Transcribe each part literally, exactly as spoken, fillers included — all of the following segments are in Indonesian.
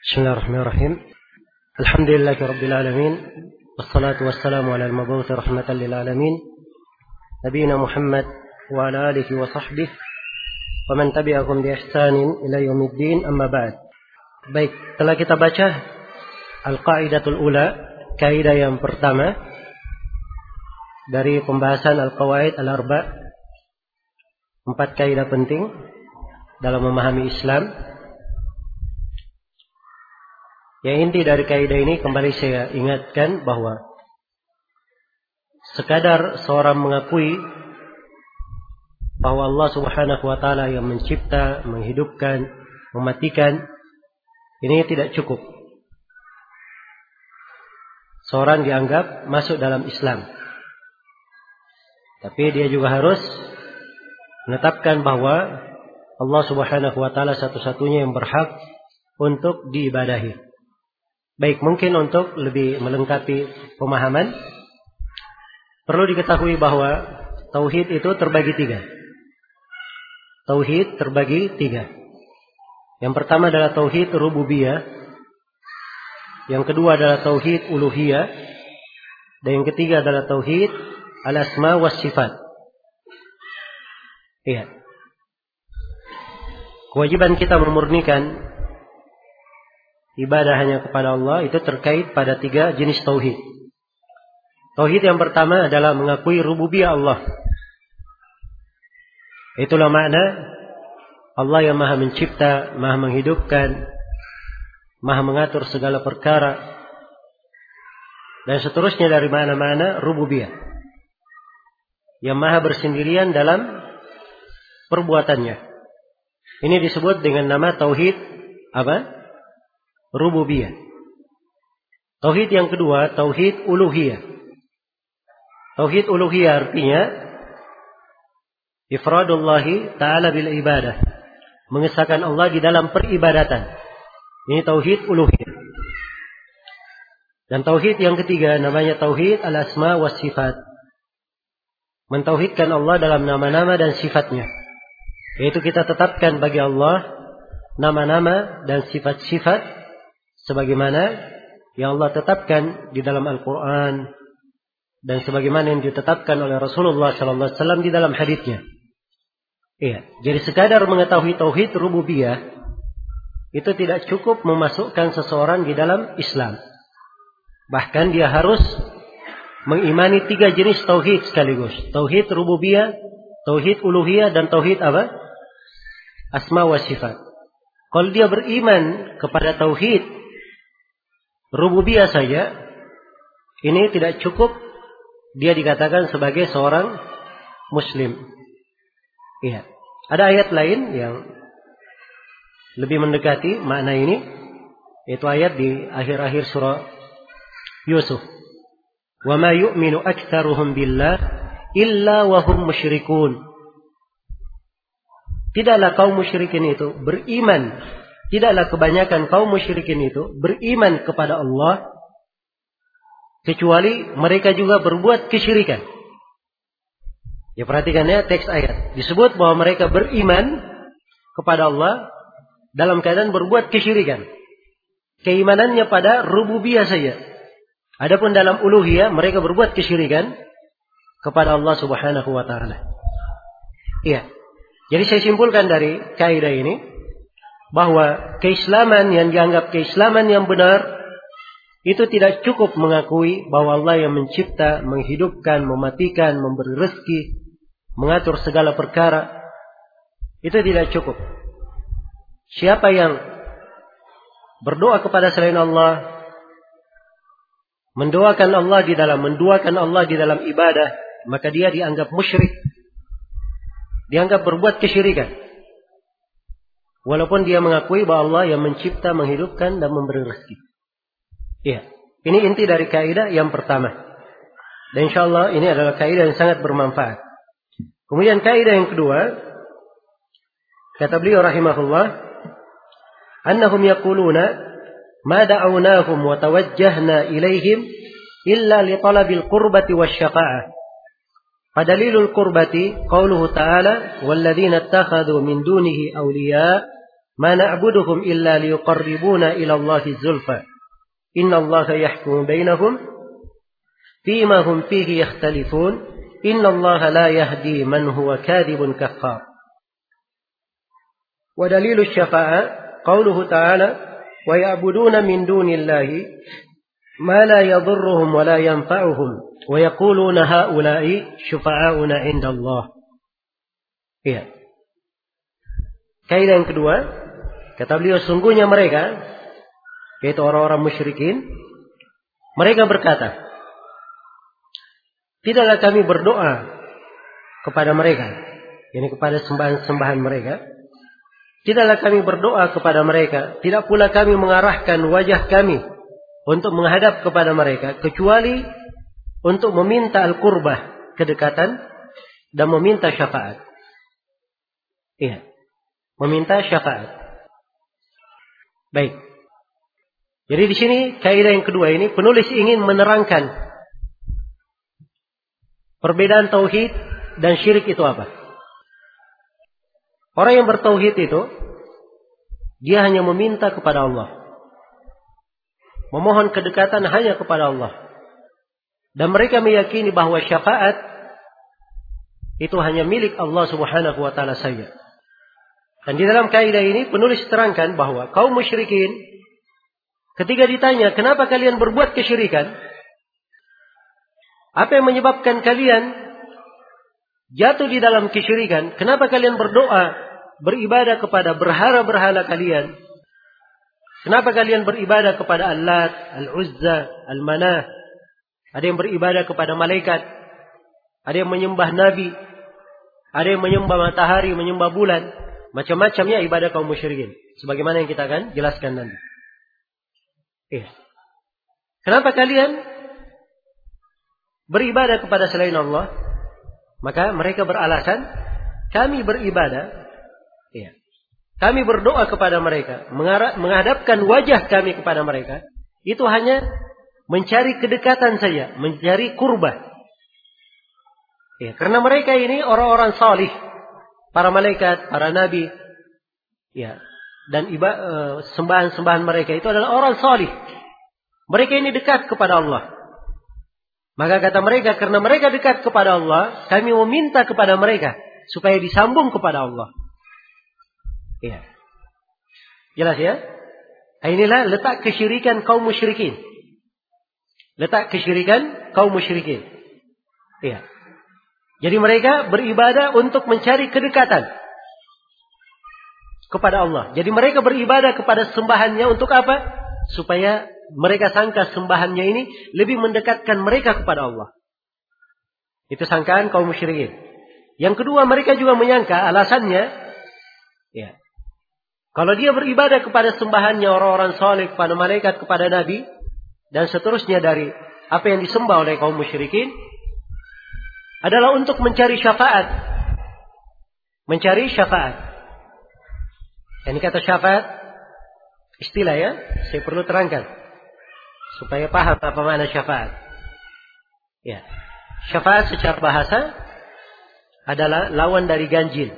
Bismillahirrahmanirrahim. Alhamdulillahi rabbil alamin. Wassalatu wassalamu ala al-mabuthi rahmatan lil alamin. Nabiyina Muhammad wa ala alihi wa sahbihi wa man tabi'ahum bi ihsanin ila yaumiddin, amma ba'd. Baik, telah kita baca al-qaidatul ula, kaidah yang pertama dari pembahasan al-qawaid al-arba', empat kaidah penting dalam memahami Islam. Yang inti dari kaidah ini, kembali saya ingatkan bahwa sekadar seorang mengakui bahwa Allah Subhanahu wa taala yang mencipta, menghidupkan, mematikan, ini tidak cukup. Seorang dianggap masuk dalam Islam. Tapi dia juga harus menetapkan bahwa Allah Subhanahu wa taala satu-satunya yang berhak untuk diibadahi. Baik, mungkin untuk lebih melengkapi pemahaman, perlu diketahui bahwa tauhid itu terbagi tiga. Tauhid terbagi tiga. Yang pertama adalah tauhid rububiyah, yang kedua adalah tauhid uluhiyah, dan yang ketiga adalah tauhid al-asma was sifat. Iya. Kewajiban kita memurnikan ibadah hanya kepada Allah itu terkait pada tiga jenis tauhid. Tauhid yang pertama adalah mengakui rububiyah Allah. Itulah makna Allah yang maha mencipta, maha menghidupkan, maha mengatur segala perkara, dan seterusnya dari makna-makna rububiyah, yang maha bersendirian dalam perbuatannya. Ini disebut dengan nama tauhid apa? Rububiyah. Tauhid yang kedua, tauhid uluhiyah. Tauhid uluhiyah artinya ifradullahi ta'ala bil ibadah, mengesahkan Allah di dalam peribadatan. Ini tauhid uluhiyah. Dan tauhid yang ketiga namanya tauhid al-asma was sifat, mentauhidkan Allah dalam nama-nama dan sifatnya. Yaitu kita tetapkan bagi Allah nama-nama dan sifat-sifat sebagaimana yang Allah tetapkan di dalam Al-Quran dan sebagaimana yang ditetapkan oleh Rasulullah sallallahu alaihi wasallam di dalam haditsnya. Iya, jadi sekadar mengetahui tauhid rububiyah itu tidak cukup memasukkan seseorang di dalam Islam. Bahkan dia harus mengimani tiga jenis tauhid sekaligus. Tauhid rububiyah, tauhid uluhiyah, dan tauhid apa? Asma wa sifat. Kalau dia beriman kepada tauhid rububiyah saja, ini tidak cukup dia dikatakan sebagai seorang muslim. Iya. Ada ayat lain yang lebih mendekati makna ini, yaitu ayat di akhir-akhir surah Yusuf. Wa ma yu'minu aktsaruhum billah illa wa hum musyrikun. Tidaklah kaum musyrikin itu beriman, tidaklah kebanyakan kaum musyrikin itu beriman kepada Allah kecuali mereka juga berbuat kesyirikan. Ya, perhatikan ya teks ayat. Disebut bahwa mereka beriman kepada Allah dalam keadaan berbuat kesyirikan. Keimanannya pada rububiyah saja. Adapun dalam uluhiyah mereka berbuat kesyirikan kepada Allah Subhanahu wa taala. Iya. Jadi saya simpulkan dari kaidah ini bahwa keislaman yang dianggap keislaman yang benar itu tidak cukup mengakui bahwa Allah yang mencipta, menghidupkan, mematikan, memberi rezeki, mengatur segala perkara. Itu tidak cukup. Siapa yang berdoa kepada selain Allah, mendoakan Allah di dalam menduakan Allah di dalam ibadah, maka dia dianggap musyrik, dianggap berbuat kesyirikan. Walaupun dia mengakui bahwa Allah yang mencipta, menghidupkan, dan memberi rezeki. Iya. Ini inti dari kaidah yang pertama. Dan insyaallah ini adalah kaidah yang sangat bermanfaat. Kemudian kaidah yang kedua, kata beliau rahimahullah, annahum yaquluna ma da'awnahum wa tawajjahna ilaihim illa li talabil qurbati wasyafa'ah. Padalilul qurbati qauluhu ta'ala walladzina ittakhadhu min dunihi awliya ma na'buduhum illa liyuqarribuna ila Allahi zulfa. Inna Allaha yahkumu bainahum fima hum fihi yakhtalifun. Inna Allaha la yahdi man huwa kadhibun kaffar. Wa dalilu syafa'ah qauluhu ta'ala wa ya'buduna min dunillahi ma la yadhurruhum wa la yanfa'uhum wa yaquluna haula'i syufa'auna 'inda Allah. Iya. Kaidah yang kedua, kata beliau, sungguhnya mereka, yaitu orang-orang musyrikin, mereka berkata, tidaklah kami berdoa kepada mereka, yakni kepada sembahan-sembahan mereka. Tidaklah kami berdoa kepada mereka, tidak pula kami mengarahkan wajah kami untuk menghadap kepada mereka, kecuali untuk meminta al-qurbah, kedekatan, dan meminta syafaat. Iya, meminta syafaat. Baik. Jadi di sini kaidah yang kedua ini penulis ingin menerangkan perbedaan tauhid dan syirik itu apa. Orang yang bertauhid itu dia hanya meminta kepada Allah, memohon kedekatan hanya kepada Allah, dan mereka meyakini bahwa syafaat itu hanya milik Allah Subhanahu wa taala saja. Dan di dalam kaidah ini penulis terangkan bahwa kaum musyrikin ketika ditanya, kenapa kalian berbuat kesyirikan? Apa yang menyebabkan kalian jatuh di dalam kesyirikan? Kenapa kalian berdoa, beribadah kepada berhala-berhala kalian? Kenapa kalian beribadah kepada Al-Lat, Al-Uzza, Al-Manah? Ada yang beribadah kepada malaikat, ada yang menyembah nabi, ada yang menyembah matahari, menyembah bulan. Macam-macamnya ibadah kaum musyrikin, sebagaimana yang kita akan jelaskan nanti. Iya. Kenapa kalian beribadah kepada selain Allah? Maka mereka beralasan, kami beribadah, iya, kami berdoa kepada mereka, menghadapkan wajah kami kepada mereka, itu hanya mencari kedekatan saja, mencari kurbah. Iya, karena mereka ini orang-orang salih, para malaikat, para nabi, ya, dan iba, e, sembahan-sembahan mereka itu adalah orang salih. Mereka ini dekat kepada Allah. Maka kata mereka, karena mereka dekat kepada Allah, kami meminta kepada mereka supaya disambung kepada Allah. Ya. Jelas ya? Inilah letak kesyirikan kaum musyrikin. Letak kesyirikan kaum musyrikin. Ya. Jadi mereka beribadah untuk mencari kedekatan kepada Allah. Jadi mereka beribadah kepada sembahannya untuk apa? Supaya mereka sangka sembahannya ini lebih mendekatkan mereka kepada Allah. Itu sangkaan kaum musyrikin. Yang kedua, mereka juga menyangka alasannya, ya, kalau dia beribadah kepada sembahannya orang-orang saleh, kepada malaikat, kepada nabi, dan seterusnya dari apa yang disembah oleh kaum musyrikin, adalah untuk mencari syafaat. Mencari syafaat. Ini kata syafaat, istilah ya, saya perlu terangkan supaya paham apa makna syafaat. Ya, syafaat secara bahasa adalah lawan dari ganjil.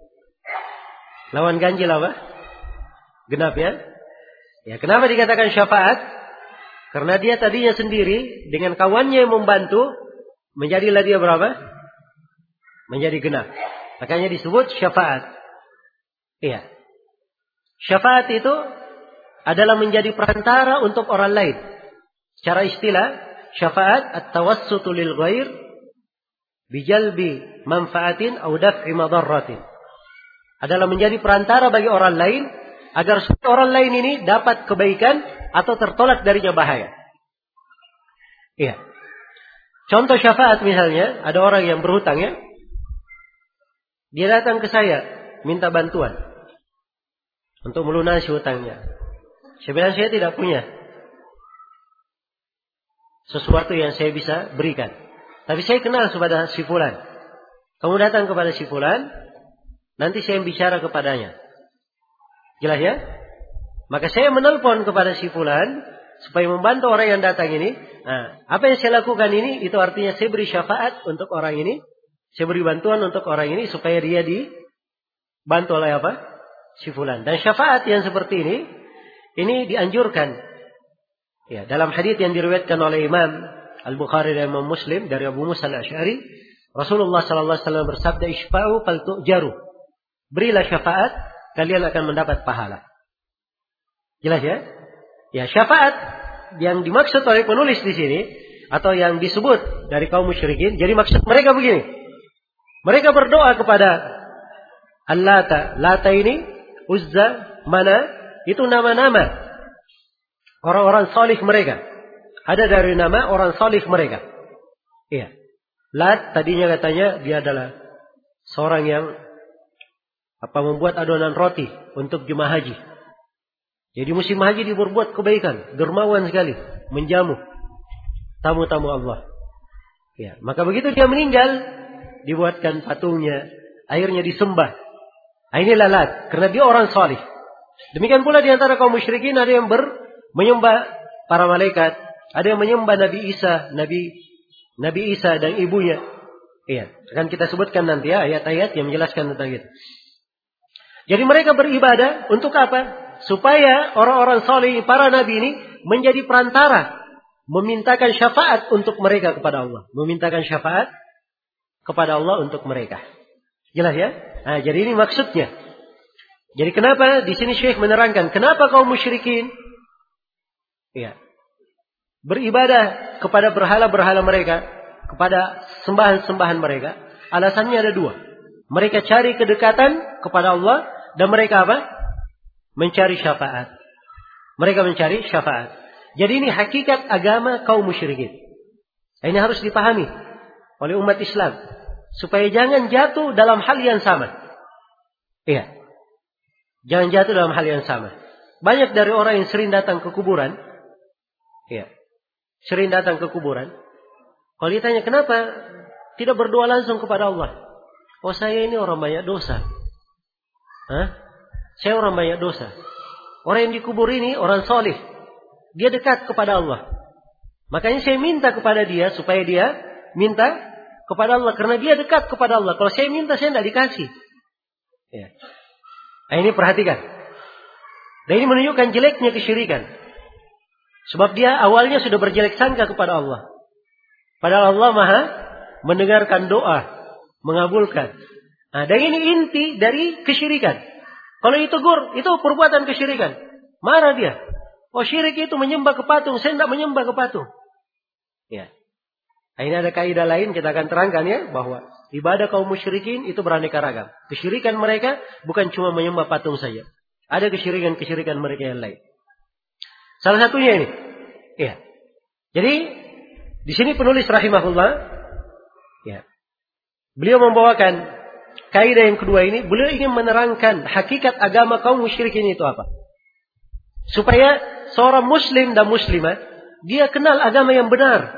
Lawan ganjil apa? Genap ya. Ya, kenapa dikatakan syafaat? Karena dia tadinya sendiri dengan kawannya yang membantu, menjadilah dia berapa? Menjadi genap. Makanya disebut syafaat. Iya. Syafaat itu adalah menjadi perantara untuk orang lain. Secara istilah, syafaat at-tawassutu lil ghair bijalbi manfaatin aw daf'i madarratin. Adalah menjadi perantara bagi orang lain agar orang lain ini dapat kebaikan atau tertolak darinya bahaya. Iya. Contoh syafaat misalnya, ada orang yang berhutang ya. Dia datang ke saya, minta bantuan untuk melunasi hutangnya. Saya bilang saya tidak punya sesuatu yang saya bisa berikan. Tapi saya kenal kepada si fulan. Kamu datang kepada si fulan, nanti saya bicara kepadanya. Jelas ya? Maka saya menelpon kepada si fulan supaya membantu orang yang datang ini. Nah, apa yang saya lakukan ini, itu artinya saya beri syafaat untuk orang ini. Saya beri bantuan untuk orang ini supaya dia dibantu oleh apa? si fulan. Dan syafaat yang seperti ini, ini dianjurkan. Ya, dalam hadits yang diriwayatkan oleh Imam Al-Bukhari dan Imam Muslim dari Abu Musa Al-Asy'ari, Rasulullah sallallahu alaihi wasallam bersabda, "Isfa'u fal tu'jaru." Berilah syafaat, kalian akan mendapat pahala. Jelas ya? Ya, syafaat yang dimaksud oleh penulis di sini atau yang disebut dari kaum musyrikin, jadi maksud mereka begini. Mereka berdoa kepada Al-Lata. Lata ini, Uzza, Mana, itu nama-nama orang-orang salih mereka. Ada dari nama orang salih mereka. Iya. Lat tadinya katanya dia adalah seorang yang apa membuat adonan roti untuk jemaah haji. Jadi musim haji dia berbuat kebaikan, dermawan sekali, menjamu tamu-tamu Allah. Ya, maka begitu dia meninggal, dibuatkan patungnya, akhirnya disembah. Nah, ini Lat, karena dia orang salih. Demikian pula di antara kaum musyrikin ada yang ber menyembah para malaikat, ada yang menyembah Nabi Isa, Nabi Nabi Isa dan ibunya. Iya, akan kita sebutkan nanti ya ayat-ayat yang menjelaskan tentang itu. Jadi mereka beribadah untuk apa? Supaya orang-orang saleh, para nabi ini menjadi perantara, memintakan syafaat untuk mereka kepada Allah, memintakan syafaat kepada Allah untuk mereka. Jelas ya? Nah, jadi ini maksudnya. Jadi kenapa di sini Syekh menerangkan kenapa kaum musyrikin ya beribadah kepada berhala-berhala mereka, kepada sembahan-sembahan mereka? Alasannya ada dua. Mereka cari kedekatan kepada Allah dan mereka apa? Mencari syafaat. Mereka mencari syafaat. Jadi ini hakikat agama kaum musyrikin. Ini harus dipahami oleh umat Islam supaya jangan jatuh dalam hal yang sama. Iya. Jangan jatuh dalam hal yang sama. Banyak dari orang yang sering datang ke kuburan. Iya. Sering datang ke kuburan. Kalau ditanya kenapa tidak berdoa langsung kepada Allah? Oh, saya ini orang banyak dosa. Hah? Saya orang banyak dosa. Orang yang dikubur ini orang soleh. Dia dekat kepada Allah. Makanya saya minta kepada dia supaya dia minta kepada Allah. Karena dia dekat kepada Allah. Kalau saya minta saya tidak dikasih. Ya. Nah, ini perhatikan. Dan ini menunjukkan jeleknya kesyirikan. Sebab dia awalnya sudah berjelek sangka kepada Allah. Padahal Allah Maha mendengarkan doa, mengabulkan. Nah, dan ini inti dari kesyirikan. Kalau itu gur, itu perbuatan kesyirikan. Marah dia. Oh, syirik itu menyembah ke patung. Saya tidak menyembah ke patung. Ya. Nah, ini ada kaidah lain kita akan terangkan ya, bahwa ibadah kaum musyrikin itu beraneka ragam. Kesyirikan mereka bukan cuma menyembah patung saja. Ada kesyirikan-kesyirikan mereka yang lain. Salah satunya ini. Ya. Jadi di sini penulis rahimahullah, ya, beliau membawakan kaidah yang kedua ini, beliau ingin menerangkan hakikat agama kaum musyrikin itu apa. Supaya seorang muslim dan muslimah, dia kenal agama yang benar.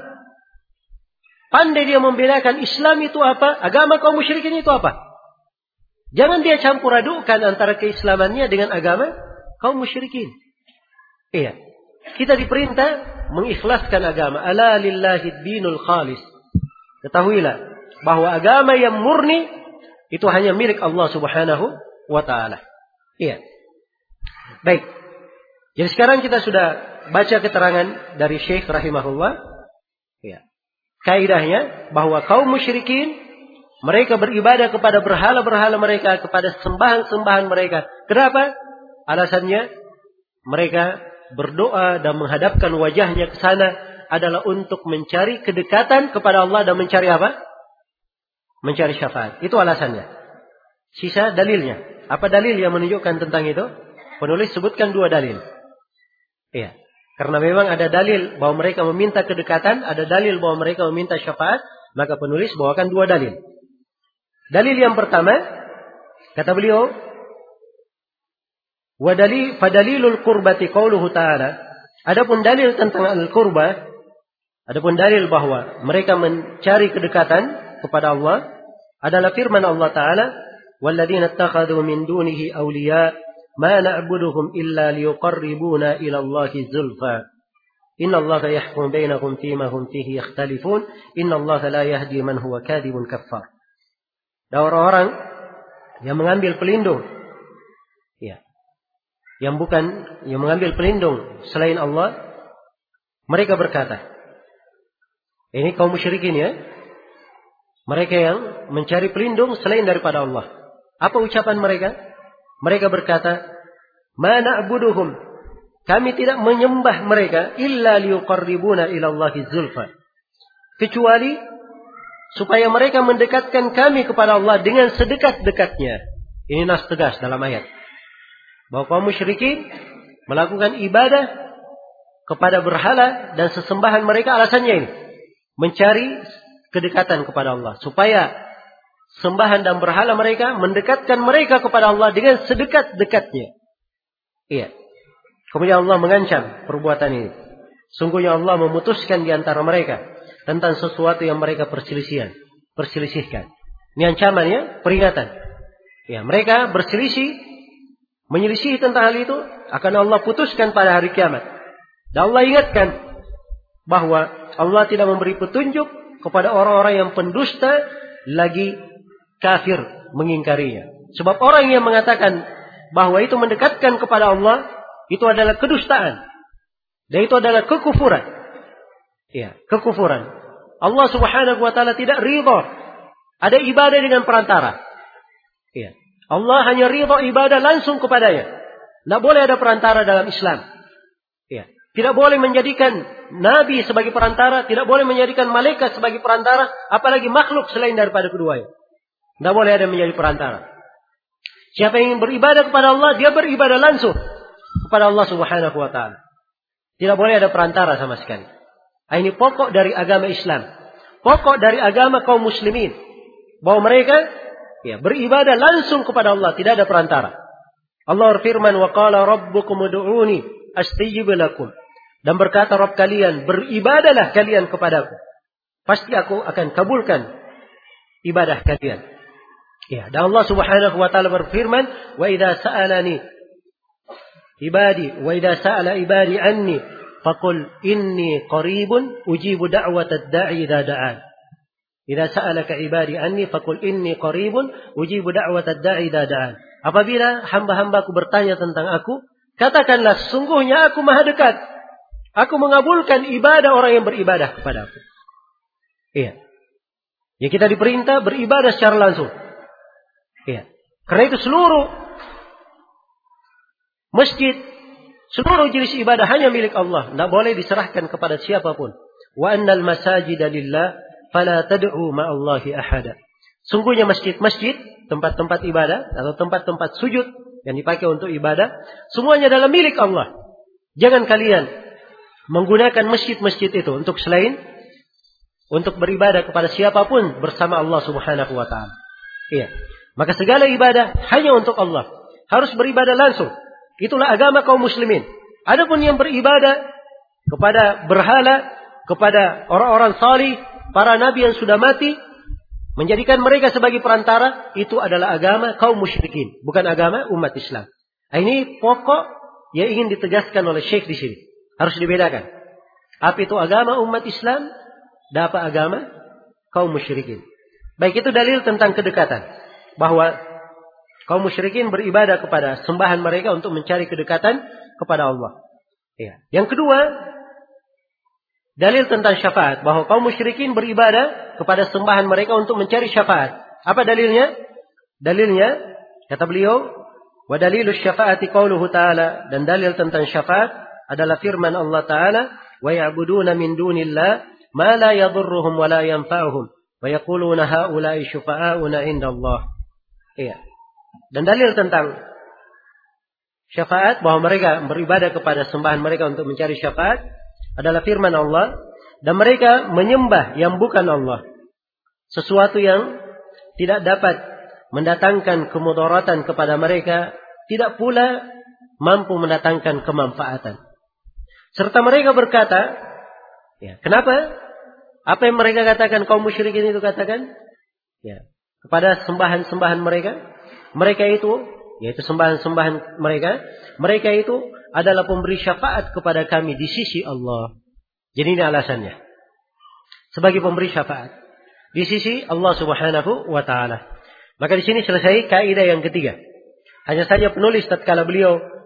Pandai dia membedakan Islam itu apa, agama kaum musyrikin itu apa. Jangan dia campur adukkan antara keislamannya dengan agama kaum musyrikin. Iya. Kita diperintah mengikhlaskan agama. Ala lillahi dinul khalis. Ketahuilah bahwa agama yang murni itu hanya milik Allah Subhanahu wa ta'ala. Iya. Baik. Jadi sekarang kita sudah baca keterangan dari Syekh rahimahullah. Iya. Kaidahnya bahwa kaum musyrikin mereka beribadah kepada berhala-berhala mereka, kepada sembahan-sembahan mereka. Kenapa? Alasannya mereka berdoa dan menghadapkan wajahnya ke sana adalah untuk mencari kedekatan kepada Allah dan mencari apa? Mencari syafaat. Itu alasannya. Sisa dalilnya. Apa dalil yang menunjukkan tentang itu? Penulis sebutkan dua dalil. Iya. Karena memang ada dalil bahwa mereka meminta kedekatan, ada dalil bahwa mereka meminta syafaat, maka penulis bawakan dua dalil. Dalil yang pertama, kata beliau, wa dalil fadalilul qurbati qauluhu ta'ala. Adapun dalil tentang al-qurba, adapun dalil bahwa mereka mencari kedekatan kepada Allah adalah firman Allah Ta'ala, walladzina ittakhadhu min dunihi awliya ma na'buduhum illa liyuqarribuna ila Allahi zulfa innallaha yahkum bainahum fima hum fihi yakhtalifun innallaha la yahdi man huwa kadhibun kaffar. Dan orang-orang yang mengambil pelindung ya yang bukan yang mengambil pelindung selain Allah, mereka berkata, ini kaum musyrikin ya, mereka yang mencari pelindung selain daripada Allah. Apa ucapan mereka? Mereka berkata, "Ma na'buduhum." Kami tidak menyembah mereka illa liyuqarribuna ila Allahi zulfa. Kecuali supaya mereka mendekatkan kami kepada Allah dengan sedekat-dekatnya. Ini nas tegas dalam ayat. Bahwa kaum musyrikin melakukan ibadah kepada berhala dan sesembahan mereka, alasannya ini. Mencari kedekatan kepada Allah. Supaya sembahan dan berhala mereka mendekatkan mereka kepada Allah dengan sedekat-dekatnya. Iya. Kemudian Allah mengancam perbuatan ini. Sungguhnya Allah memutuskan di antara mereka tentang sesuatu yang mereka perselisihan, perselisihkan. Ini ancaman ya, peringatan. Ya, mereka berselisih, menyelisih tentang hal itu, akan Allah putuskan pada hari kiamat. Dan Allah ingatkan bahwa Allah tidak memberi petunjuk kepada orang-orang yang pendusta lagi kafir mengingkarinya. Sebab orang yang mengatakan bahwa itu mendekatkan kepada Allah, itu adalah kedustaan. Dan itu adalah kekufuran. Ya, kekufuran. Allah Subhanahu wa taala tidak ridha ada ibadah dengan perantara. Ya. Allah hanya ridha ibadah langsung kepadanya. Tidak boleh ada perantara dalam Islam. Ya. Tidak boleh menjadikan nabi sebagai perantara, tidak boleh menjadikan malaikat sebagai perantara, apalagi makhluk selain daripada keduanya. Tidak boleh ada menjadi perantara. Siapa yang ingin beribadah kepada Allah, dia beribadah langsung kepada Allah Subhanahu wa taala. Tidak boleh ada perantara sama sekali. Ini pokok dari agama Islam. Pokok dari agama kaum muslimin. Bahwa mereka ya, beribadah langsung kepada Allah, tidak ada perantara. Allah berfirman, "Wa qala rabbukum ud'uni astajib lakum." Dan berkata Rabb kalian, beribadahlah kalian kepadaku. Pasti aku akan kabulkan ibadah kalian. Ya, dan Allah Subhanahu wa taala berfirman, "Wa idza sa'alani ibadi wa idza sa'ala ibadi anni faqul inni qaribun ujibu da'watad da'i idza da'an." Idza sa'alaka ibadi anni faqul inni qaribun ujibu da'watad da'i idza da'an. Apabila hamba-hambaku bertanya tentang aku, katakanlah sesungguhnya aku Maha dekat. Aku mengabulkan ibadah orang yang beribadah kepada aku. Iya. Ya, kita diperintah beribadah secara langsung. Iya. Karena itu seluruh masjid, seluruh jenis ibadah hanya milik Allah. Tidak boleh diserahkan kepada siapapun. Wa annal masajida lillah fala tad'u ma'allahi ahada. Sungguhnya masjid-masjid, tempat-tempat ibadah atau tempat-tempat sujud yang dipakai untuk ibadah, semuanya adalah milik Allah. Jangan kalian menggunakan masjid-masjid itu untuk selain untuk beribadah kepada siapapun bersama Allah Subhanahu wa taala. Iya. Maka segala ibadah hanya untuk Allah. Harus beribadah langsung. Itulah agama kaum muslimin. Adapun yang beribadah kepada berhala, kepada orang-orang salih, para nabi yang sudah mati, menjadikan mereka sebagai perantara, itu adalah agama kaum musyrikin, bukan agama umat Islam. Ini pokok yang ingin ditegaskan oleh Syekh di sini. Harus dibedakan. Apa itu agama umat Islam dan apa agama kaum musyrikin. Baik, itu dalil tentang kedekatan. Bahwa kaum musyrikin beribadah kepada sembahan mereka untuk mencari kedekatan kepada Allah. Ya. Yang kedua, dalil tentang syafaat. Bahwa kaum musyrikin beribadah kepada sembahan mereka untuk mencari syafaat. Apa dalilnya? Dalilnya, kata beliau, wa dalilus syafaati qauluhu ta'ala. Dan dalil tentang syafaat adalah firman Allah Ta'ala, wa ya'buduna min dunillah ma la yadurruhum wa la yanfa'uhum wa yaquluna haula'i syufa'auna 'inda Allah. Iya. Dan dalil tentang syafaat, bahwa mereka beribadah kepada sembahan mereka untuk mencari syafaat, adalah firman Allah, dan mereka menyembah yang bukan Allah, sesuatu yang tidak dapat mendatangkan kemudaratan kepada mereka, tidak pula mampu mendatangkan kemanfaatan. Serta mereka berkata, ya, kenapa? Apa yang mereka katakan, kaum musyrikin itu katakan? Ya, kepada sembahan-sembahan mereka. Mereka itu, yaitu sembahan-sembahan mereka, mereka itu adalah pemberi syafaat kepada kami di sisi Allah. Jadi ini alasannya. Sebagai pemberi syafaat di sisi Allah Subhanahu wa taala. Maka di sini selesai kaidah yang ketiga. Hanya saja penulis tatkala beliau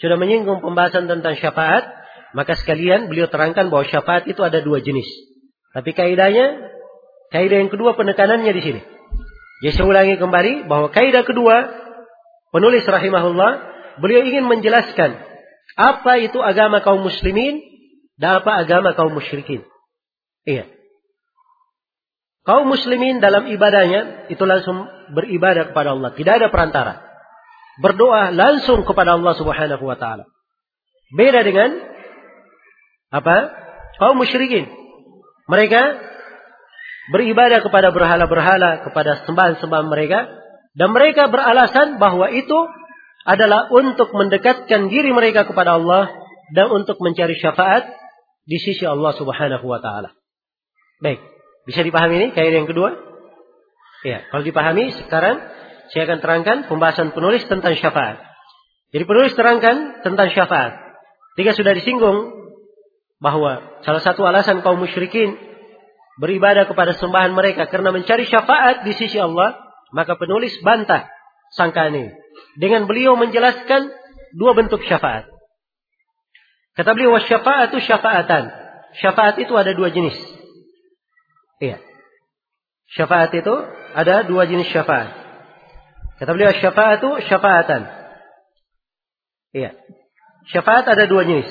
sudah menyinggung pembahasan tentang syafaat, maka sekalian beliau terangkan bahwa syafaat itu ada dua jenis. Tapi kaidahnya, kaidah yang kedua penekanannya di sini. Jadi saya ulangi kembali bahwa kaidah kedua, penulis rahimahullah, beliau ingin menjelaskan apa itu agama kaum muslimin dan apa agama kaum musyrikin. Iya. Kaum muslimin dalam ibadahnya itu langsung beribadah kepada Allah, tidak ada perantara. Berdoa langsung kepada Allah Subhanahu wa taala. Beda dengan apa? Kaum musyrikin. Mereka beribadah kepada berhala-berhala, kepada sembahan-sembahan mereka, dan mereka beralasan bahwa itu adalah untuk mendekatkan diri mereka kepada Allah dan untuk mencari syafaat di sisi Allah Subhanahu wa taala. Baik, bisa dipahami ini kaidah yang kedua? Ya, kalau dipahami sekarang saya akan terangkan pembahasan penulis tentang syafaat. Jadi penulis terangkan tentang syafaat. Jika sudah disinggung bahwa salah satu alasan kaum musyrikin beribadah kepada sembahan mereka karena mencari syafaat di sisi Allah, maka penulis bantah sangkaan ini dengan beliau menjelaskan dua bentuk syafaat. Kata beliau, wasyafaatu syafaatan. Syafaat itu ada dua jenis. Iya. Syafaat itu ada dua jenis syafaat. Kata beliau, syafaatu syafaatan. Iya. Syafaat ada dua jenis.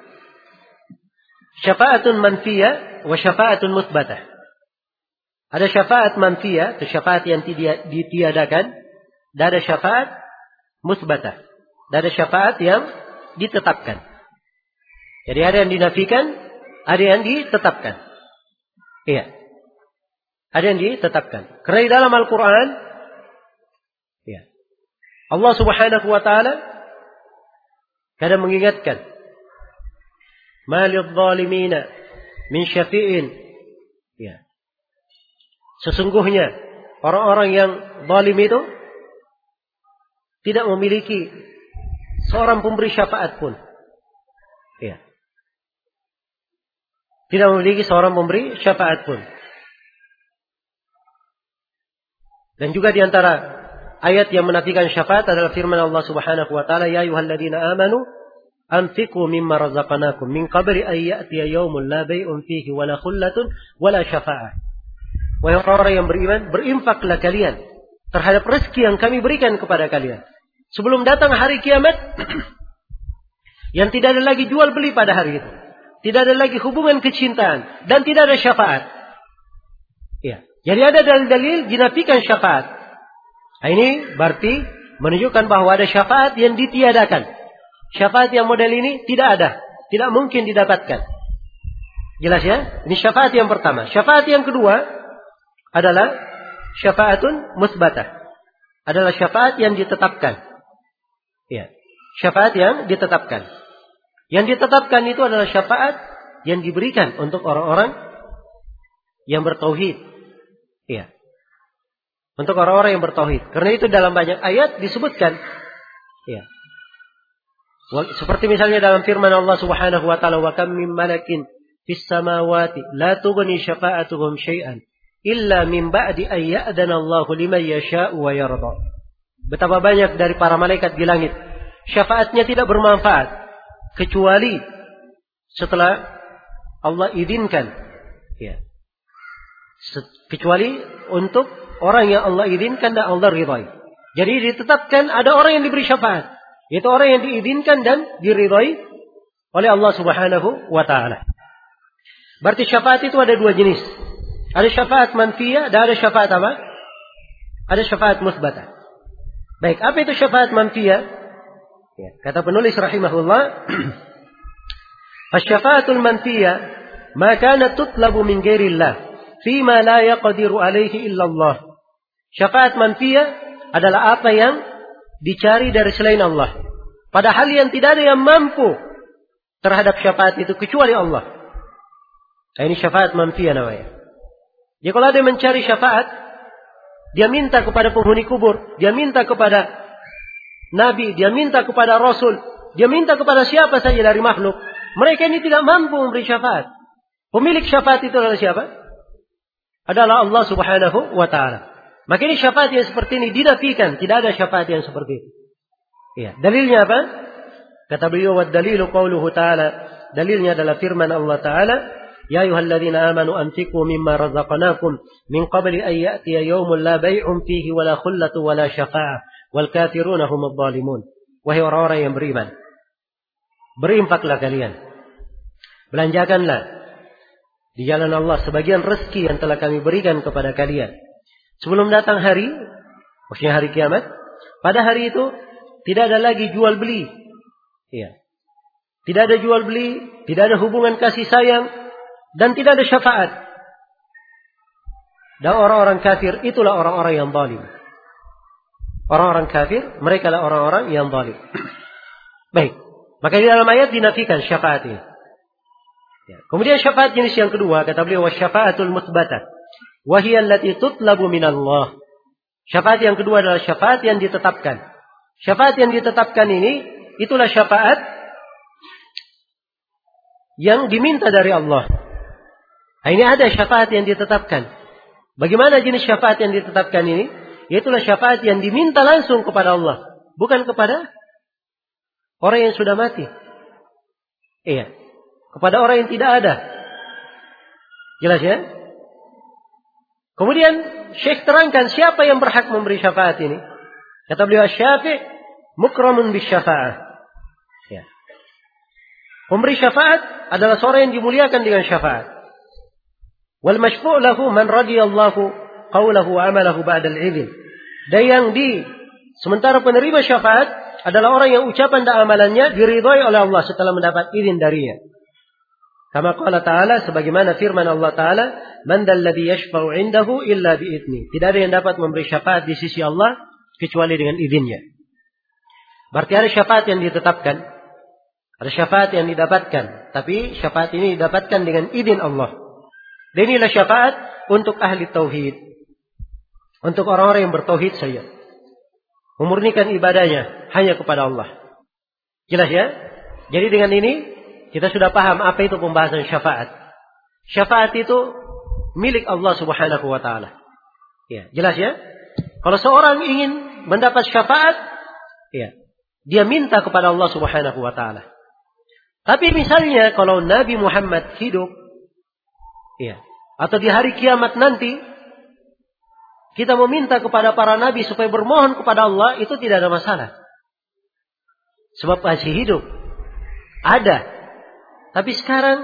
Syafaatun manfiyah wa syafaatun musbatah. Ada syafaat manfiyah, itu syafaat yang ditiadakan, dan ada syafaat musbatah, dan ada syafaat yang ditetapkan. Jadi ada yang dinafikan, ada yang ditetapkan. Iya. Ada yang ditetapkan. Karena di dalam Al-Quran, ya, Allah Subhanahu wa taala kadang mengingatkan, ma lidh-dhalimina min syafi'in. Ya. Sesungguhnya orang-orang yang zalim itu tidak memiliki seorang pemberi syafaat pun. Ya. Tidak memiliki seorang pemberi syafaat pun. Dan juga di antara ayat yang menafikan syafaat adalah firman Allah Subhanahu wa taala, ya ayyuhalladzina amanu anfiqu mimma razaqnakum min qabli an ya'tiya yaumun la bai'un fihi wa la khullatun wa la syafa'ah. Wahai orang-orang yang beriman, berinfaklah kalian terhadap rezeki yang kami berikan kepada kalian sebelum datang hari kiamat yang tidak ada lagi jual beli pada hari itu. Tidak ada lagi hubungan kecintaan dan tidak ada syafaat. Ya. Jadi ada dalil-dalil dinafikan syafaat. Nah, ini berarti menunjukkan bahwa ada syafaat yang ditiadakan. Syafaat yang model ini tidak ada, tidak mungkin didapatkan. Jelas ya? Ini syafaat yang pertama. Syafaat yang kedua adalah syafaatun musbatah. Adalah syafaat yang ditetapkan. Ya. Syafaat yang ditetapkan. Yang ditetapkan itu adalah syafaat yang diberikan untuk orang-orang yang bertauhid. Ya. Untuk orang-orang yang bertauhid. Karena itu dalam banyak ayat disebutkan. Ya. Seperti misalnya dalam firman Allah Subhanahu wa taala, wa kam min malakin fis samawati la tughni syafa'atuhum syai'an illa min ba'di an ya'dana Allahu liman yasha'u wa yarda. Betapa banyak dari para malaikat di langit, syafaatnya tidak bermanfaat kecuali setelah Allah izinkan. Ya. Kecuali untuk orang yang Allah izinkan dan Allah ridhai. Jadi ditetapkan ada orang yang diberi syafaat, yaitu orang yang diizinkan dan diridhai oleh Allah Subhanahu wa taala. Berarti syafaat itu ada dua jenis. Ada syafaat manfiyah dan ada syafaat apa? Ada syafaat musbatah. Baik, apa itu syafaat manfiyah? Ya, kata penulis rahimahullah, "Asy-syafaatul manfiyah ma kanat tutlabu min ghairillah fima la yaqdiru alaihi illa Allah." Syafaat manfiyah adalah apa yang dicari dari selain Allah, padahal yang tidak ada yang mampu terhadap syafaat itu kecuali Allah. Nah, ini syafaat manfiyah namanya. Jadi kalau ada yang mencari syafaat, dia minta kepada penghuni kubur, dia minta kepada Nabi, dia minta kepada Rasul, dia minta kepada siapa saja dari makhluk. Mereka ini tidak mampu memberi syafaat. Pemilik syafaat itu adalah siapa? Adalah Allah Subhanahu wa ta'ala. Maka ini syafaat yang seperti ini dinafikan. Tidak ada syafaat yang seperti itu. Ya. Dalilnya apa? Kata beliau, "Wad dalilu qauluhu ta'ala." Dalilnya adalah firman Allah Ta'ala, "Ya ayyuhalladzina amanu anfiqu mimma razaqnakum min qabli an ya'tiya yawmun la bay'un fihi wala khullatu wala syafa'ah wal kafiruna humudz zalimun." Wahai orang-orang yang beriman, berinfaklah kalian, belanjakanlah di jalan Allah sebagian rezeki yang telah kami berikan kepada kalian sebelum datang hari, maksudnya hari kiamat. Pada hari itu tidak ada lagi jual beli. Iya. Tidak ada jual beli, tidak ada hubungan kasih sayang, dan tidak ada syafaat. Dan orang-orang kafir itulah orang-orang yang zalim. Orang-orang kafir, mereka lah orang-orang yang zalim. Baik. Maka di dalam ayat dinafikan syafaat ini. Ya. Kemudian syafaat jenis yang kedua, kata beliau, wasyafaatul mutsbatah wa hiya allati tutlabu minallah. Syafaat yang kedua adalah syafaat yang ditetapkan. Syafaat yang ditetapkan ini itulah syafaat yang diminta dari Allah. Nah, ini ada syafaat yang ditetapkan. Bagaimana jenis syafaat yang ditetapkan ini? Yaitulah syafaat yang diminta langsung kepada Allah, bukan kepada orang yang sudah mati. Iya, kepada orang yang tidak ada. Jelas ya? Kemudian Syekh terangkan siapa yang berhak memberi syafaat ini. Kata beliau, Syafi' mukramun bisyafa'ah. Ya. Pemberi syafaat adalah seorang yang dimuliakan dengan syafaat. Wal masyfu' lahu man radiyallahu qawlahu wa amalahu ba'dal idhin. Dan yang di sementara penerima syafaat adalah orang yang ucapan dan amalannya diridhai oleh Allah setelah mendapat izin darinya. Kama qala ta'ala, sebagaimana firman Allah Ta'ala, man dalladhi yashfa'u 'indahu illa bi'idzni. Tidak ada yang dapat memberi syafaat di sisi Allah kecuali dengan izinnya. Berarti ada syafaat yang ditetapkan. Ada syafaat yang didapatkan, tapi syafaat ini didapatkan dengan izin Allah. Dan inilah syafaat untuk ahli tauhid, untuk orang-orang yang bertauhid saja, memurnikan ibadahnya hanya kepada Allah. Jelas ya? Jadi dengan ini kita sudah paham apa itu pembahasan syafaat. Syafaat itu milik Allah Subhanahu wa taala. Ya, jelas ya? Kalau seorang ingin mendapat syafaat, ya, dia minta kepada Allah Subhanahu wa taala. Tapi misalnya kalau Nabi Muhammad hidup, ya, atau di hari kiamat nanti, kita meminta kepada para nabi supaya bermohon kepada Allah, itu tidak ada masalah. Sebab masih hidup. Ada. Tapi sekarang,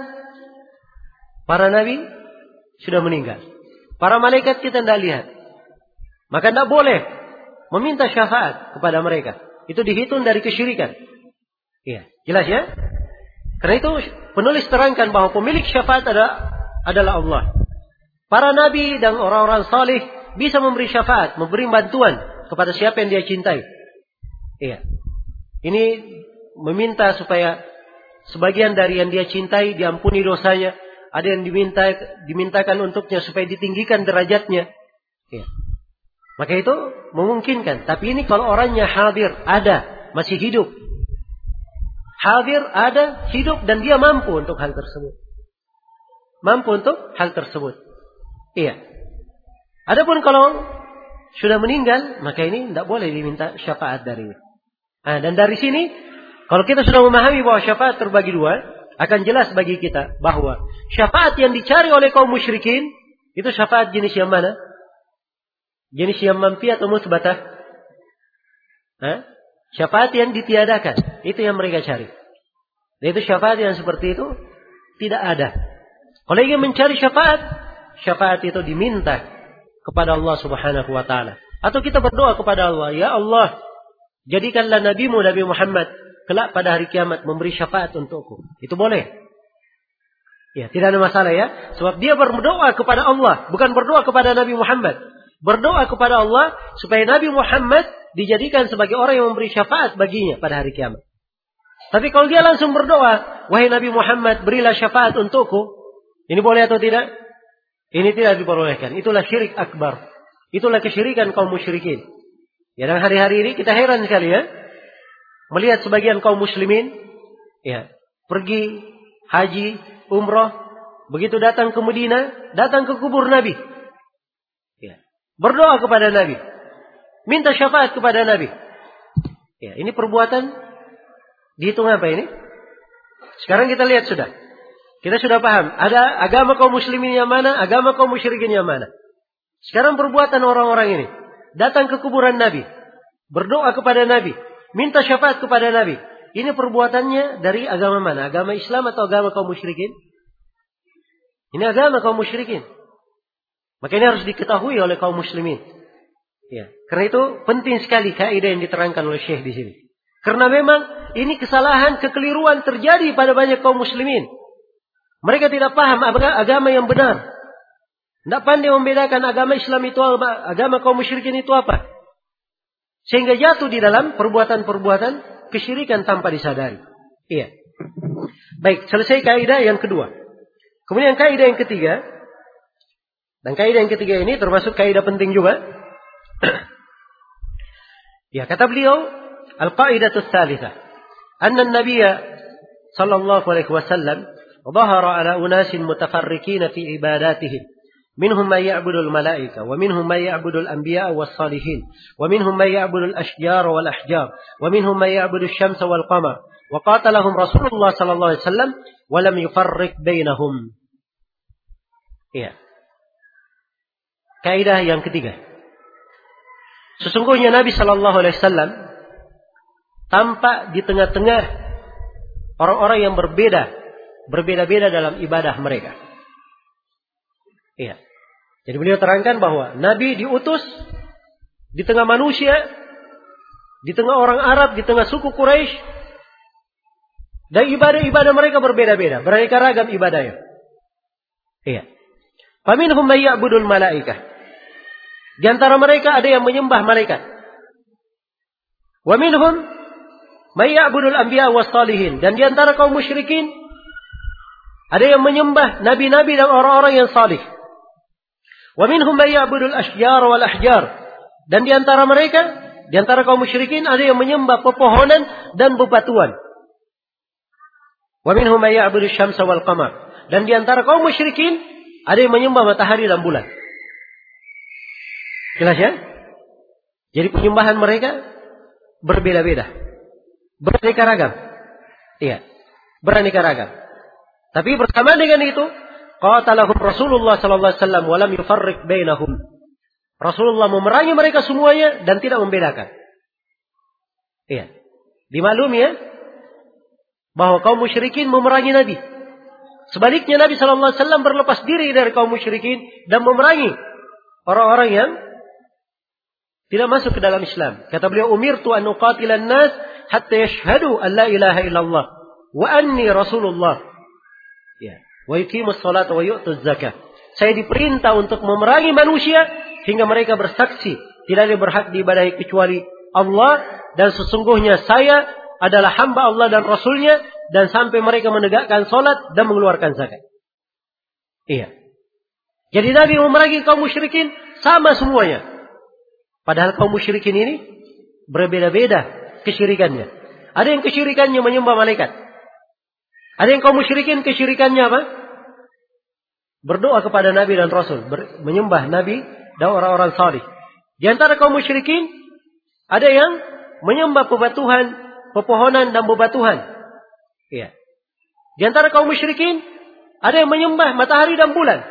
para nabi sudah meninggal. Para malaikat kita tidak lihat. Maka tidak boleh meminta syafaat kepada mereka. Itu dihitung dari kesyirikan. Iya, jelas ya? Karena itu penulis terangkan bahwa pemilik syafaat adalah, adalah Allah. Para nabi dan orang-orang salih bisa memberi syafaat, memberi bantuan kepada siapa yang dia cintai. Iya. Ini meminta supaya sebagian dari yang dia cintai diampuni dosanya. Ada yang diminta dimintakan untuknya supaya ditinggikan derajatnya. Iya. Maka itu memungkinkan. Tapi ini kalau orangnya hadir, ada, masih hidup. Hadir, ada, hidup, dan dia mampu untuk hal tersebut. Mampu untuk hal tersebut. Iya. Adapun kalau sudah meninggal, maka ini tidak boleh diminta syafaat darinya. Nah, dan dari sini, kalau kita sudah memahami bahwa syafaat terbagi dua, akan jelas bagi kita bahwa syafaat yang dicari oleh kaum musyrikin, itu syafaat jenis yang mana? Jenis yang mampi atau musbatah? Hah? Syafaat yang ditiadakan, itu yang mereka cari. Dan itu syafaat yang seperti itu tidak ada. Kalau ingin mencari syafaat, syafaat itu diminta kepada Allah Subhanahu wa taala. Atau kita berdoa kepada Allah, ya Allah, jadikanlah nabimu Nabi Muhammad kelak pada hari kiamat memberi syafaat untukku. Itu boleh. Ya, tidak ada masalah ya. Sebab dia berdoa kepada Allah, bukan berdoa kepada Nabi Muhammad. Berdoa kepada Allah supaya Nabi Muhammad dijadikan sebagai orang yang memberi syafaat baginya pada hari kiamat. Tapi kalau dia langsung berdoa, wahai Nabi Muhammad, berilah syafaat untukku, ini boleh atau tidak? Ini tidak diperbolehkan. Itulah syirik akbar. Itulah kesyirikan kaum musyrikin. Ya, dan hari-hari ini kita heran sekali ya, melihat sebagian kaum muslimin, ya, pergi haji, umrah, begitu datang ke Madinah, datang ke kubur Nabi, ya, berdoa kepada Nabi, minta syafaat kepada Nabi. Ya, ini perbuatan Dihitung apa ini? Sekarang kita lihat sudah. Kita sudah paham. Ada agama kaum muslimin yang mana, agama kaum musyrikin yang mana. Sekarang perbuatan orang-orang ini. Datang ke kuburan Nabi. Berdoa kepada Nabi. Minta syafaat kepada Nabi. Ini perbuatannya dari agama mana? Agama Islam atau agama kaum musyrikin? Ini agama kaum musyrikin. Maka ini harus diketahui oleh kaum muslimin. Ya. Karena itu penting sekali kaidah yang diterangkan oleh Syekh di sini. Karena memang ini kesalahan, kekeliruan terjadi pada banyak kaum muslimin. Mereka tidak paham agama yang benar. Tidak pandai membedakan agama Islam itu apa, agama kaum musyrikin itu apa. Sehingga jatuh di dalam perbuatan-perbuatan kesyirikan tanpa disadari. Iya. Baik, selesai kaidah yang kedua. Kemudian kaidah yang ketiga. Dan kaidah yang ketiga ini termasuk kaidah penting juga. Ya, kata beliau, al-qaidatu tsalitsah, anna an-nabiyya sallallahu alaihi wasallam dhahara ala unasin mutafarriqin fi ibadatihim. Minhum man ya'budu al-malaika, wa minhum man ya'budu al-anbiya was-salihin, wa minhum man ya'budu al-ashjar wal-ahjar, wa minhum man ya'budu asy-syamsa wal-qamar. Wa qatalahum Rasulullah sallallahu alaihi wasallam wa lam yufarriq bainahum. Iya. Kaidah yang ketiga. Sesungguhnya Nabi sallallahu alaihi wasallam tampak di tengah-tengah orang-orang yang berbeda, berbeda-beda dalam ibadah mereka. Iya. Jadi beliau terangkan bahwa Nabi diutus di tengah manusia, di tengah orang Arab, di tengah suku Quraisy, dan ibadah-ibadah mereka berbeda-beda, beraneka ragam ibadahnya. Iya. Faminhum may ya'budul malaikah. Di antara mereka ada yang menyembah malaikat. Wa minhum may ya'budul anbiya was-salihin. Dan di antara kaum musyrikin ada yang menyembah nabi-nabi dan orang-orang yang salih. Wa minhum may ya'budul ashjar wal ahjar. Dan di antara mereka, di antara kaum musyrikin ada yang menyembah pepohonan dan bebatuan. Wa minhum may ya'budul syamsa wal qamar. Dan di antara kaum musyrikin ada yang menyembah matahari dan bulan. Jelas ya? Jadi penyembahan mereka berbeda-beda. Beraneka ragam. Iya. Beraneka ragam. Tapi bersama dengan itu, qatalahum Rasulullah sallallahu alaihi wasallam wa lam yufarriq bainahum. Rasulullah memerangi mereka semuanya dan tidak membedakan. Iya. Dimaklumi ya bahwa kaum musyrikin memerangi Nabi. Sebaliknya Nabi sallallahu alaihi wasallam berlepas diri dari kaum musyrikin dan memerangi orang-orang yang tidak masuk ke dalam Islam. Kata beliau, umirtu an uqatilan nas hatta yashhadu an la ilaha illallah wa anni Rasulullah. Ya, wa yuqimus salata wa yu'tuz zakah. Saya diperintah untuk memerangi manusia hingga mereka bersaksi tidak ada berhak diibadahi kecuali Allah dan sesungguhnya saya adalah hamba Allah dan Rasulnya, dan sampai mereka menegakkan salat dan mengeluarkan zakat. Iya. Jadi Nabi memerangi kaum musyrikin sama semuanya. Padahal kaum musyrikin ini berbeda-beda kesyirikannya. Ada yang kesyirikannya menyembah malaikat. Ada yang kaum musyrikin kesyirikannya apa? Berdoa kepada Nabi dan Rasul, ber- menyembah Nabi dan orang-orang salih. Di antara kaum musyrikin ada yang menyembah bebatuhan, pepohonan dan bebatuhan. Iya. Di antara kaum musyrikin ada yang menyembah matahari dan bulan.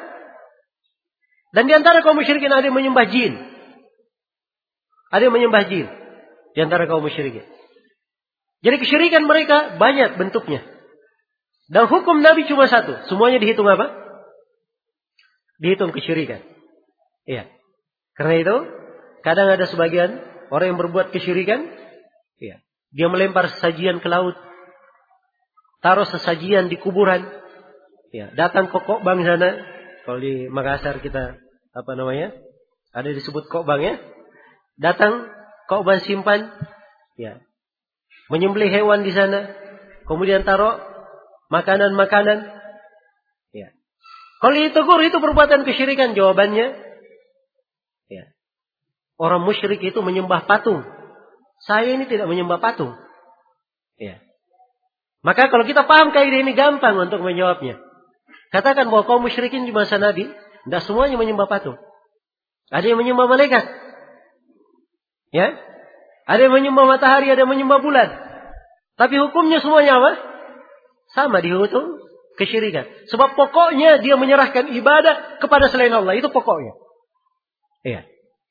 Dan di antara kaum musyrikin ada yang menyembah jin. Ada yang menyembah jin di antara kaum musyrikin. Jadi kesyirikan mereka banyak bentuknya. Dan hukum Nabi cuma satu. Semuanya dihitung apa? Dihitung kesyirikan. Iya. Karena itu, kadang ada sebagian orang yang berbuat kesyirikan. Iya. Dia melempar sesajian ke laut. Taruh sesajian di kuburan. Iya. Datang ke Kokbang sana. Kalau di Makassar kita, apa namanya? Ada disebut Kokbang ya. Datang Kokbang simpan. Ya. Menyembelih hewan di sana. Kemudian taruh makanan-makanan. Ya. Kalau ditegur itu perbuatan kesyirikan, jawabannya ya. Orang musyrik itu menyembah patung. Saya ini tidak menyembah patung. Ya. Maka kalau kita paham kaidah ini gampang untuk menjawabnya. Katakan bahwa kaum musyrikin di masa Nabi tidak semuanya menyembah patung. Ada yang menyembah malaikat. Ya. Ada yang menyembah matahari, ada yang menyembah bulan. Tapi hukumnya semuanya apa? Sama, dihukum kesyirikan. Sebab pokoknya dia menyerahkan ibadah kepada selain Allah. Itu pokoknya. Iya.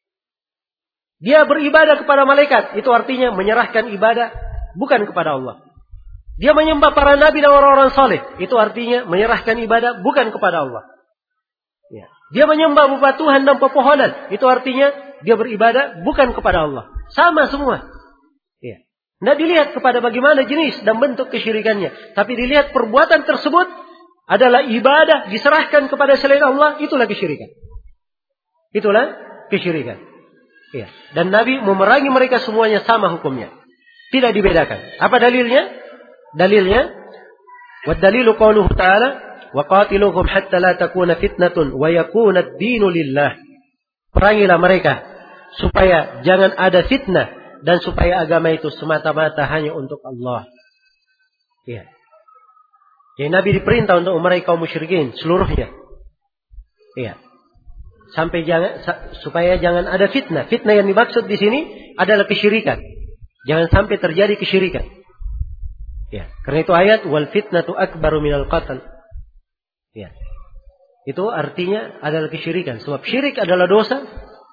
Dia beribadah kepada malaikat. Itu artinya menyerahkan ibadah bukan kepada Allah. Dia menyembah para nabi dan orang-orang saleh. Itu artinya menyerahkan ibadah bukan kepada Allah. Ya. Dia menyembah bebatuhan dan pepohonan. Itu artinya dia beribadah bukan kepada Allah. Sama semua. Ya. Tidak dilihat kepada bagaimana jenis dan bentuk kesyirikannya. Tapi dilihat perbuatan tersebut adalah ibadah diserahkan kepada selain Allah. Itulah kesyirikan. Itulah kesyirikan. Ya. Dan Nabi memerangi mereka semuanya sama hukumnya. Tidak dibedakan. Apa dalilnya? Dalilnya, wa dalilu qauluhu ta'ala, wa qatiluhum hatta la takuna fitnatun wa yakuna ad-dinu lillah. Perangilah mereka supaya jangan ada fitnah dan supaya agama itu semata-mata hanya untuk Allah. Ya. Jadi Nabi diperintah untuk memerangi kaum musyrikin seluruhnya. Ya. Sampai jangan supaya jangan ada fitnah. Fitnah yang dimaksud di sini adalah kesyirikan. Jangan sampai terjadi kesyirikan. Ya, karena itu ayat wal fitnatu akbaru minal qatl. Ya. Itu artinya adalah kesyirikan. Sebab syirik adalah dosa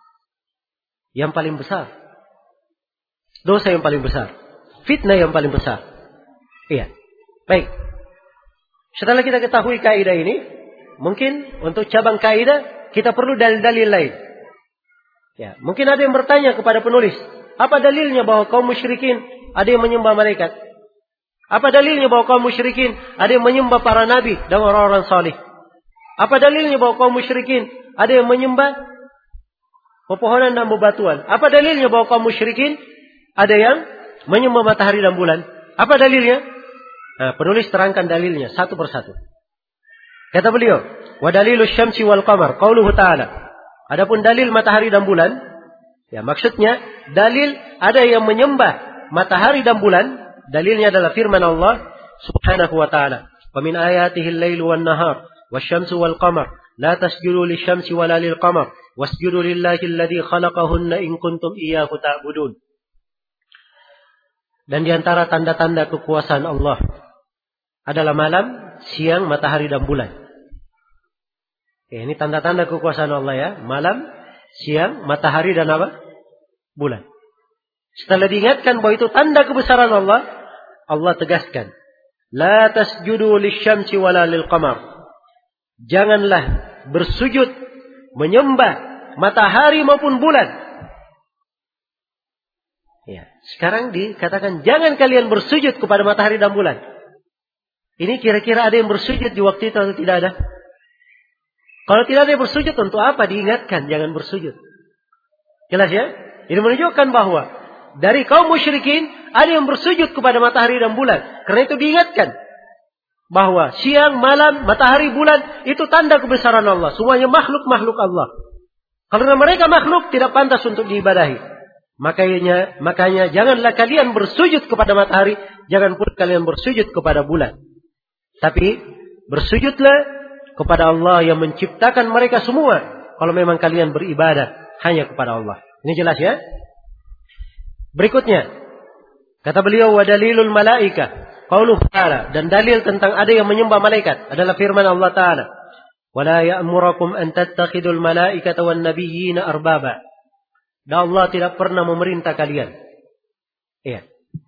yang paling besar. Dosa yang paling besar. Fitnah yang paling besar. Iya. Baik. Setelah kita ketahui kaidah ini, mungkin untuk cabang kaidah kita perlu dalil-dalil lain. Ya, mungkin ada yang bertanya kepada penulis, apa dalilnya bahwa kaum musyrikin ada yang menyembah malaikat? Apa dalilnya bahwa kaum musyrikin ada yang menyembah para nabi dan orang-orang salih? Apa dalilnya bahwa kaum musyrikin ada yang menyembah pepohonan dan bebatuan? Apa dalilnya bahwa kaum musyrikin ada yang menyembah matahari dan bulan? Apa dalilnya? Nah, penulis terangkan dalilnya satu persatu. Kata beliau, wa dalilu syamsi wal qamar qauluhu ta'ala. Adapun dalil matahari dan bulan, ya maksudnya dalil ada yang menyembah matahari dan bulan. Dalilnya adalah firman Allah Subhanahu wa ta'ala. Wa min ayatihi al-lailu wan nahar wasyamsu wal qamar la tasjudu lisyamsi wala lil qamar wasjudu lillahi alladhi khalaqahunna in kuntum iyyahu ta'budun. Dan di antara tanda-tanda kekuasaan Allah adalah malam, siang, matahari dan bulan. Ya, ini tanda-tanda kekuasaan Allah ya, malam, siang, matahari dan apa? Bulan. Setelah diingatkan bahwa itu tanda kebesaran Allah, Allah tegaskan, la tasjudu lisyamsi wala lil qamar. Janganlah bersujud menyembah matahari maupun bulan. Ya, sekarang dikatakan jangan kalian bersujud kepada matahari dan bulan. Ini kira-kira ada yang bersujud di waktu itu atau tidak ada? Kalau tidak ada yang bersujud, untuk apa diingatkan jangan bersujud? Jelas ya? Ini menunjukkan bahwa dari kaum musyrikin ada yang bersujud kepada matahari dan bulan. Karena itu diingatkan bahwa siang, malam, matahari, bulan itu tanda kebesaran Allah. Semuanya makhluk-makhluk Allah. Karena mereka makhluk tidak pantas untuk diibadahi. Makanya, makanya janganlah kalian bersujud kepada matahari, jangan pun kalian bersujud kepada bulan. Tapi bersujudlah kepada Allah yang menciptakan mereka semua. Kalau memang kalian beribadah hanya kepada Allah. Ini jelas ya? Berikutnya, kata beliau wa dalilul malaika qauluhu ta'ala, dan dalil tentang ada yang menyembah malaikat adalah firman Allah Ta'ala, wa la ya'murukum an tattakhidul malaikata wan nabiyyina arbaba. Dan Allah tidak pernah memerintah kalian. Iya.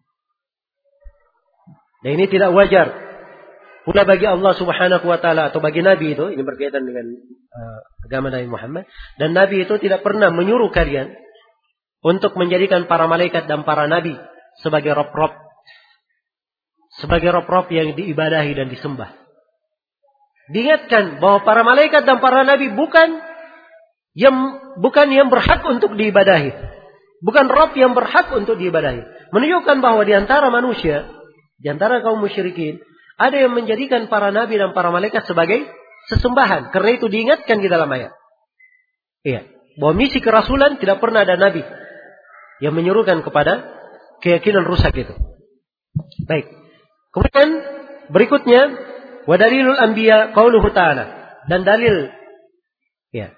Dan ini tidak wajar pula bagi Allah Subhanahu wa taala atau bagi nabi itu, ini berkaitan dengan uh, agama Nabi Muhammad, dan nabi itu tidak pernah menyuruh kalian untuk menjadikan para malaikat dan para nabi sebagai rob-rob. Sebagai rob-rob yang diibadahi dan disembah. Diingatkan bahwa para malaikat dan para nabi bukan yang bukan yang berhak untuk diibadahi. Bukan rob yang berhak untuk diibadahi. Menunjukkan bahwa di antara manusia, di antara kaum musyrikin, ada yang menjadikan para nabi dan para malaikat sebagai sesembahan. Karena itu diingatkan di dalam ayat. Iya. Bahwa misi kerasulan tidak pernah ada nabi yang menyuruhkan kepada keyakinan rusak itu. Baik. Kemudian berikutnya wa dalilul anbiya qauluhu ta'ala, dan dalil ya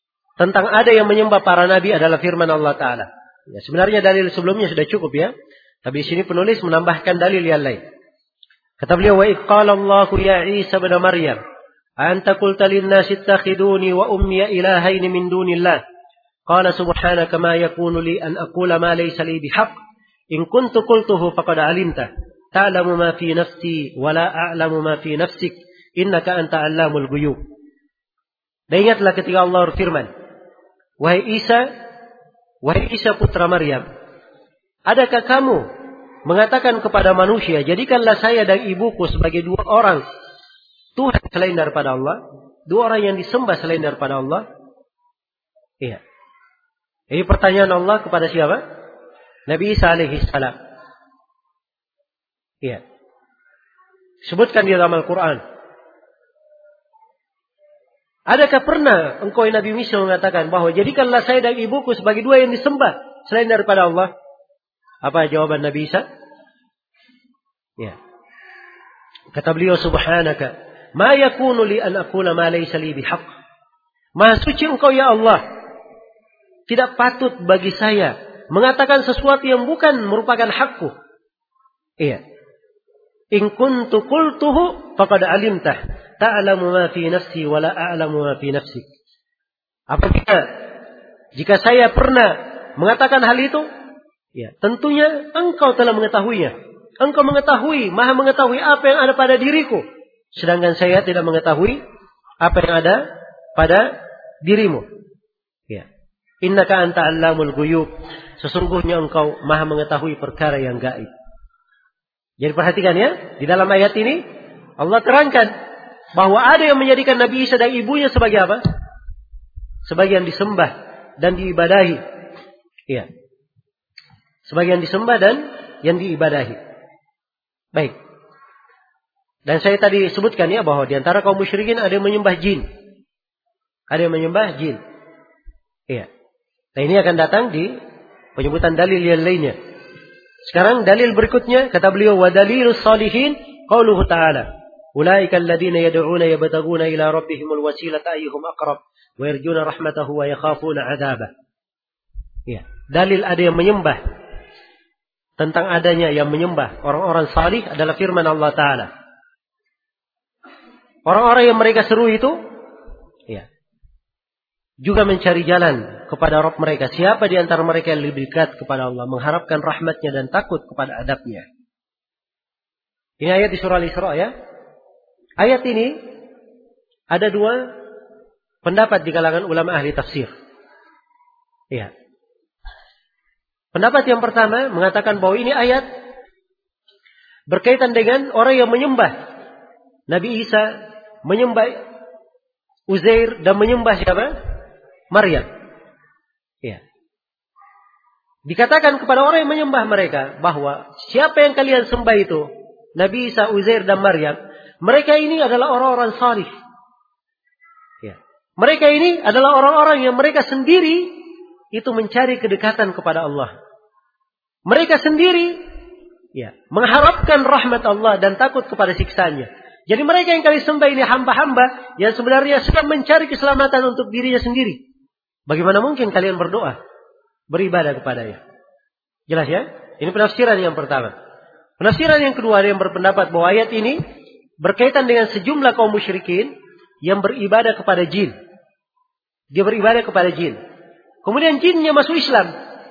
tentang ada yang menyembah para nabi adalah firman Allah Ta'ala. Ya, sebenarnya dalil sebelumnya sudah cukup ya. Tapi di sini penulis menambahkan dalil yang lain. Kata beliau, wa idh qala Allahu ya Isa ibn Maryam, anta qulta lin-nasi ittakhiduni wa ummi ilahayn min dunillah. Qala subhanaka ma yakunu li an aqula ma laysa li bihaq. In kuntu qultuhu faqad alimta. Ta'lamu ma fi nafsi wa la a'lamu ma fi nafsik. Innaka anta 'allamul ghuyub. Dan ingatlah ketika Allah berfirman, wahai Isa, wahai Isa putra Maryam, adakah kamu mengatakan kepada manusia, jadikanlah saya dan ibuku sebagai dua orang Tuhan selain daripada Allah, dua orang yang disembah selain daripada Allah? Iya. Ini pertanyaan Allah kepada siapa? Nabi Isa alaihi salam. Iya. Sebutkan di dalam Al-Quran. Adakah pernah engkau Nabi Isa mengatakan bahwa jadikanlah saya dan ibuku sebagai dua yang disembah selain daripada Allah? Apa jawaban Nabi Isa? Ya. Kata beliau, subhanaka ma yakunu li an aqula ma laysa li bihaq. Maha suci engkau ya Allah. Tidak patut bagi saya mengatakan sesuatu yang bukan merupakan hakku. Iya. In kuntu qultuhu faqad alimtah. Ta'lamu ma fi nafsi wa la a'lamu ma fi nafsik. Apabila jika saya pernah mengatakan hal itu, ya, tentunya engkau telah mengetahuinya. Engkau mengetahui, maha mengetahui apa yang ada pada diriku. Sedangkan saya tidak mengetahui apa yang ada pada dirimu. Ya. Innaka anta 'allamul ghuyub. Sesungguhnya engkau maha mengetahui perkara yang gaib. Jadi perhatikan ya, di dalam ayat ini Allah terangkan bahwa ada yang menjadikan Nabi Isa dan ibunya sebagai apa? Sebagian disembah dan diibadahi. Iya. Sebagian disembah dan yang diibadahi. Baik. Dan saya tadi sebutkan ya bahwa di antara kaum musyrikin ada yang menyembah jin. Ada yang menyembah jin. Iya. Nah ini akan datang di penyebutan dalil yang lainnya. Sekarang dalil berikutnya kata beliau, wa dalilus salihin qauluhu ta'ala. Ulaika alladziina yad'uuna yabtaghuuna ila rabbihimul wasilata ayyuhum aqrab wa yarjuna rahmatahu wa yakhafuna 'adzabah. Ya, dalil ada yang menyembah. Tentang adanya yang menyembah orang-orang salih adalah firman Allah Ta'ala. Orang-orang yang mereka seru itu ya, juga mencari jalan kepada Rabb mereka. Siapa di antara mereka yang lebih dekat kepada Allah, mengharapkan rahmatnya dan takut kepada adabnya. Ini ayat di surah Al-Isra ya. Ayat ini ada dua pendapat di kalangan ulama ahli tafsir. Ya. Pendapat yang pertama mengatakan bahwa ini ayat berkaitan dengan orang yang menyembah Nabi Isa, menyembah Uzair dan menyembah siapa? Maryam. Ya. Dikatakan kepada orang yang menyembah mereka bahwa siapa yang kalian sembah itu, Nabi Isa, Uzair dan Maryam, mereka ini adalah orang-orang salih. Ya. Mereka ini adalah orang-orang yang mereka sendiri itu mencari kedekatan kepada Allah. Mereka sendiri ya, mengharapkan rahmat Allah dan takut kepada siksanya. Jadi mereka yang kalian sembah ini hamba-hamba yang sebenarnya sedang mencari keselamatan untuk dirinya sendiri. Bagaimana mungkin kalian berdoa, beribadah kepadanya? Jelas ya? Ini penafsiran yang pertama. Penafsiran yang kedua ada yang berpendapat bahwa ayat ini berkaitan dengan sejumlah kaum musyrikin yang beribadah kepada jin. Dia beribadah kepada jin. Kemudian jinnya masuk Islam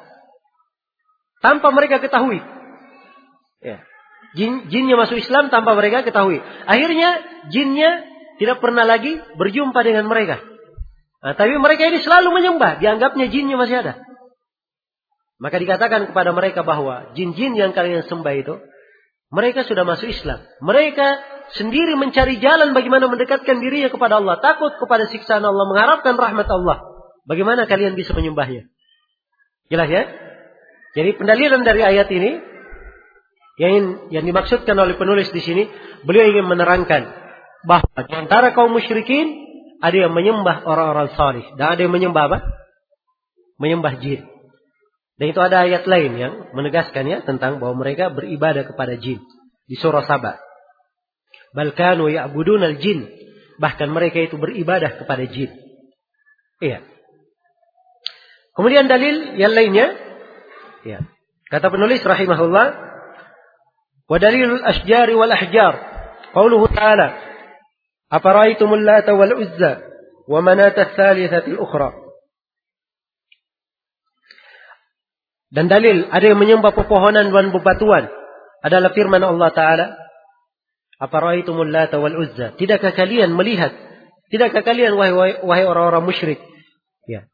tanpa mereka ketahui. Ya. Jin, jinnya masuk Islam tanpa mereka ketahui. Akhirnya jinnya tidak pernah lagi berjumpa dengan mereka. Nah, tapi mereka ini selalu menyembah, dianggapnya jinnya masih ada. Maka dikatakan kepada mereka bahwa jin-jin yang kalian sembah itu, mereka sudah masuk Islam. Mereka sendiri mencari jalan bagaimana mendekatkan dirinya kepada Allah, takut kepada siksaan Allah, mengharapkan rahmat Allah. Bagaimana kalian bisa menyembahnya? Jelas ya? Jadi pendalilan dari ayat ini yang yang dimaksudkan oleh penulis di sini, beliau ingin menerangkan bahwa di antara kaum musyrikin ada yang menyembah orang-orang salih dan ada yang menyembah apa? Menyembah jin. Dan itu ada ayat lain yang menegaskan ya tentang bahwa mereka beribadah kepada jin di surah Saba. Bal kanu ya'budunal jin, bahkan mereka itu beribadah kepada jin. Iya. Kemudian dalil yang lainnya ya. Kata penulis rahimahullah, wa dalilul asjari wal ahjar qauluhu ta'ala afara'aytumul lata wal uzza wa manata ats-tsalitsati al-ukhra. Dan dalil ada yang menyembah pepohonan dan bebatuan adalah firman Allah Ta'ala, afara'aytumul lata wal uzza. Tidakkah kalian melihat, tidakkah kalian wahai, wahai, wahai orang-orang musyrik, ya,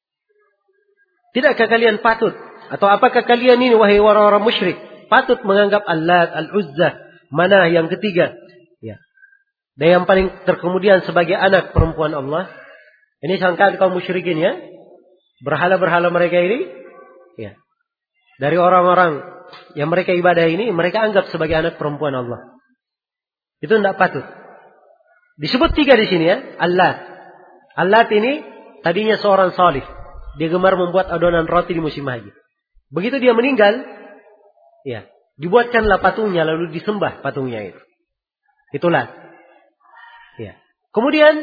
tidakkah kalian patut, atau apakah kalian ini wahai orang-orang musyrik patut menganggap Al-Lat, Al-Uzza, Manah yang ketiga, ya, dan yang paling terkemudian sebagai anak perempuan Allah? Ini sangkaan kaum musyrikin, ya, berhala-berhala mereka ini, ya, dari orang-orang yang mereka ibadah ini, mereka anggap sebagai anak perempuan Allah. Itu tidak patut. Disebut tiga di sini, ya, Al-Lat. Al-Lat ini tadinya seorang salih. Dia gemar membuat adonan roti di musim haji. Begitu dia meninggal, ya, dibuatkanlah patungnya lalu disembah patungnya itu. Itulah. Ya. Kemudian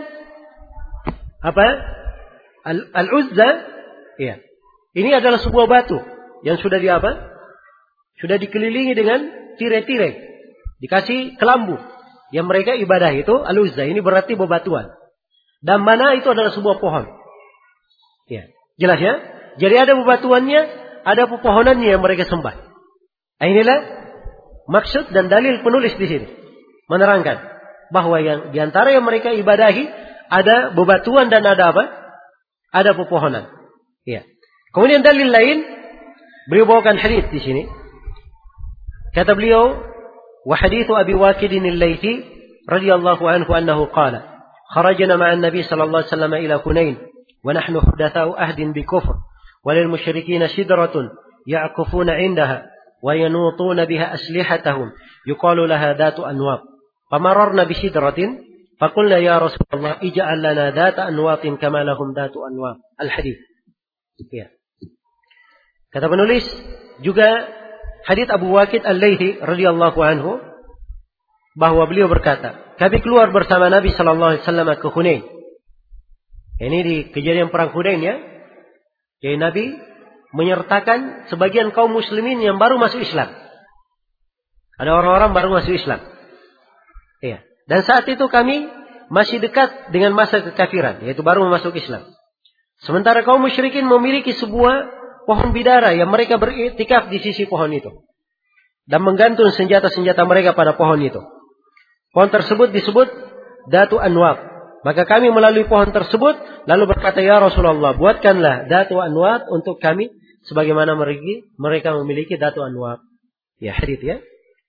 apa? Al- Al-Uzza, ya. Ini adalah sebuah batu yang sudah di apa? Sudah dikelilingi dengan tirai-tirai. Dikasih kelambu. Yang mereka ibadah itu Al-Uzza. Ini berarti bebatuan. Dan Manah itu adalah sebuah pohon. Ya. Jelas, ya? Jadi ada bebatuannya, ada pepohonannya yang mereka sembah. Inilah maksud dan dalil penulis di sini. Menerangkan bahwa yang diantara yang mereka ibadahi ada bebatuan dan ada apa? Ada pepohonan. Ya. Kemudian dalil lain, beliau bawakan hadis di sini. Kata beliau, wa hadithu Abi Waqid al-Laythi radhiyallahu anhu annahu qala, kharajna ma'an Nabi sallallahu alaihi wasallam ila Hunain wa nahnu hudatha'u ahdin bi kufr wa lil musyrikeen shidratun ya'kufuna 'indaha wa yanutuna biha aslihatahum yuqalu laha dhatu anwab. Famararna bi shidratin faqulna ya Rasulullah ij'al lana dhata anwaqin kama lahum dhatu anwab. Al-hadits. Ya. Kata penulis juga hadits Abu Waqid al-Laythi radhiyallahu anhu bahwa beliau berkata, kami keluar bersama Nabi sallallahu alaihi wasallam ke Hunain. Ini di kejadian perang Hunain, ya. Jadi Nabi menyertakan sebagian kaum muslimin yang baru masuk Islam. Ada orang-orang baru masuk Islam. Iya. Dan saat itu kami masih dekat dengan masa kekafiran, yaitu baru masuk Islam. Sementara kaum musyrikin memiliki sebuah pohon bidara yang mereka beriktikaf di sisi pohon itu. Dan menggantung senjata-senjata mereka pada pohon itu. Pohon tersebut disebut Dhatu Anwab. Maka kami melalui pohon tersebut lalu berkata, ya Rasulullah, buatkanlah Dhatu Anwab untuk kami sebagaimana mereka, mereka memiliki Dhatu Anwab. Ya, hadits, ya.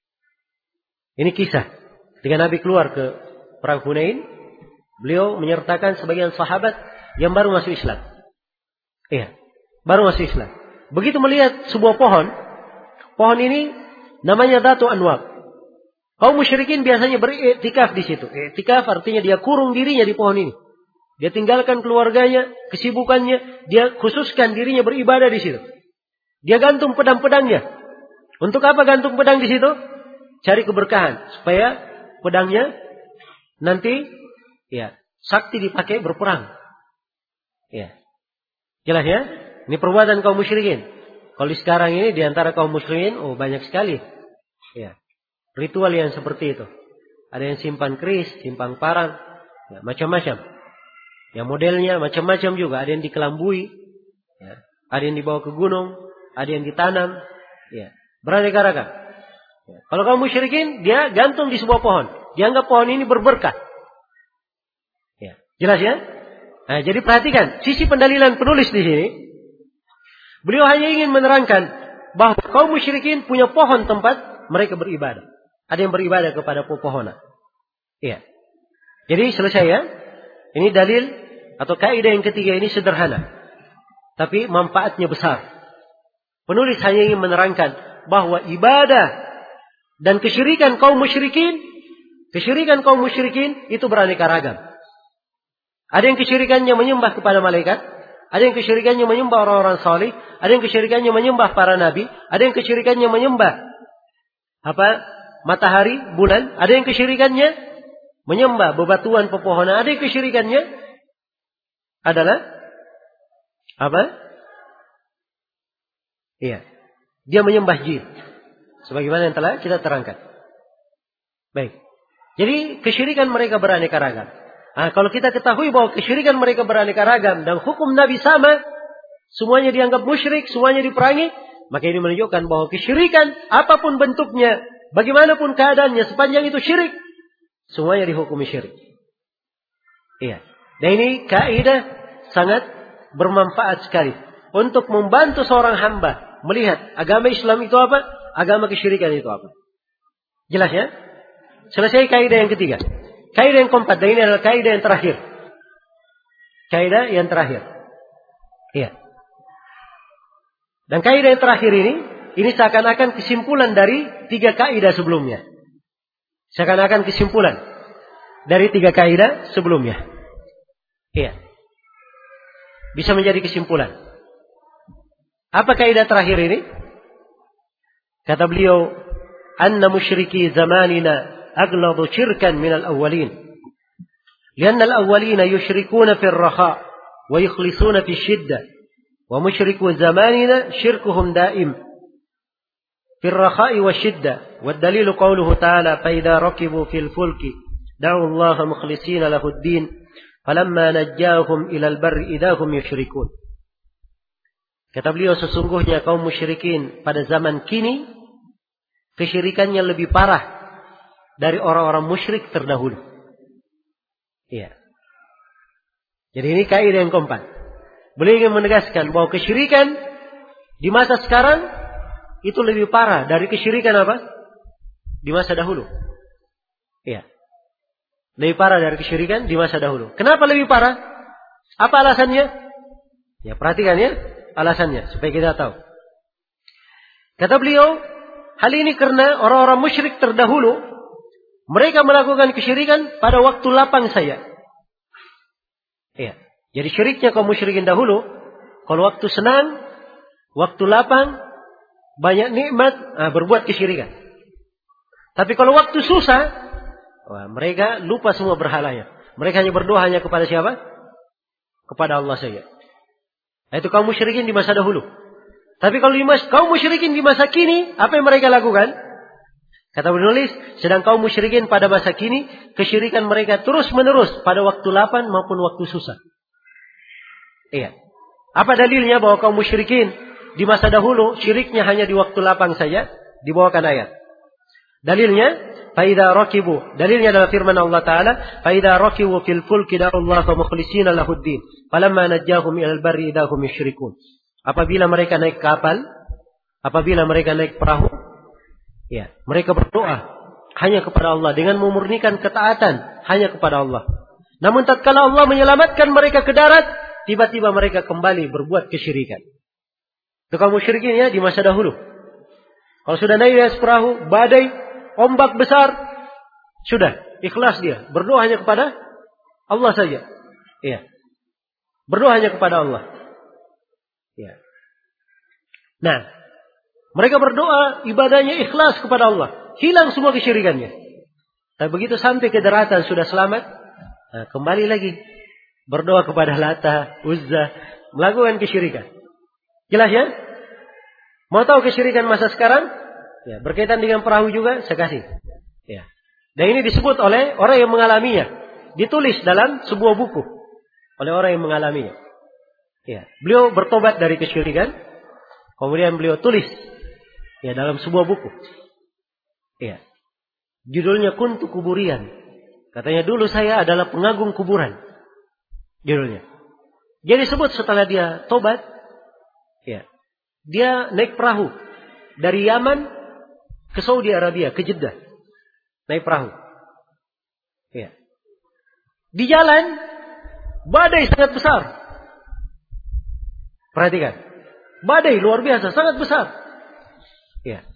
Ini kisah. Ketika Nabi keluar ke perang Hunain, beliau menyertakan sebagian sahabat yang baru masuk Islam. Iya, baru masuk Islam. Begitu melihat sebuah pohon, pohon ini namanya Dhatu Anwab. Kaum musyrikin biasanya beriktikaf di situ. Iktikaf artinya dia kurung dirinya di pohon ini. Dia tinggalkan keluarganya, kesibukannya, dia khususkan dirinya beribadah di situ. Dia gantung pedang-pedangnya. Untuk apa gantung pedang di situ? Cari keberkahan supaya pedangnya nanti, ya, sakti dipakai berperang. Ya. Jelas, ya? Ini perbuatan kaum musyrikin. Kalau sekarang ini di antara kaum muslimin, oh banyak sekali. Ya. Ritual yang seperti itu. Ada yang simpan keris, simpan parang, ya, macam-macam. Ya, modelnya macam-macam juga. Ada yang dikelambui, ya, ada yang dibawa ke gunung, ada yang ditanam, ya, beraneka ragam. Ya. Kalau kaum musyrikin, dia gantung di sebuah pohon. Dianggap pohon ini berberkah. Ya. Jelas, ya? Nah, jadi perhatikan sisi pendalilan penulis di sini. Beliau hanya ingin menerangkan bahwa kaum musyrikin punya pohon tempat mereka beribadah. Ada yang beribadah kepada pepohonan. Iya. Jadi selesai, ya. Ini dalil atau kaidah yang ketiga ini sederhana, tapi manfaatnya besar. Penulis hanya ingin menerangkan bahwa ibadah dan kesyirikan kaum musyrikin, kesyirikan kaum musyrikin itu beraneka ragam. Ada yang kesyirikannya menyembah kepada malaikat, ada yang kesyirikannya menyembah orang-orang salih, ada yang kesyirikannya menyembah para nabi, ada yang kesyirikannya menyembah apa? Matahari, bulan, ada yang kesyirikannya menyembah bebatuan pepohonan, ada yang kesyirikannya adalah apa? Iya. dia menyembah jin. Sebagaimana yang telah kita terangkan. Baik. Jadi kesyirikan mereka beraneka ragam. Nah, kalau kita ketahui bahwa kesyirikan mereka beraneka ragam dan hukum Nabi sama, semuanya dianggap musyrik, semuanya diperangi, maka ini menunjukkan bahwa kesyirikan apapun bentuknya, bagaimanapun keadaannya, sepanjang itu syirik, semuanya dihukumi syirik. Iya. Dan ini kaidah sangat bermanfaat sekali untuk membantu seorang hamba melihat agama Islam itu apa, agama kesyirikan itu apa. Jelas ya? Selesai kaidah yang ketiga. Kaidah yang keempat, dan ini adalah kaidah yang terakhir. Kaidah yang terakhir. Iya. Dan kaidah yang terakhir ini, ini seakan-akan kesimpulan dari tiga kaidah sebelumnya. Seakan-akan kesimpulan dari tiga kaidah sebelumnya. Iya. Bisa menjadi kesimpulan. Apa kaidah terakhir ini? Kata beliau, anna musyriki zamanina أغلظ شركا من الأولين لأن الأولين يشركون في الرخاء ويخلصون في الشدة ومشرك زماننا شركهم دائم في الرخاء والشدة والدليل قوله تعالى فإذا ركبوا في الفلك دعوا الله مخلصين له الدين فلما نجاهم إلى البر إذا هم يشركون. Kata beliau, sesungguhnya kaum musyrikin pada zaman kini kesyirikannya lebih parah dari orang-orang musyrik terdahulu. Iya. Jadi ini kaidah yang keempat. Beliau ingin menegaskan bahwa kesyirikan di masa sekarang itu lebih parah dari kesyirikan apa? Di masa dahulu. Iya. Lebih parah dari kesyirikan di masa dahulu. Kenapa lebih parah? Apa alasannya? Ya, perhatikan ya alasannya supaya kita tahu. Kata beliau, hal ini karena orang-orang musyrik terdahulu mereka melakukan kesyirikan pada waktu lapang saja. Iya. Jadi syiriknya kaum musyrikin dahulu, kalau waktu senang, waktu lapang, banyak nikmat, nah, berbuat kesyirikan. Tapi kalau waktu susah, wah, mereka lupa semua berhalanya. Mereka hanya berdoa hanya kepada siapa? Kepada Allah saja. Itu kaum musyrikin di masa dahulu. Tapi kalau di mas, kaum musyrikin di masa kini, apa yang mereka lakukan? Kata penulis, sedang kaum musyrikin pada masa kini, kesyirikan mereka terus menerus pada waktu lapang maupun waktu susah. Iya. Apa dalilnya bahwa kaum musyrikin di masa dahulu syiriknya hanya di waktu lapang saja? Dibawakan ayat. Dalilnya, faida rakibu. Dalilnya adalah firman Allah Taala, faida rakibu fil fulki da'ullaha mukhlishina lahuddin, falamma najjahum ilal barri idahum yusyrikun. Apabila mereka naik kapal, apabila mereka naik perahu, ya, mereka berdoa hanya kepada Allah dengan memurnikan ketaatan hanya kepada Allah. Namun tatkala Allah menyelamatkan mereka ke darat, tiba-tiba mereka kembali berbuat kesyirikan. Itu kaum musyrikin ya di masa dahulu. Kalau sudah naik di perahu, badai, ombak besar, sudah ikhlas dia, berdoa hanya kepada Allah saja. Iya. Berdoa hanya kepada Allah. Iya. Nah, mereka berdoa, ibadahnya ikhlas kepada Allah. Hilang semua kesyirikannya. Tapi begitu sampai ke daratan sudah selamat, nah, kembali lagi berdoa kepada Lata, Uzza, melakukan kesyirikan. Jelas ya? Mau tahu kesyirikan masa sekarang? Ya, berkaitan dengan perahu juga, saya kasih. Ya. Dan ini disebut oleh orang yang mengalaminya. Ditulis dalam sebuah buku oleh orang yang mengalaminya. Ya. Beliau bertobat dari kesyirikan, kemudian beliau tulis ya dalam sebuah buku. Ya. Judulnya Kuntu Kuburian. Katanya dulu saya adalah pengagung kuburan. Judulnya. Jadi sebut setelah dia tobat, ya. Dia naik perahu dari Yaman ke Saudi Arabia, ke Jeddah. Naik perahu. Ya. Di jalan badai sangat besar. Perhatikan. Badai luar biasa, sangat besar. Ya.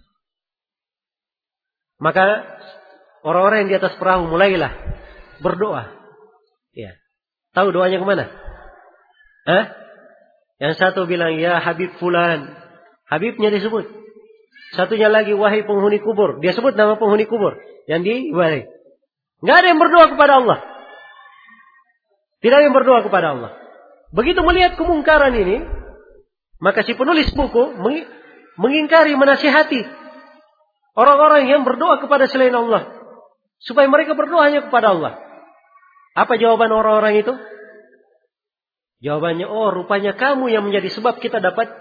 Maka orang-orang yang di atas perahu mulailah berdoa. Ya. Tahu doanya kemana? Hah? Yang satu bilang, ya Habib Fulan. Habibnya disebut. Satunya lagi, wahai penghuni kubur. Dia sebut nama penghuni kubur. Yang di badai. Nggak ada yang berdoa kepada Allah. Tidak ada yang berdoa kepada Allah. Begitu melihat kemungkaran ini, maka si penulis buku mengingkari, menasihati orang-orang yang berdoa kepada selain Allah, supaya mereka berdoa hanya kepada Allah. Apa jawaban orang-orang itu? Jawabannya, oh rupanya kamu yang menjadi sebab kita dapat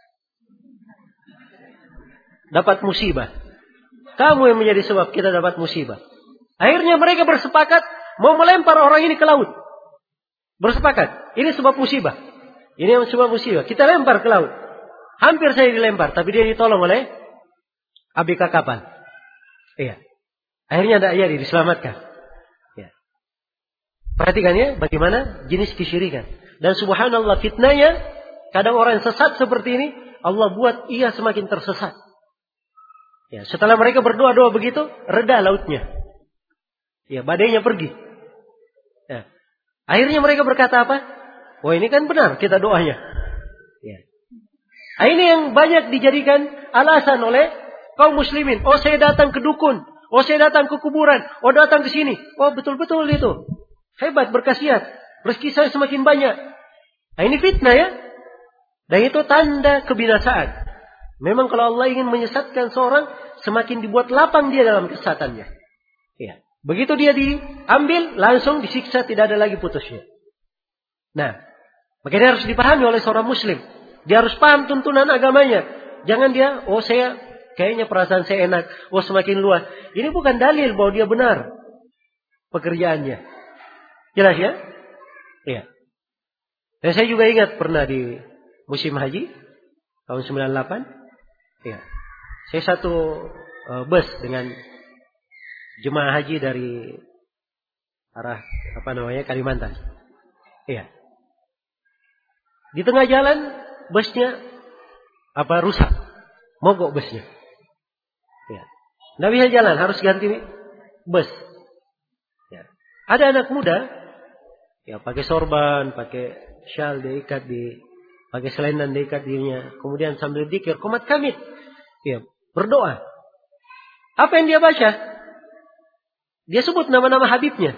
dapat musibah. Kamu yang menjadi sebab kita dapat musibah. Akhirnya mereka bersepakat mau melempar orang ini ke laut. Bersepakat, ini sebab musibah. Ini yang sebab musibah. Kita lempar ke laut. Hampir saya dilempar, tapi dia ditolong oleh A B K kapal. Iya. Akhirnya tidak jadi, diselamatkan. Ya. Perhatikan ya, bagaimana jenis kesyirikan. Dan subhanallah, fitnahnya, kadang orang yang sesat seperti ini, Allah buat ia semakin tersesat. Ya, setelah mereka berdoa-doa begitu, reda lautnya. Ya, badainya pergi. Ya. Akhirnya mereka berkata apa? Oh ini kan benar kita doanya. Ya. Nah, ini yang banyak dijadikan alasan oleh kaum muslimin. Oh saya datang ke dukun. Oh saya datang ke kuburan. Oh datang ke sini. Oh betul-betul itu. Hebat berkhasiat. Rezeki saya semakin banyak. Nah ini fitnah ya. Dan itu tanda kebinasaan. Memang kalau Allah ingin menyesatkan seorang, semakin dibuat lapang dia dalam kesesatannya. Ya. Begitu dia diambil, langsung disiksa, tidak ada lagi putusnya. Nah, makanya harus dipahami oleh seorang muslim. Dia harus paham tuntunan agamanya. Jangan dia, oh saya kayaknya perasaan saya enak, oh semakin luas. Ini bukan dalil bahwa dia benar pekerjaannya. Jelas ya? Iya. Dan saya juga ingat pernah di musim haji tahun sembilan puluh delapan. Iya. Saya satu uh, bus dengan jemaah haji dari arah apa namanya Kalimantan. Iya. Di tengah jalan busnya apa rusak, mogok busnya. Ya. Nggak bisa jalan, harus ganti bus. Ya. Ada anak muda, ya pakai sorban, pakai syal diikat di, pakai selendang diikat dirinya, kemudian sambil dzikir, qomat kamit, ya berdoa. Apa yang dia baca? Dia sebut nama-nama Habibnya.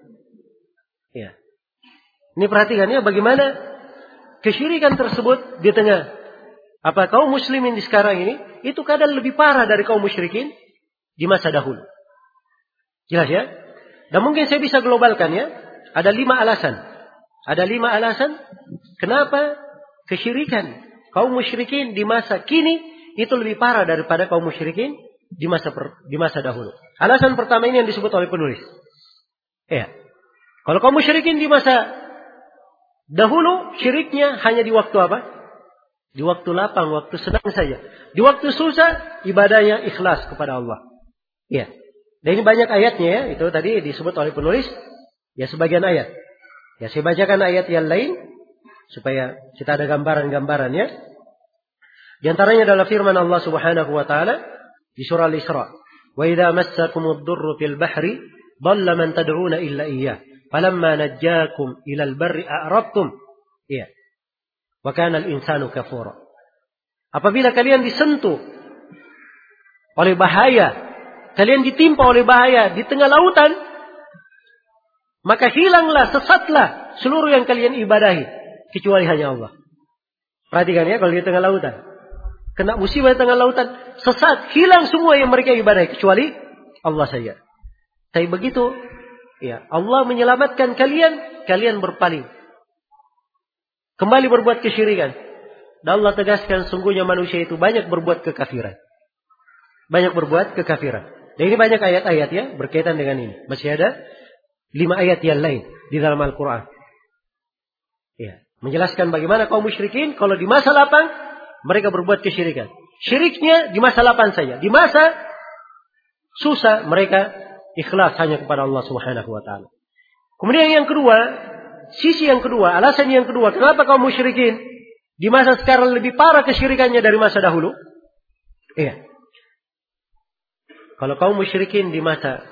Ya. Ini perhatikan ya bagaimana kesyirikan tersebut di tengah apa kaum muslimin di sekarang ini itu kadang lebih parah dari kaum musyrikin di masa dahulu. Jelas ya? Dan mungkin saya bisa globalkan ya. Ada lima alasan. Ada lima alasan kenapa kesyirikan kaum musyrikin di masa kini itu lebih parah daripada kaum musyrikin di masa per, di masa dahulu. Alasan pertama ini yang disebut oleh penulis. Ya. Kalau kaum musyrikin di masa dahulu syiriknya hanya di waktu apa? Di waktu lapang, waktu senang saja. Di waktu susah, ibadahnya ikhlas kepada Allah. Ya. Dan ini banyak ayatnya ya. Itu tadi disebut oleh penulis. Ya sebagian ayat. Ya saya bacakan ayat yang lain. Supaya kita ada gambaran-gambarannya. Di antaranya adalah firman Allah subhanahu wa ta'ala. Di surah Al-Isra. Wa idha massakumud durru fil bahri. Dhalla man tad'una illa iyyah. Falamma najjakum ilal barri a'rabtum. Iya. Wa kana al-insanu kafura. Apabila kalian disentuh oleh bahaya, kalian ditimpa oleh bahaya di tengah lautan, maka hilanglah, sesatlah seluruh yang kalian ibadahi kecuali hanya Allah. Perhatikan ya kalau di tengah lautan. Kena musibah di tengah lautan, sesat, hilang semua yang mereka ibadahi kecuali Allah saja. Tapi begitu ya, Allah menyelamatkan kalian, kalian berpaling. Kembali berbuat kesyirikan. Dan Allah tegaskan sungguhnya manusia itu banyak berbuat kekafiran. Banyak berbuat kekafiran. Dan ini banyak ayat-ayat ya berkaitan dengan ini. Masih ada lima ayat yang lain di dalam Al-Quran. Ya, menjelaskan bagaimana kaum musyrikin kalau di masa lapang mereka berbuat kesyirikan. Syiriknya di masa lapang saja. Di masa susah mereka ikhlas hanya kepada Allah Subhanahu wa taala. Kemudian yang kedua, sisi yang kedua, alasan yang kedua, kenapa kaum musyrikin di masa sekarang lebih parah kesyirikannya dari masa dahulu? Iya. Kalau kaum musyrikin di masa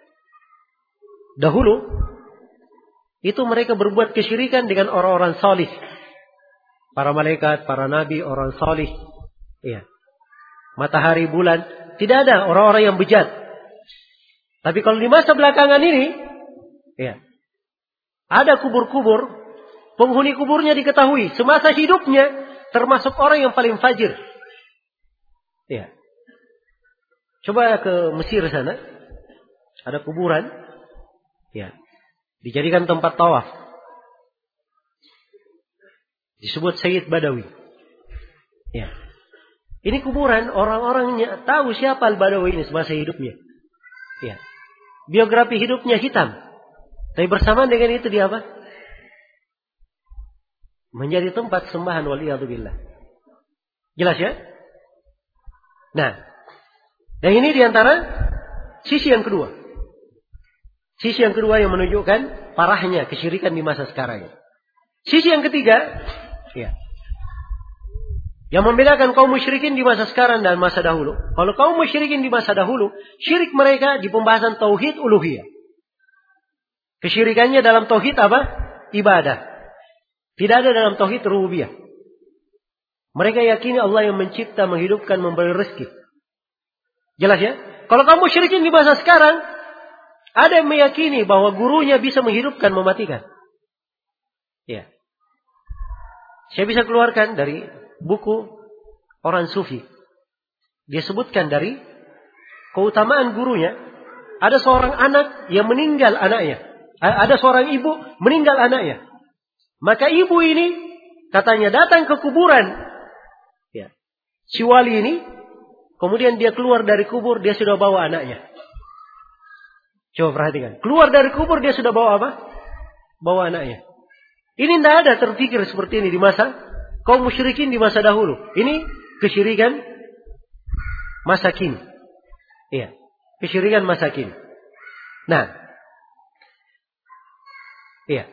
dahulu itu mereka berbuat kesyirikan dengan orang-orang salih. Para malaikat, para nabi, orang salih. Iya. Matahari, bulan, tidak ada orang-orang yang bejat. Tapi kalau di masa belakangan ini, ya, ada kubur-kubur, penghuni kuburnya diketahui semasa hidupnya termasuk orang yang paling fajir. Ya. Coba ke Mesir sana, ada kuburan, ya, dijadikan tempat tawaf. Disebut Sayyid Badawi. Ya. Ini kuburan, orang-orangnya tahu siapa Al-Badawi ini semasa hidupnya. Ya. Biografi hidupnya hitam. Tapi bersamaan dengan itu dia apa? Menjadi tempat sembahan waliyadzubillah. Jelas ya? Nah, dan ini diantara sisi yang kedua. Sisi yang kedua yang menunjukkan parahnya kesyirikan di masa sekarang. Sisi yang ketiga, ya, yang membedakan kaum musyrikin di masa sekarang dan masa dahulu. Kalau kaum musyrikin di masa dahulu, syirik mereka di pembahasan tauhid uluhiyah. Kesyirikannya dalam tauhid apa? Ibadah. Tidak ada dalam tauhid rububiyah. Mereka yakini Allah yang mencipta, menghidupkan, memberi rezeki. Jelas ya? Kalau kaum musyrikin di masa sekarang, ada yang meyakini bahwa gurunya bisa menghidupkan, mematikan. Ya. Saya bisa keluarkan dari buku orang sufi. Dia sebutkan dari keutamaan gurunya. Ada seorang anak yang meninggal anaknya. Ada seorang ibu meninggal anaknya. Maka ibu ini katanya datang ke kuburan. Ya. Si wali ini. Kemudian dia keluar dari kubur. Dia sudah bawa anaknya. Coba perhatikan. Keluar dari kubur dia sudah bawa apa? Bawa anaknya. Ini tidak ada terpikir seperti ini di masa kaum musyrikin di masa dahulu. Ini kesyirikan masa kini. Iya, kesyirikan masa kini. Nah, iya.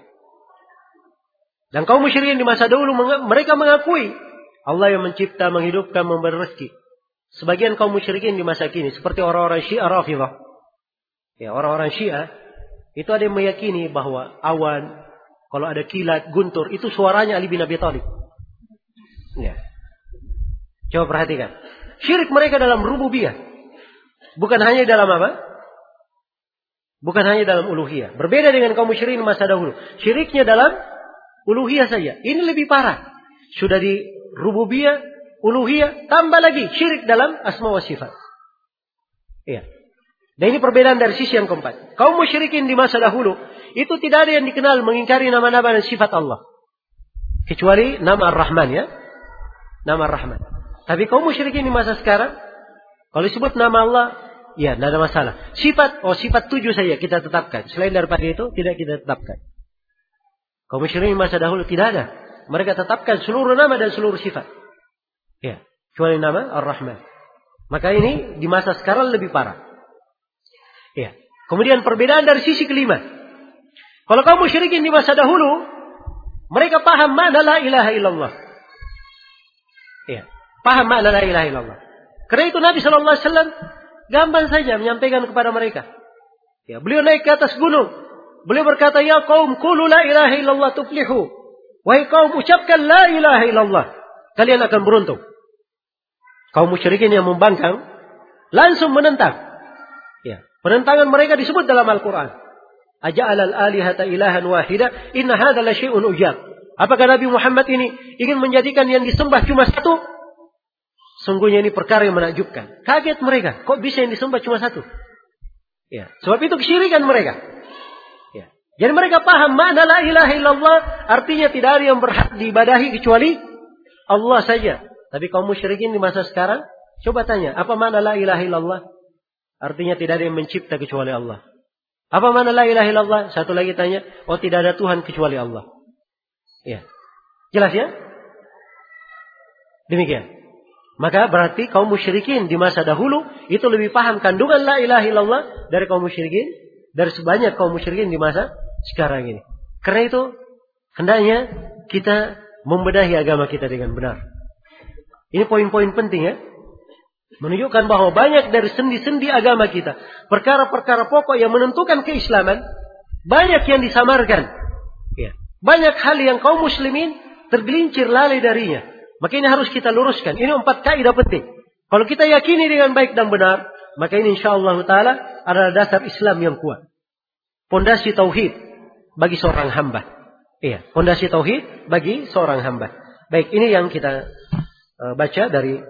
Dan kaum musyrikin di masa dahulu mereka mengakui Allah yang mencipta, menghidupkan, memberi rezeki. Sebagian kaum musyrikin di masa kini seperti orang-orang Syiah Rafidhah. Ya, orang-orang Syiah itu ada yang meyakini bahwa awan, kalau ada kilat, guntur, itu suaranya Ali bin Abi Thalib. Ya. Coba perhatikan. Syirik mereka dalam rububiyah. Bukan hanya dalam apa? Bukan hanya dalam uluhiyah. Berbeda dengan kaum musyrikin masa dahulu. Syiriknya dalam uluhiyah saja. Ini lebih parah. Sudah di rububiyah, uluhiyah, tambah lagi syirik dalam asma wa sifat. Iya. Dan ini perbedaan dari sisi yang keempat. Kaum musyrikin di masa dahulu itu tidak ada yang dikenal mengingkari nama-nama dan sifat Allah. Kecuali nama Ar-Rahman ya. Nama Ar-Rahman. Tapi kaum musyrikin di masa sekarang, kalau disebut nama Allah, ya tidak ada masalah. Sifat, oh sifat tujuh saja kita tetapkan. Selain daripada itu, tidak kita tetapkan. Kaum musyrikin di masa dahulu tidak ada. Mereka tetapkan seluruh nama dan seluruh sifat. Ya, kecuali nama Ar-Rahman. Maka ini di masa sekarang lebih parah. Ya. Kemudian perbedaan dari sisi kelima. Kalau kaum musyrikin di masa dahulu, mereka paham makna la ilaha illallah. Ya, paham makna la ilaha illallah. Karena itu Nabi sallallahu alaihi wasallam gampang saja menyampaikan kepada mereka. Ya, beliau naik ke atas gunung. Beliau berkata, "Ya qaum, qulu la ilaha illallah tuflihu." Wahai kaum, ucapkan la ilaha illallah. Kalian akan beruntung. Kaum musyrikin yang membangkang langsung menentang. Ya, penentangan mereka disebut dalam Al-Quran. Aja'alal alihata ilahan wahida, inna hadha la syai'un ujab. Apakah Nabi Muhammad ini ingin menjadikan yang disembah cuma satu? Sungguhnya ini perkara yang menakjubkan. Kaget mereka, kok bisa yang disembah cuma satu? Ya, sebab itu kesyirikan mereka. Ya. Jadi mereka paham makna la ilaha illallah, artinya tidak ada yang berhak diibadahi kecuali Allah saja. Tapi kaum musyrikin di masa sekarang, coba tanya, apa makna la ilaha illallah? Artinya tidak ada yang mencipta kecuali Allah. Apa makna la ilaha illallah? Satu lagi tanya, oh tidak ada Tuhan kecuali Allah. Ya. Jelas ya? Demikian. Maka berarti kaum musyrikin di masa dahulu itu lebih paham kandungan la ilaha illallah dari kaum musyrikin, dari sebanyak kaum musyrikin di masa sekarang ini. Karena itu hendaknya kita membenahi agama kita dengan benar. Ini poin-poin penting ya. Menunjukkan bahwa banyak dari sendi-sendi agama kita, perkara-perkara pokok yang menentukan keislaman, banyak yang disamarkan. Ya. Banyak hal yang kaum muslimin tergelincir lalai darinya. Maka ini harus kita luruskan. Ini empat kaidah penting. Kalau kita yakini dengan baik dan benar, maka ini insyaallah taala adalah dasar Islam yang kuat. Pondasi tauhid bagi seorang hamba. Iya, pondasi tauhid bagi seorang hamba. Baik, ini yang kita uh, baca dari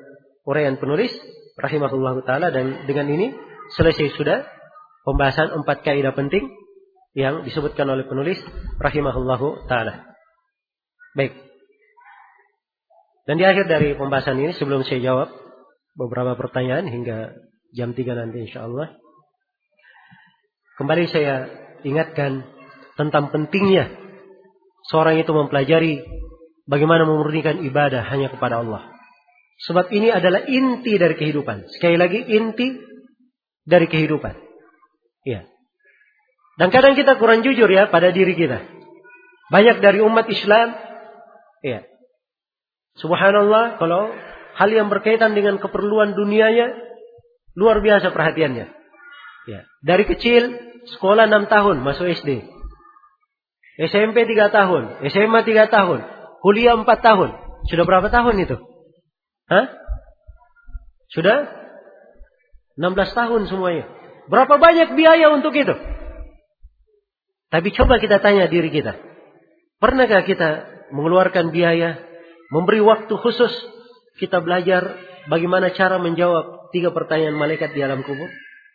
uraian penulis rahimahullahu taala, dan dengan ini selesai sudah pembahasan empat kaidah penting yang disebutkan oleh penulis rahimahullahu taala. Baik. Dan di akhir dari pembahasan ini, sebelum saya jawab beberapa pertanyaan hingga jam tiga nanti insyaallah, kembali saya ingatkan tentang pentingnya seorang itu mempelajari bagaimana memurnikan ibadah hanya kepada Allah. Sebab ini adalah inti dari kehidupan. Sekali lagi, inti dari kehidupan. Ya. Dan kadang kita kurang jujur ya pada diri kita. Banyak dari umat Islam, ya, subhanallah, kalau hal yang berkaitan dengan keperluan dunianya, luar biasa perhatiannya. Ya. Dari kecil, sekolah enam tahun, masuk S D. S M P tiga tahun, S M A tiga tahun, kuliah empat tahun. Sudah berapa tahun itu? Hah? Sudah enam belas tahun semuanya. Berapa banyak biaya untuk itu? Tapi coba kita tanya diri kita. Pernahkah kita mengeluarkan biaya, memberi waktu khusus kita belajar bagaimana cara menjawab tiga pertanyaan malaikat di alam kubur?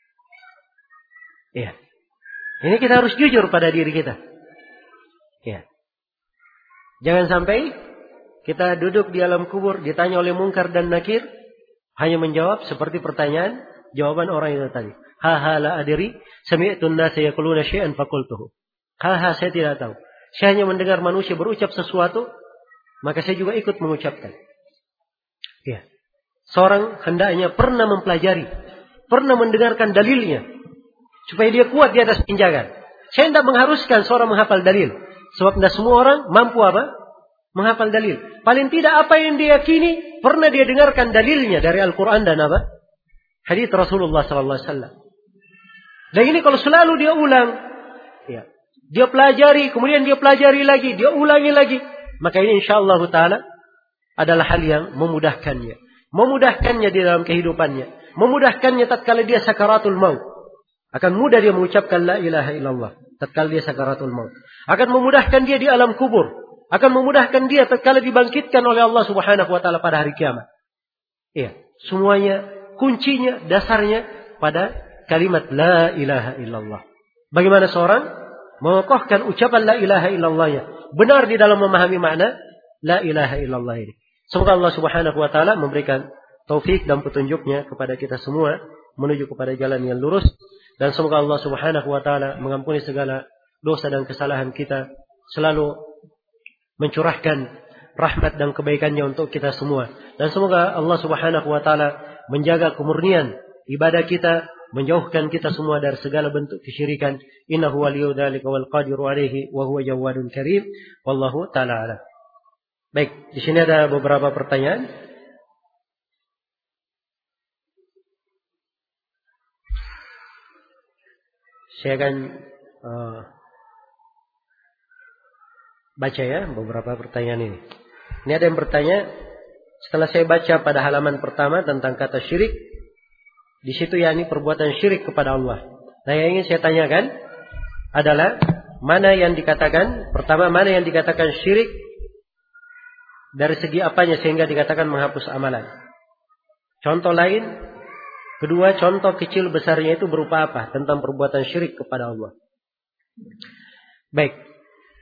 Iya. Ini kita harus jujur pada diri kita. Iya. Jangan sampai kita duduk di alam kubur, ditanya oleh mungkar dan nakir, hanya menjawab seperti pertanyaan, jawaban orang itu tadi. Ha ha la adri, sami'tu an-nasa yaquluna syai'an faqultuhu. Ha ha, saya tidak tahu. Saya hanya mendengar manusia berucap sesuatu, maka saya juga ikut mengucapkan. Ya. Seorang hendaknya pernah mempelajari, pernah mendengarkan dalilnya, supaya dia kuat di atas pijakan. Saya tidak mengharuskan seorang menghafal dalil, sebab tidak semua orang mampu apa? Menghafal dalil. Paling tidak apa yang dia yakini pernah dia dengarkan dalilnya dari Al-Quran dan apa? Hadits Rasulullah sallallahu alaihi wasallam. Dan ini kalau selalu dia ulang, ya, dia pelajari, kemudian dia pelajari lagi, dia ulangi lagi, maka ini insyaallah taala adalah hal yang memudahkannya, memudahkannya di dalam kehidupannya, memudahkannya tatkala dia sakaratul maut. Akan mudah dia mengucapkan la ilaha illallah tatkala dia sakaratul maut. Akan memudahkan dia di alam kubur. Akan memudahkan dia tatkala dibangkitkan oleh Allah Subhanahu wa taala pada hari kiamat. Iya, semuanya kuncinya, dasarnya pada kalimat la ilaha illallah. Bagaimana seorang mengokohkan ucapan la ilaha illallahnya benar di dalam memahami makna la ilaha illallah ini. Semoga Allah Subhanahu wa taala memberikan taufik dan petunjuknya kepada kita semua menuju kepada jalan yang lurus, dan semoga Allah Subhanahu wa taala mengampuni segala dosa dan kesalahan kita, selalu mencurahkan rahmat dan kebaikannya untuk kita semua. Dan semoga Allah Subhanahu wa taala menjaga kemurnian ibadah kita, menjauhkan kita semua dari segala bentuk kesyirikan. Innahu waliyyu dzalika wal qadiru alaihi wa huwa jawadun karim. Wallahu taala a'lam. Baik, di sini ada beberapa pertanyaan. Saya akan uh, baca ya beberapa pertanyaan ini. Ini ada yang bertanya, setelah saya baca pada halaman pertama tentang kata syirik, di situ yakni perbuatan syirik kepada Allah. Nah, yang ingin saya tanyakan adalah mana yang dikatakan, pertama mana yang dikatakan syirik dari segi apanya sehingga dikatakan menghapus amalan. Contoh lain, kedua contoh kecil besarnya itu berupa apa tentang perbuatan syirik kepada Allah. Baik.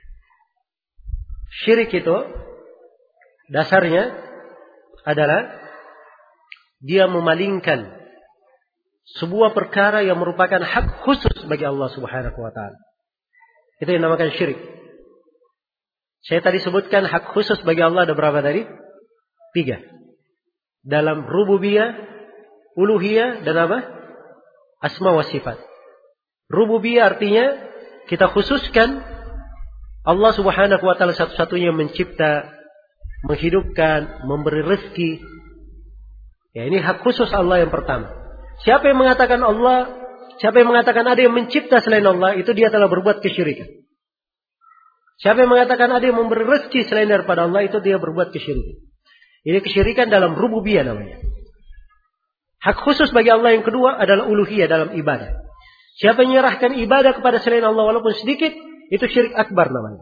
Syirik itu dasarnya adalah dia memalingkan sebuah perkara yang merupakan hak khusus bagi Allah Subhanahu wa taala. Itu yang dinamakan syirik. Saya tadi sebutkan hak khusus bagi Allah ada berapa tadi? Tiga. Dalam rububiyah, uluhiyah, dan apa? Asma wa sifat. Rububiyah artinya kita khususkan Allah Subhanahu wa taala satu-satunya mencipta, menghidupkan, memberi rezeki. Ya, ini hak khusus Allah yang pertama. Siapa yang mengatakan Allah, siapa yang mengatakan ada yang mencipta selain Allah, itu dia telah berbuat kesyirikan. Siapa yang mengatakan ada yang memberi rezeki selain daripada Allah, itu dia berbuat kesyirikan. Ini kesyirikan dalam rububiyah namanya. Hak khusus bagi Allah yang kedua adalah uluhiyah dalam ibadah. Siapa yang menyerahkan ibadah kepada selain Allah walaupun sedikit, itu syirik akbar namanya.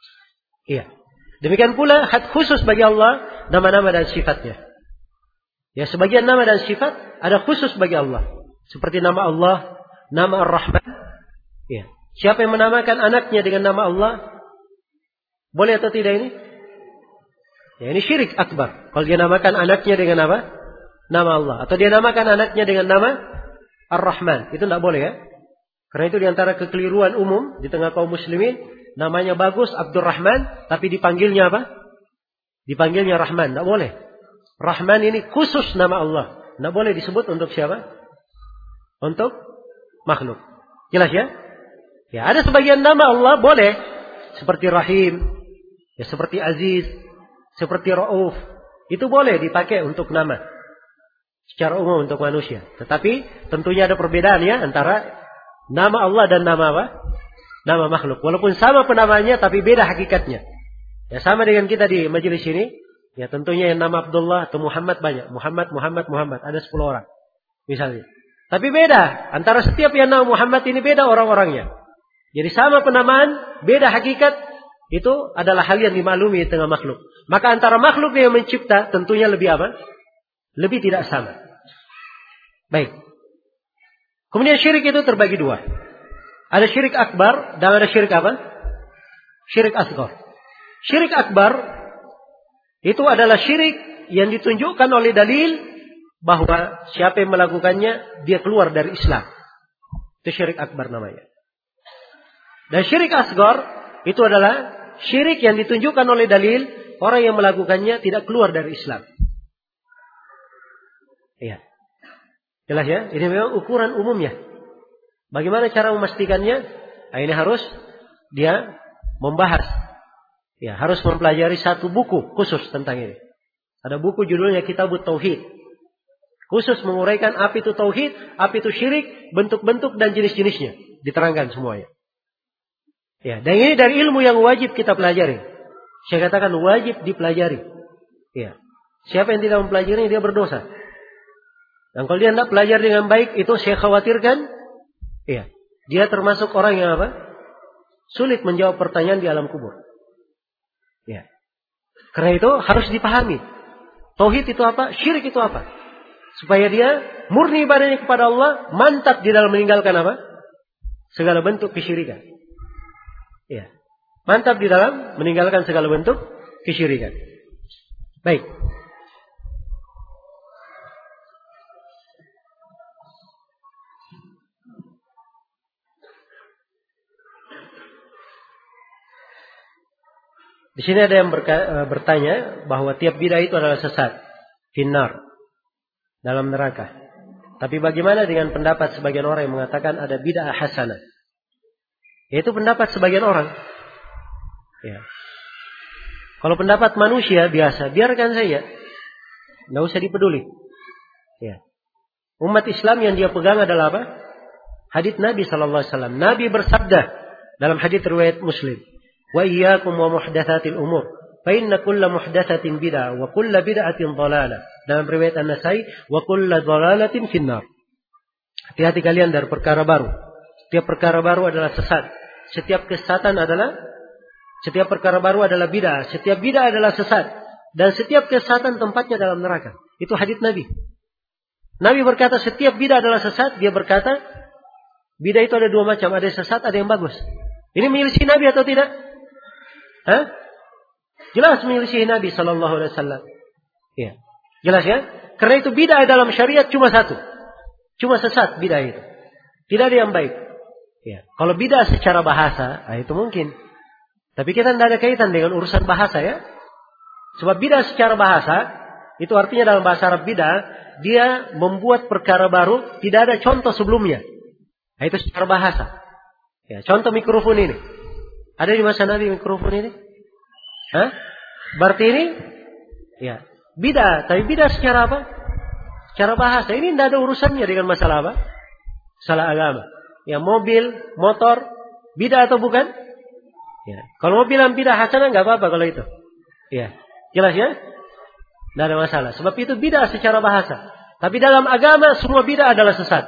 Iya. Demikian pula hak khusus bagi Allah nama-nama dan sifatnya. Ya, sebagian nama dan sifat ada khusus bagi Allah. Seperti nama Allah, nama Ar-Rahman. Ya. Siapa yang menamakan anaknya dengan nama Allah? Boleh atau tidak ini? Ya, ini syirik akbar. Kalau dia namakan anaknya dengan apa? Nama Allah. Atau dia namakan anaknya dengan nama Ar-Rahman. Itu tidak boleh ya. Karena itu diantara kekeliruan umum di tengah kaum muslimin. Namanya bagus, Abdurrahman. Tapi dipanggilnya apa? Dipanggilnya Rahman. Tidak boleh. Rahman ini khusus nama Allah. Tidak boleh disebut untuk siapa? Untuk makhluk. Jelas ya? Ya, ada sebagian nama Allah boleh. Seperti Rahim. Ya, seperti Aziz. Seperti Ra'uf. Itu boleh dipakai untuk nama. Secara umum untuk manusia. Tetapi tentunya ada perbedaan ya. Antara nama Allah dan nama apa? Nama makhluk. Walaupun sama penamanya tapi beda hakikatnya. Ya, sama dengan kita di majelis ini. Ya, tentunya yang nama Abdullah atau Muhammad banyak. Muhammad, Muhammad, Muhammad. Ada sepuluh orang. Misalnya. Tapi beda. Antara setiap yang nama Muhammad ini beda orang-orangnya. Jadi sama penamaan, beda hakikat. Itu adalah hal yang dimaklumi di tengah makhluk. Maka antara makhluk yang mencipta tentunya lebih apa? Lebih tidak sama. Baik. Kemudian syirik itu terbagi dua. Ada syirik akbar dan ada syirik apa? Syirik asghar. Syirik akbar itu adalah syirik yang ditunjukkan oleh dalil bahwa siapa yang melakukannya dia keluar dari Islam. Itu syirik akbar namanya. Dan syirik asghar itu adalah syirik yang ditunjukkan oleh dalil orang yang melakukannya tidak keluar dari Islam. Iya. Jelas ya? Ini memang ukuran umumnya. Bagaimana cara memastikannya? Nah, ini harus dia membahas. Ya, harus mempelajari satu buku khusus tentang ini. Ada buku judulnya Kitabut Tauhid. Khusus menguraikan apa itu tauhid, apa itu syirik, bentuk-bentuk dan jenis-jenisnya. Diterangkan semuanya. Ya, dan ini dari ilmu yang wajib kita pelajari. Saya katakan wajib dipelajari. Ya. Siapa yang tidak mempelajari dia berdosa. Dan kalau dia tidak belajar dengan baik, itu saya khawatirkan, ya, dia termasuk orang yang apa? Sulit menjawab pertanyaan di alam kubur. Ya. Karena itu harus dipahami. Tauhid itu apa? Syirik itu apa? Supaya dia murni ibadahnya kepada Allah, mantap di dalam meninggalkan apa? Segala bentuk kesyirikan. Ya. Mantap di dalam meninggalkan segala bentuk kesyirikan. Baik. Di sini ada yang berka- bertanya bahwa tiap bid'ah itu adalah sesat, finnar, dalam neraka. Tapi bagaimana dengan pendapat sebagian orang yang mengatakan ada bid'ah hasanah? Yaitu pendapat sebagian orang. Ya. Kalau pendapat manusia biasa, biarkan saja, tidak usah dipeduli. Ya. Umat Islam yang dia pegang adalah apa? Hadits Nabi Sallallahu Alaihi Wasallam. Nabi bersabda dalam hadits riwayat Muslim. Wa iyyakum wa muhdatsatil umur fa inna kulla muhdatsatin bid'ah wa kulla bid'atin dhalalah. Dalam riwayat An-Nasai wa kulla dhalalatin finnar. Hati-hati kalian dari perkara baru. Setiap perkara baru adalah sesat. Setiap kesesatan adalah setiap perkara baru adalah bid'ah, setiap bid'ah adalah sesat dan setiap kesesatan tempatnya dalam neraka. Itu hadits Nabi. Nabi berkata setiap bid'ah adalah sesat, dia berkata bid'ah itu ada dua macam, ada yang sesat, ada yang bagus. Ini menyelisih Nabi atau tidak? Hah? Jelas menyelisih Nabi sallallahu alaihi wasallam. Ya. Jelas ya? Karena itu bid'ah dalam syariat cuma satu. Cuma sesat bid'ah itu. Tidak ada yang baik. Ya. Kalau bid'ah secara bahasa, nah itu mungkin. Tapi kita tidak ada kaitan dengan urusan bahasa ya. Sebab bid'ah secara bahasa, itu artinya dalam bahasa Arab bid'ah, dia membuat perkara baru, tidak ada contoh sebelumnya. Nah itu secara bahasa. Ya, contoh mikrofon ini. Ada di masa Nabi mikrofon ini? Hah? Berarti ini ya, bid'ah, tapi bid'ah secara apa? Secara bahasa. Ini tidak ada urusannya dengan masalah apa? Masalah agama. Ya, mobil, motor, bid'ah atau bukan? Ya. Kalau mau bilang bid'ah hasanah enggak apa-apa kalau itu. Ya. Jelas ya? Tidak ada masalah. Sebab itu bid'ah secara bahasa. Tapi dalam agama semua bid'ah adalah sesat.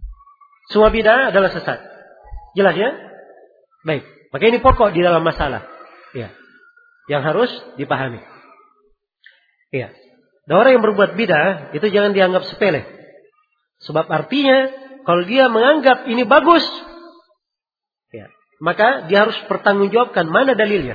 Semua bid'ah adalah sesat. Jelas ya? Baik. Maka ini pokok di dalam masalah. Ya. Yang harus dipahami. Ya. Dan orang yang berbuat bid'ah itu jangan dianggap sepele. Sebab artinya kalau dia menganggap ini bagus, ya, maka dia harus bertanggungjawabkan mana dalilnya.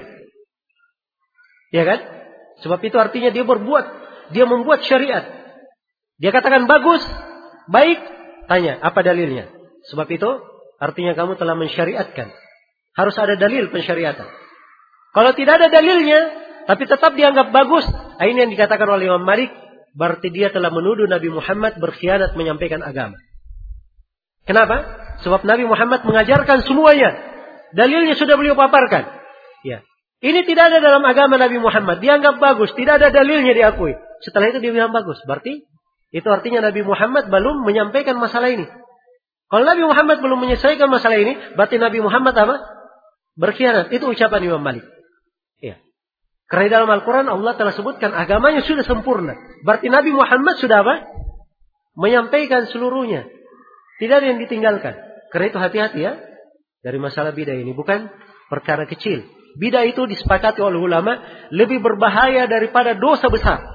Ya kan? Sebab itu artinya dia berbuat, dia membuat syariat. Dia katakan bagus, baik, tanya apa dalilnya. Sebab itu artinya kamu telah mensyariatkan. Harus ada dalil pensyariatan. Kalau tidak ada dalilnya, tapi tetap dianggap bagus, ini yang dikatakan oleh Imam Malik, berarti dia telah menuduh Nabi Muhammad berkhianat menyampaikan agama. Kenapa? Sebab Nabi Muhammad mengajarkan semuanya. Dalilnya sudah beliau paparkan. Ya. Ini tidak ada dalam agama Nabi Muhammad. Dianggap bagus. Tidak ada dalilnya diakui. Setelah itu dia bilang bagus. Berarti itu artinya Nabi Muhammad belum menyampaikan masalah ini. Kalau Nabi Muhammad belum menyelesaikan masalah ini, berarti Nabi Muhammad apa? Berkhianat. Itu ucapan Imam Malik. Ya. Karena dalam Al-Quran Allah telah sebutkan agamanya sudah sempurna. Berarti Nabi Muhammad sudah apa? Menyampaikan seluruhnya. Tidak ada yang ditinggalkan. Karena itu hati-hati ya. Dari masalah bidah ini. Bukan perkara kecil. Bidah itu disepakati oleh ulama. Lebih berbahaya daripada dosa besar.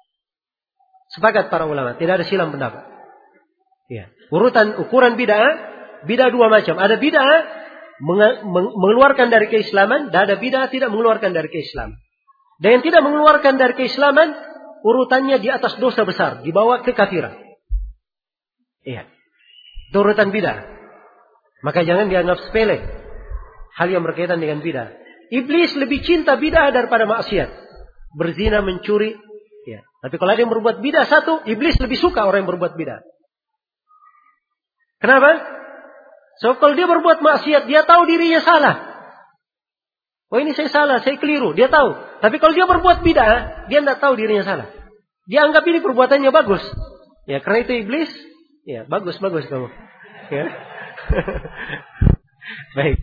Sepakat para ulama. Tidak ada silang pendapat. Ya. Urutan ukuran bidah. Bidah dua macam. Ada bidah mengeluarkan dari keislaman. Dan ada bidah tidak mengeluarkan dari keislaman. Dan yang tidak mengeluarkan dari keislaman, urutannya di atas dosa besar, dibawa ke kafiran. Iya. Itu urutan bidah. Maka jangan dianggap sepele hal yang berkaitan dengan bidah. Iblis lebih cinta bidah daripada maksiat. Berzina, mencuri. Ya. Tapi kalau ada yang berbuat bidah satu, iblis lebih suka orang yang berbuat bidah. Kenapa? So kalau dia berbuat maksiat, dia tahu dirinya salah. Oh ini saya salah, saya keliru. Dia tahu. Tapi kalau dia berbuat bid'ah, dia tidak tahu dirinya salah. Dia anggap ini perbuatannya bagus. Ya, karena itu iblis. Ya, bagus, bagus kamu. Ya. Baik.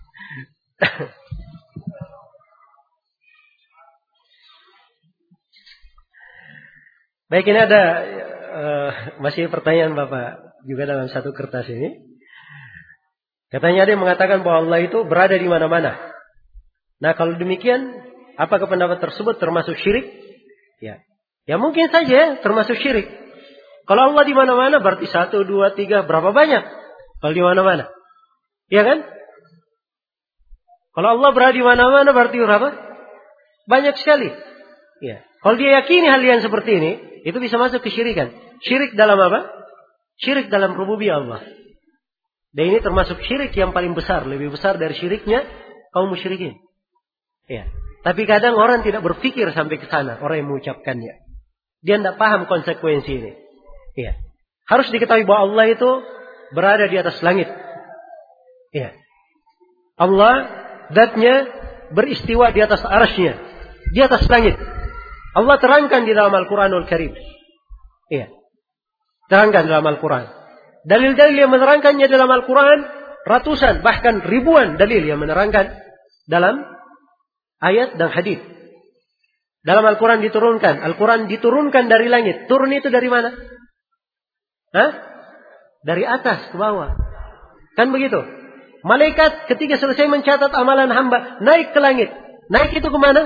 Baik, ini ada uh, masih pertanyaan Bapak juga dalam satu kertas ini. Katanya ada yang mengatakan bahwa Allah itu berada di mana-mana. Nah kalau demikian, apakah pendapat tersebut termasuk syirik? Ya, ya mungkin saja termasuk syirik. Kalau Allah di mana-mana berarti satu, dua, tiga, berapa banyak? Kalau di mana-mana, ya kan? Kalau Allah berada di mana-mana berarti berapa? Banyak sekali. Ya. Kalau dia yakini hal yang seperti ini, itu bisa masuk kesyirikan. Syirik dalam apa? Syirik dalam rububiyah Allah. Dan ini termasuk syirik yang paling besar, lebih besar dari syiriknya kaum musyrikin. Ya. Tapi kadang orang tidak berpikir sampai ke sana, orang yang mengucapkannya. Dia tidak paham konsekuensi ini. Ya. Harus diketahui bahwa Allah itu berada di atas langit. Ya. Allah, zatnya beristiwa di atas arasnya, di atas langit. Allah terangkan di dalam Al-Quranul Karim. Ya. Terangkan dalam Al-Quran. Dalil-dalil yang menerangkannya dalam Al-Quran, ratusan, bahkan ribuan dalil yang menerangkan dalam ayat dan hadis. Dalam Al-Quran diturunkan. Al-Quran diturunkan dari langit. Turun itu dari mana? Hah? Dari atas ke bawah. Kan begitu? Malaikat ketika selesai mencatat amalan hamba, naik ke langit. Naik itu ke mana?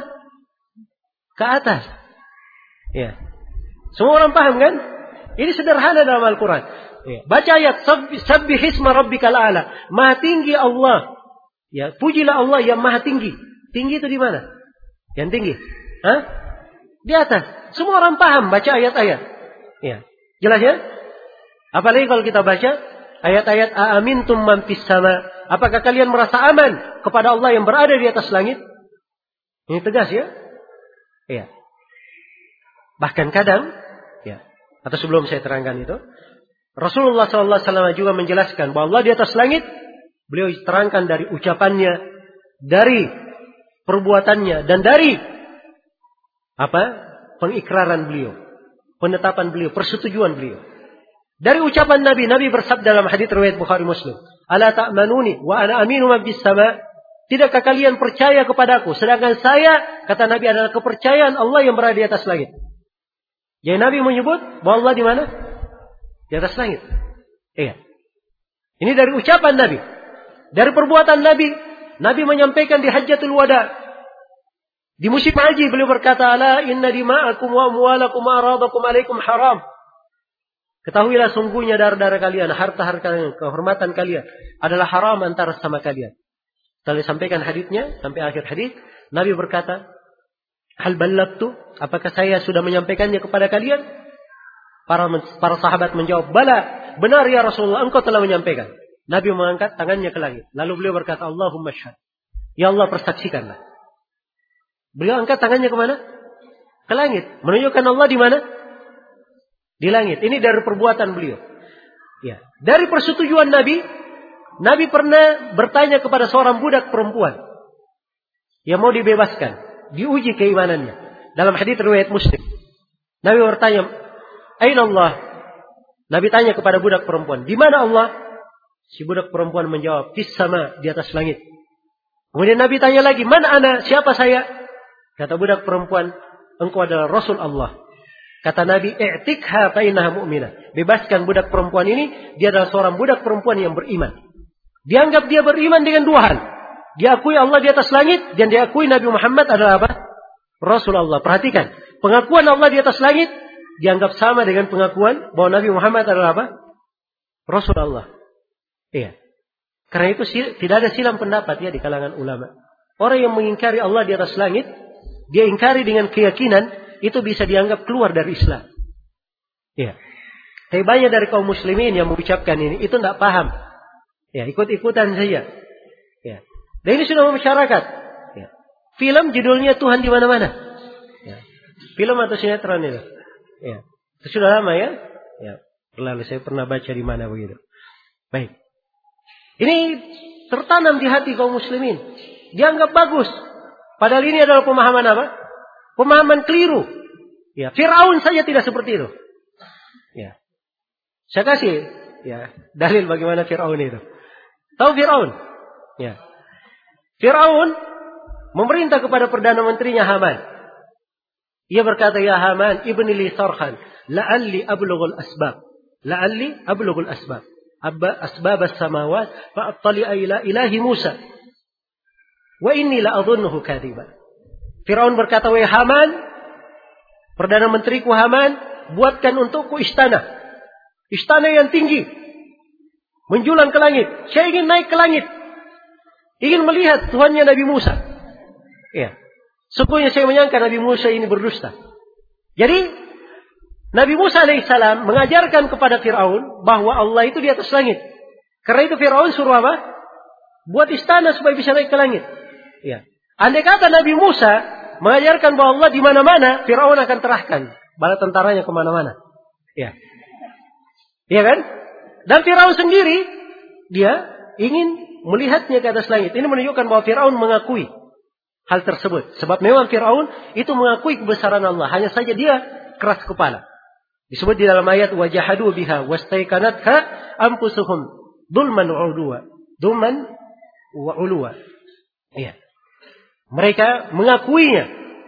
Ke atas. Ya. Semua orang paham kan? Ini sederhana dalam Al-Quran. Ya. Baca ayat. Sabbihisma rabbikal a'la. Maha tinggi Allah. Ya, pujilah Allah yang maha tinggi. Tinggi itu di mana? Yang tinggi. Hah? Di atas. Semua orang paham baca ayat-ayat. Ya. Jelas ya? Apalagi kalau kita baca ayat-ayat aamintum man fis sama. Apakah kalian merasa aman kepada Allah yang berada di atas langit? Ini tegas ya? Iya. Bahkan kadang, ya. Atau sebelum saya terangkan itu, Rasulullah sallallahu alaihi wasallam juga menjelaskan bahwa Allah di atas langit. Beliau terangkan dari ucapannya, dari perbuatannya, dan dari apa? Pengikraran beliau, penetapan beliau, persetujuan beliau. Dari ucapan Nabi, Nabi bersabda dalam hadits riwayat Bukhari Muslim, "Ala ta'manuni wa ana aminu man fis sama?" Tidakkah kalian percaya kepadaku sedangkan saya, kata Nabi, adalah kepercayaan Allah yang berada di atas langit. Jadi Nabi menyebut bahwa Allah di mana? Di atas langit. Iya. Ini dari ucapan Nabi. Dari perbuatan Nabi, Nabi menyampaikan di Hajjatul Wada. Di musim haji beliau berkata, "Ala inna dima'akum wa amwalakum wa aradakum alaikum haram." Ketahuilah sungguhnya darah-darah kalian, harta-harta kalian, kehormatan kalian adalah haram antara sama kalian. Setelah disampaikan hadisnya sampai akhir hadis, Nabi berkata, "Hal ballagtu? Apakah saya sudah menyampaikannya kepada kalian?" Para para sahabat menjawab, "Bala, benar ya Rasulullah, engkau telah menyampaikan." Nabi mengangkat tangannya ke langit. Lalu beliau berkata, "Allahumma syahad." Ya Allah, persaksikanlah. Beliau angkat tangannya ke mana? Ke langit. Menunjukkan Allah di mana? Di langit. Ini dari perbuatan beliau. Ya. Dari persetujuan Nabi, Nabi pernah bertanya kepada seorang budak perempuan yang mau dibebaskan, diuji keimanannya. Dalam hadits riwayat Muslim, Nabi bertanya, "Aina Allah?" Nabi tanya kepada budak perempuan, "Di mana Allah?" Si budak perempuan menjawab, "Fis sama," di atas langit. Kemudian Nabi tanya lagi, "Mana ana? Siapa saya?" Kata budak perempuan, "Engkau adalah Rasul Allah." Kata Nabi, "I'tikha fa innaha mu'minah." Bebaskan budak perempuan ini, dia adalah seorang budak perempuan yang beriman. Dianggap dia beriman dengan dua hal. Diakui Allah di atas langit dan diakui Nabi Muhammad adalah apa? Rasul Allah. Perhatikan, pengakuan Allah di atas langit dianggap sama dengan pengakuan bahwa Nabi Muhammad adalah apa? Rasul Allah. Iya. Karena itu tidak ada silang pendapat ya di kalangan ulama. Orang yang mengingkari Allah di atas langit, dia ingkari dengan keyakinan, itu bisa dianggap keluar dari Islam. Ya. Tapi banyak dari kaum muslimin yang mengucapkan ini, itu tidak paham. Ya, ikut-ikutan saja. Ya. Dan ini sudah masyarakat. Ya. Film judulnya Tuhan di mana-mana. Ya. Film atau sinetron itu. Ya. Itu sudah lama ya. Ya. Lalu saya pernah baca di mana begitu. Baik. Ini tertanam di hati kaum muslimin. Dianggap bagus. Padahal ini adalah pemahaman apa? Pemahaman keliru. Ya, Firaun saja tidak seperti itu. Ya. Saya kasih ya dalil bagaimana Firaun itu. Tahu Firaun? Ya. Firaun memerintah kepada perdana menterinya Haman. Ia berkata, "Ya Haman, ibni li sarhan, la'alli ablughul asbab. La'alli ablughul asbab. Abba asbab as-samawat fa attali'a ila ilahi Musa. Wa inni la adhunnuhu kadhiban." Firaun berkata, "Wahai Haman, perdana menteriku Haman, buatkan untukku istana. Istana yang tinggi. Menjulang ke langit. Saya ingin naik ke langit. Ingin melihat Tuhannya Nabi Musa." Ya. Sesungguhnya saya menyangka Nabi Musa ini berdusta. Jadi, Nabi Musa alaihissalam mengajarkan kepada Firaun bahwa Allah itu di atas langit. Karena itu Firaun suruh apa? Buat istana supaya bisa naik ke langit. Ya. Andai kata Nabi Musa mengajarkan bahwa Allah di mana-mana, Firaun akan terahkan bala tentaranya kemana-mana. Ya, iya kan? Dan Firaun sendiri dia ingin melihatnya ke atas langit. Ini menunjukkan bahwa Firaun mengakui hal tersebut. Sebab memang Firaun itu mengakui kebesaran Allah. Hanya saja dia keras kepala. Disebut di dalam ayat wajahadu biha wastaiqanatha anfusuhum dulman wa uluwa. Dulman wa uluwa. Iya. Mereka mengakuinya,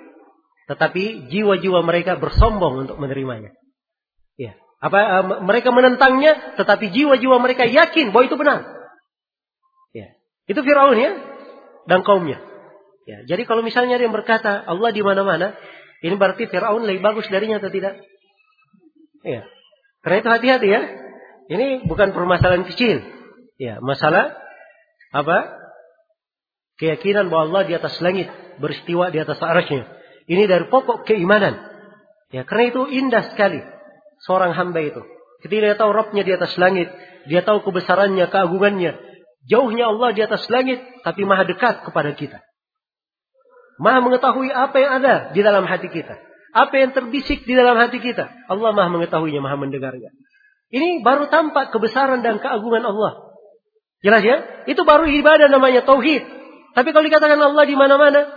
tetapi jiwa-jiwa mereka bersombong untuk menerimanya. Ya, apa uh, mereka menentangnya, tetapi jiwa-jiwa mereka yakin bahwa itu benar. Ya, itu Firaun ya dan kaumnya. Ya, jadi kalau misalnya ada yang berkata Allah di mana-mana, ini berarti Firaun lebih bagus darinya atau tidak? Ya, karena itu hati-hati ya. Ini bukan permasalahan kecil. Ya, masalah apa? Keyakinan bahwa Allah di atas langit, beristiwa di atas arasy-Nya. Ini dari pokok keimanan. Ya, karena itu indah sekali seorang hamba itu. Ketika dia tahu Rabb-Nya di atas langit, dia tahu kebesarannya, keagungannya. Jauhnya Allah di atas langit, tapi maha dekat kepada kita. Maha mengetahui apa yang ada di dalam hati kita. Apa yang terbisik di dalam hati kita. Allah maha mengetahuinya, maha mendengarnya. Ini baru tampak kebesaran dan keagungan Allah. Jelas ya? Itu baru ibadah namanya tauhid. Tapi kalau dikatakan Allah di mana-mana,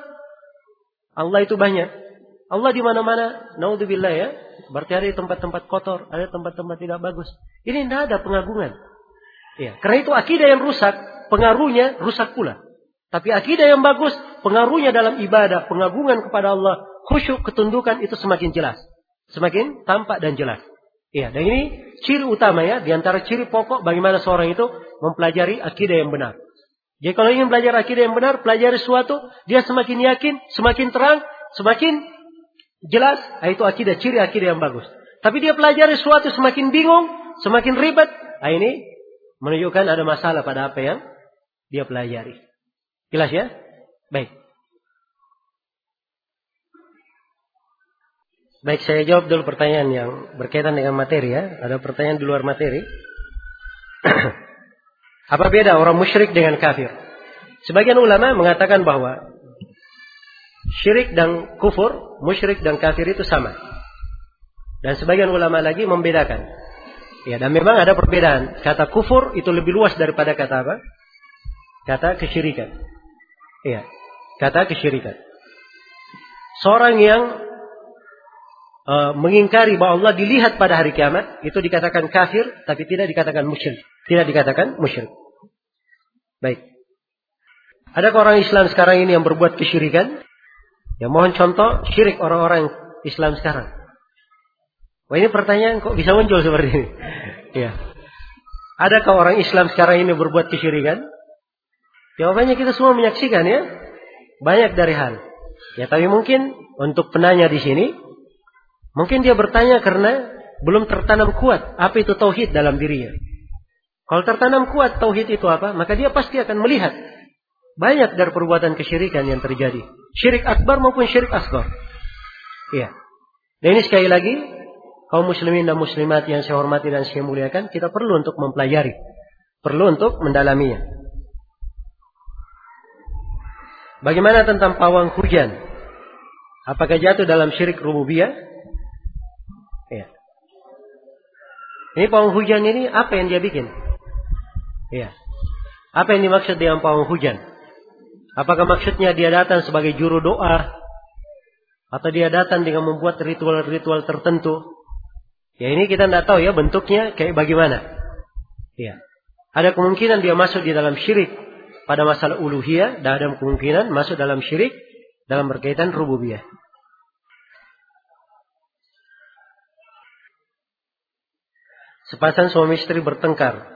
Allah itu banyak. Allah di mana-mana, naudzubillah ya. Berarti ada tempat-tempat kotor, ada tempat-tempat tidak bagus. Ini tidak ada pengagungan. Ya, karena itu akidah yang rusak, pengaruhnya rusak pula. Tapi akidah yang bagus, pengaruhnya dalam ibadah, pengagungan kepada Allah, khusyuk, ketundukan itu semakin jelas, semakin tampak dan jelas. Ya, dan ini ciri utama ya, di antara ciri pokok bagaimana seorang itu mempelajari akidah yang benar. Jadi kalau ingin belajar akidah yang benar, pelajari sesuatu, dia semakin yakin, semakin terang, semakin jelas, itu akidah, ciri akidah yang bagus. Tapi dia pelajari sesuatu semakin bingung, semakin ribet, ini menunjukkan ada masalah pada apa yang dia pelajari. Jelas ya? Baik. Baik, saya jawab dulu pertanyaan yang berkaitan dengan materi ya. Ada pertanyaan di luar materi. Apa beda orang musyrik dengan kafir? Sebagian ulama mengatakan bahwa syirik dan kufur, musyrik dan kafir itu sama. Dan sebagian ulama lagi membedakan. Ya, dan memang ada perbedaan. Kata kufur itu lebih luas daripada kata apa? Kata kesyirikan. Iya, kata kesyirikan. Seorang yang uh, mengingkari bahwa Allah dilihat pada hari kiamat, itu dikatakan kafir, tapi tidak dikatakan musyrik. Tidak dikatakan musyrik. Baik. Adakah orang Islam sekarang ini yang berbuat kesyirikan? Ya, mohon contoh syirik orang-orang Islam sekarang. Wah, ini pertanyaan kok bisa muncul seperti ini? Ya. Adakah orang Islam sekarang ini berbuat kesyirikan? Jawabannya kita semua menyaksikan ya. Banyak dari hal. Ya, tapi mungkin untuk penanya di sini, mungkin dia bertanya karena belum tertanam kuat apa itu tauhid dalam dirinya. Kalau tertanam kuat tauhid itu apa, maka dia pasti akan melihat banyak dari perbuatan kesyirikan yang terjadi. Syirik akbar maupun syirik asghar. Iya. Dan ini sekali lagi, kaum muslimin dan muslimat yang saya hormati dan saya muliakan, kita perlu untuk mempelajari. Perlu untuk mendalaminya. Bagaimana tentang pawang hujan? Apakah jatuh dalam syirik rububiyah? Iya. Ini pawang hujan ini apa yang dia bikin? Iya. Apa yang dimaksud dengan pawang hujan? Apakah maksudnya dia datang sebagai juru doa? Atau dia datang dengan membuat ritual-ritual tertentu? Ya, ini kita tidak tahu ya bentuknya kayak bagaimana. Iya. Ada kemungkinan dia masuk di dalam syirik pada masalah uluhiyah, dan ada kemungkinan masuk dalam syirik dalam berkaitan rububiyah. Sepasang suami istri bertengkar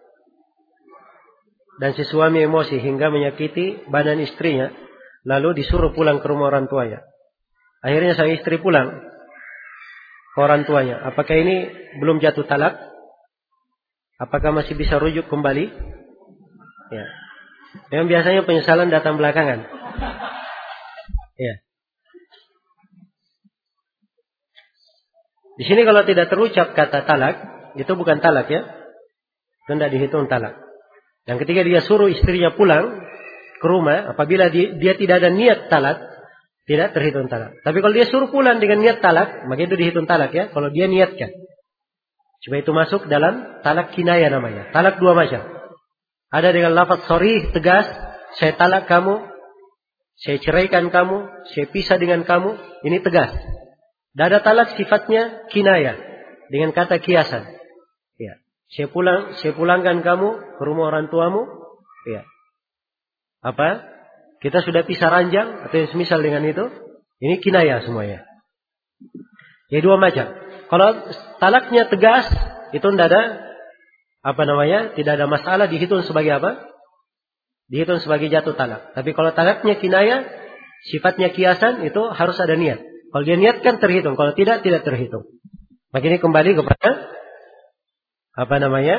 dan si suami emosi hingga menyakiti badan istrinya, lalu disuruh pulang ke rumah orang tuanya. Akhirnya sang istri pulang ke orang tuanya. Apakah ini belum jatuh talak? Apakah masih bisa rujuk kembali? Ya. Yang biasanya penyesalan datang belakangan. Ya. Di sini kalau tidak terucap kata talak, itu bukan talak ya. Itu tidak dihitung talak. Dan ketika dia suruh istrinya pulang ke rumah, apabila dia, dia tidak ada niat talak, tidak terhitung talak. Tapi kalau dia suruh pulang dengan niat talak, maka itu dihitung talak ya. Kalau dia niatkan. Supaya itu masuk dalam talak kinaya namanya. Talak dua macam. Ada dengan lafaz sharih, tegas, saya talak kamu, saya ceraikan kamu, saya pisah dengan kamu, ini tegas. Dan ada talak sifatnya kinaya, dengan kata kiasan. Ya. Saya pulang, saya pulangkan kamu ke rumah orang tuamu. Ya. Apa? Kita sudah pisah ranjang atau yang semisal dengan itu. Ini kinaya semuanya. Jadi dua macam. Kalau talaknya tegas, itu tidak ada apa namanya? Tidak ada masalah, dihitung sebagai apa? Dihitung sebagai jatuh talak. Tapi kalau talaknya kinaya, sifatnya kiasan, itu harus ada niat. Kalau dia niatkan terhitung, kalau tidak tidak terhitung. Maka ini kembali kepada apa namanya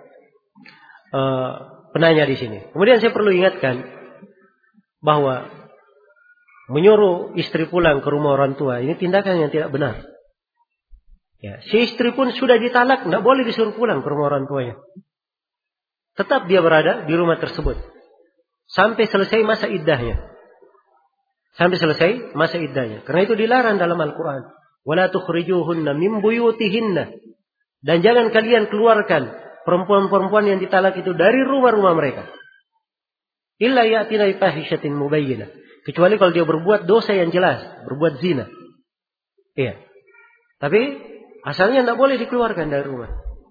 uh, penanya di sini. Kemudian saya perlu ingatkan bahwa menyuruh istri pulang ke rumah orang tua ini tindakan yang tidak benar. Ya, si istri pun sudah ditalak, tidak boleh disuruh pulang ke rumah orang tuanya. Tetap dia berada di rumah tersebut sampai selesai masa iddahnya. Sampai selesai masa iddahnya. Karena itu dilarang dalam Al-Quran. Wala tukhrijuhunna min buyutihinna. Dan jangan kalian keluarkan perempuan-perempuan yang ditalak itu dari rumah-rumah mereka. Illa ya'tina bi fahishatin mubayyinah. Kecuali kalau dia berbuat dosa yang jelas, berbuat zina. Iya. Tapi asalnya tidak boleh dikeluarkan dari rumah.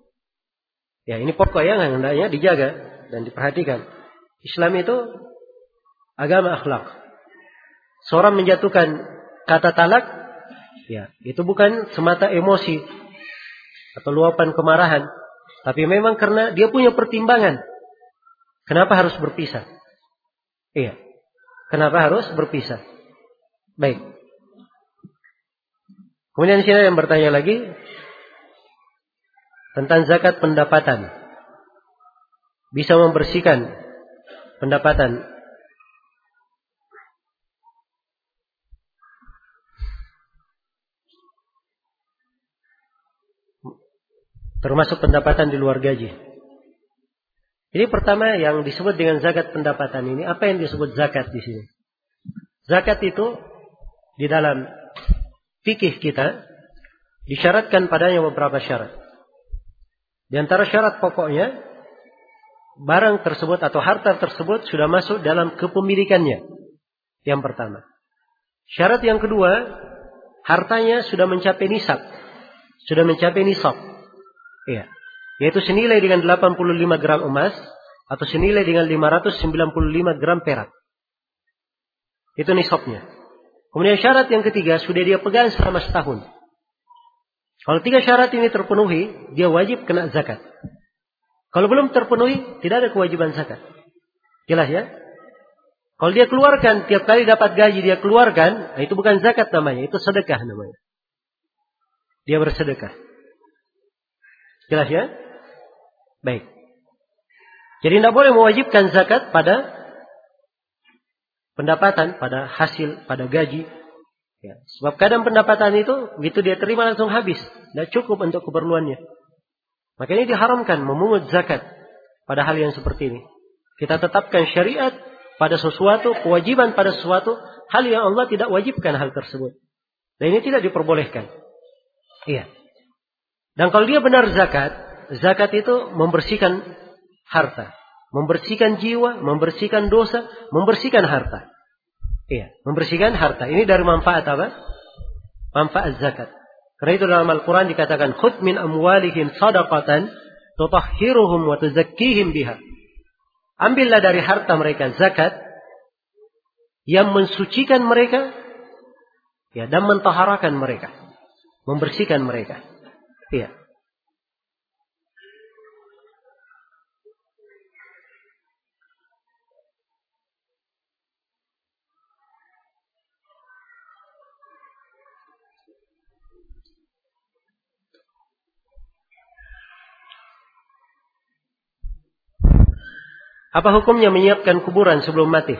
Ya, ini pokok yang hendaknya dijaga dan diperhatikan. Islam itu agama akhlak. Seorang menjatuhkan kata talak, ya, itu bukan semata emosi atau luapan kemarahan, tapi memang karena dia punya pertimbangan. Kenapa harus berpisah? Iya. Kenapa harus berpisah? Baik. Kemudian sini yang bertanya lagi tentang zakat pendapatan. Bisa membersihkan pendapatan. Termasuk pendapatan di luar gaji. Jadi pertama yang disebut dengan zakat pendapatan ini, apa yang disebut zakat di sini? Zakat itu di dalam fikih kita disyaratkan padanya beberapa syarat. Di antara syarat pokoknya, barang tersebut atau harta tersebut sudah masuk dalam kepemilikannya. Yang pertama. Syarat yang kedua, hartanya sudah mencapai nisab. Sudah mencapai nisab. Iya. Yaitu senilai dengan delapan puluh lima gram emas atau senilai dengan lima ratus sembilan puluh lima gram perak. Itu nisabnya. Kemudian syarat yang ketiga, sudah dia pegang selama setahun. Kalau tiga syarat ini terpenuhi, dia wajib kena zakat. Kalau belum terpenuhi, tidak ada kewajiban zakat. Jelas ya? Kalau dia keluarkan, tiap kali dapat gaji dia keluarkan, itu bukan zakat namanya, itu sedekah namanya. Dia bersedekah. Jelas ya? Baik. Jadi tidak boleh mewajibkan zakat pada pendapatan, pada hasil, pada gaji. Ya, sebab kadang pendapatan itu, begitu dia terima langsung habis. Tidak cukup untuk keperluannya. Maka ini diharamkan memungut zakat pada hal yang seperti ini. Kita tetapkan syariat pada sesuatu, kewajiban pada sesuatu, hal yang Allah tidak wajibkan hal tersebut. Dan ini tidak diperbolehkan. Iya. Dan kalau dia benar zakat, zakat itu membersihkan harta. Membersihkan jiwa, membersihkan dosa, membersihkan harta. Iya, membersihkan harta. Ini dari manfaat apa? Manfaat zakat. Karena itu dalam Al-Quran dikatakan, khudh min amwalihim sadaqatan tutahhiruhum wa tuzakkihim biha. Ambillah dari harta mereka zakat yang mensucikan mereka, ya, dan mentaharakan mereka, membersihkan mereka. Iya. Apa hukumnya menyiapkan kuburan sebelum mati?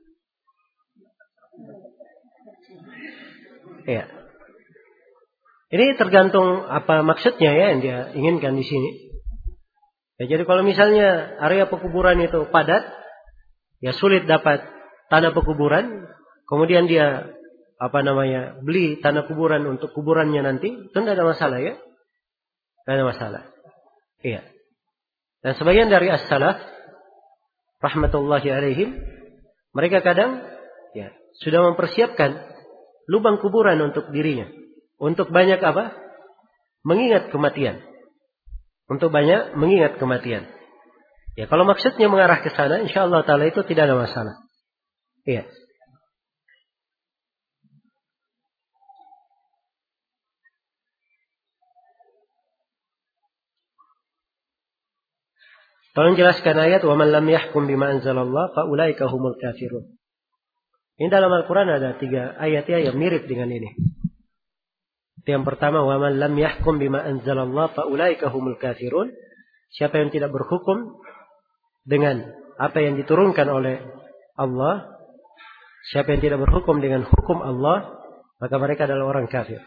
Iya. Ini tergantung apa maksudnya ya yang dia inginkan di sini. Ya, jadi kalau misalnya area pekuburan itu padat, ya sulit dapat tanah pekuburan, kemudian dia apa namanya beli tanah kuburan untuk kuburannya nanti, itu tidak ada masalah ya, tidak ada masalah. Iya. Dan sebagian dari as-salaf rahmatullahi alaihim, mereka kadang ya sudah mempersiapkan lubang kuburan untuk dirinya, untuk banyak apa? Mengingat kematian. Untuk banyak mengingat kematian. Ya, kalau maksudnya mengarah ke sana, insyaallah taala itu tidak ada masalah. Iya. Tolong jelaskan ayat wa man lam yahkum bima anzalallah fa ulaika humul kafirun. Ini dalam Al-Quran ada tiga ayat ya yang mirip dengan ini. Yang pertama, wa man lam yahkum bima anzalallah fa ulaika humul kafirun. Siapa yang tidak berhukum dengan apa yang diturunkan oleh Allah, siapa yang tidak berhukum dengan hukum Allah, maka mereka adalah orang kafir.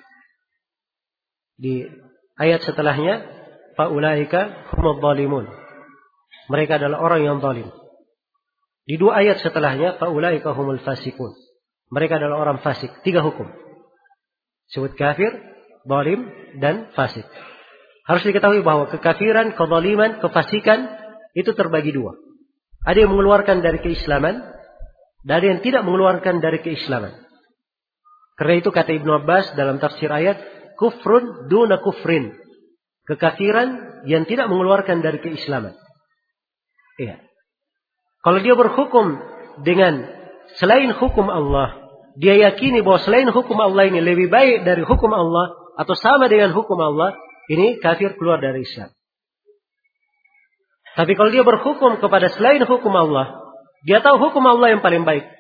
Di ayat setelahnya, fa ulaika humul zalimun. Mereka adalah orang yang zalim. Di dua ayat setelahnya, faulaika humul fasikun. Mereka adalah orang fasik. Tiga hukum. Sebut kafir, zalim, dan fasik. Harus diketahui bahwa kekafiran, kezaliman, kefasikan itu terbagi dua. Ada yang mengeluarkan dari keislaman, dan ada yang tidak mengeluarkan dari keislaman. Karena itu kata Ibnu Abbas dalam tafsir ayat, kufrun duna kufrin. Kekafiran yang tidak mengeluarkan dari keislaman. Iya. Kalau dia berhukum dengan selain hukum Allah, dia yakini bahwa selain hukum Allah ini lebih baik dari hukum Allah atau sama dengan hukum Allah, ini kafir, keluar dari Islam. Tapi kalau dia berhukum kepada selain hukum Allah, Dia tahu hukum Allah yang paling baik.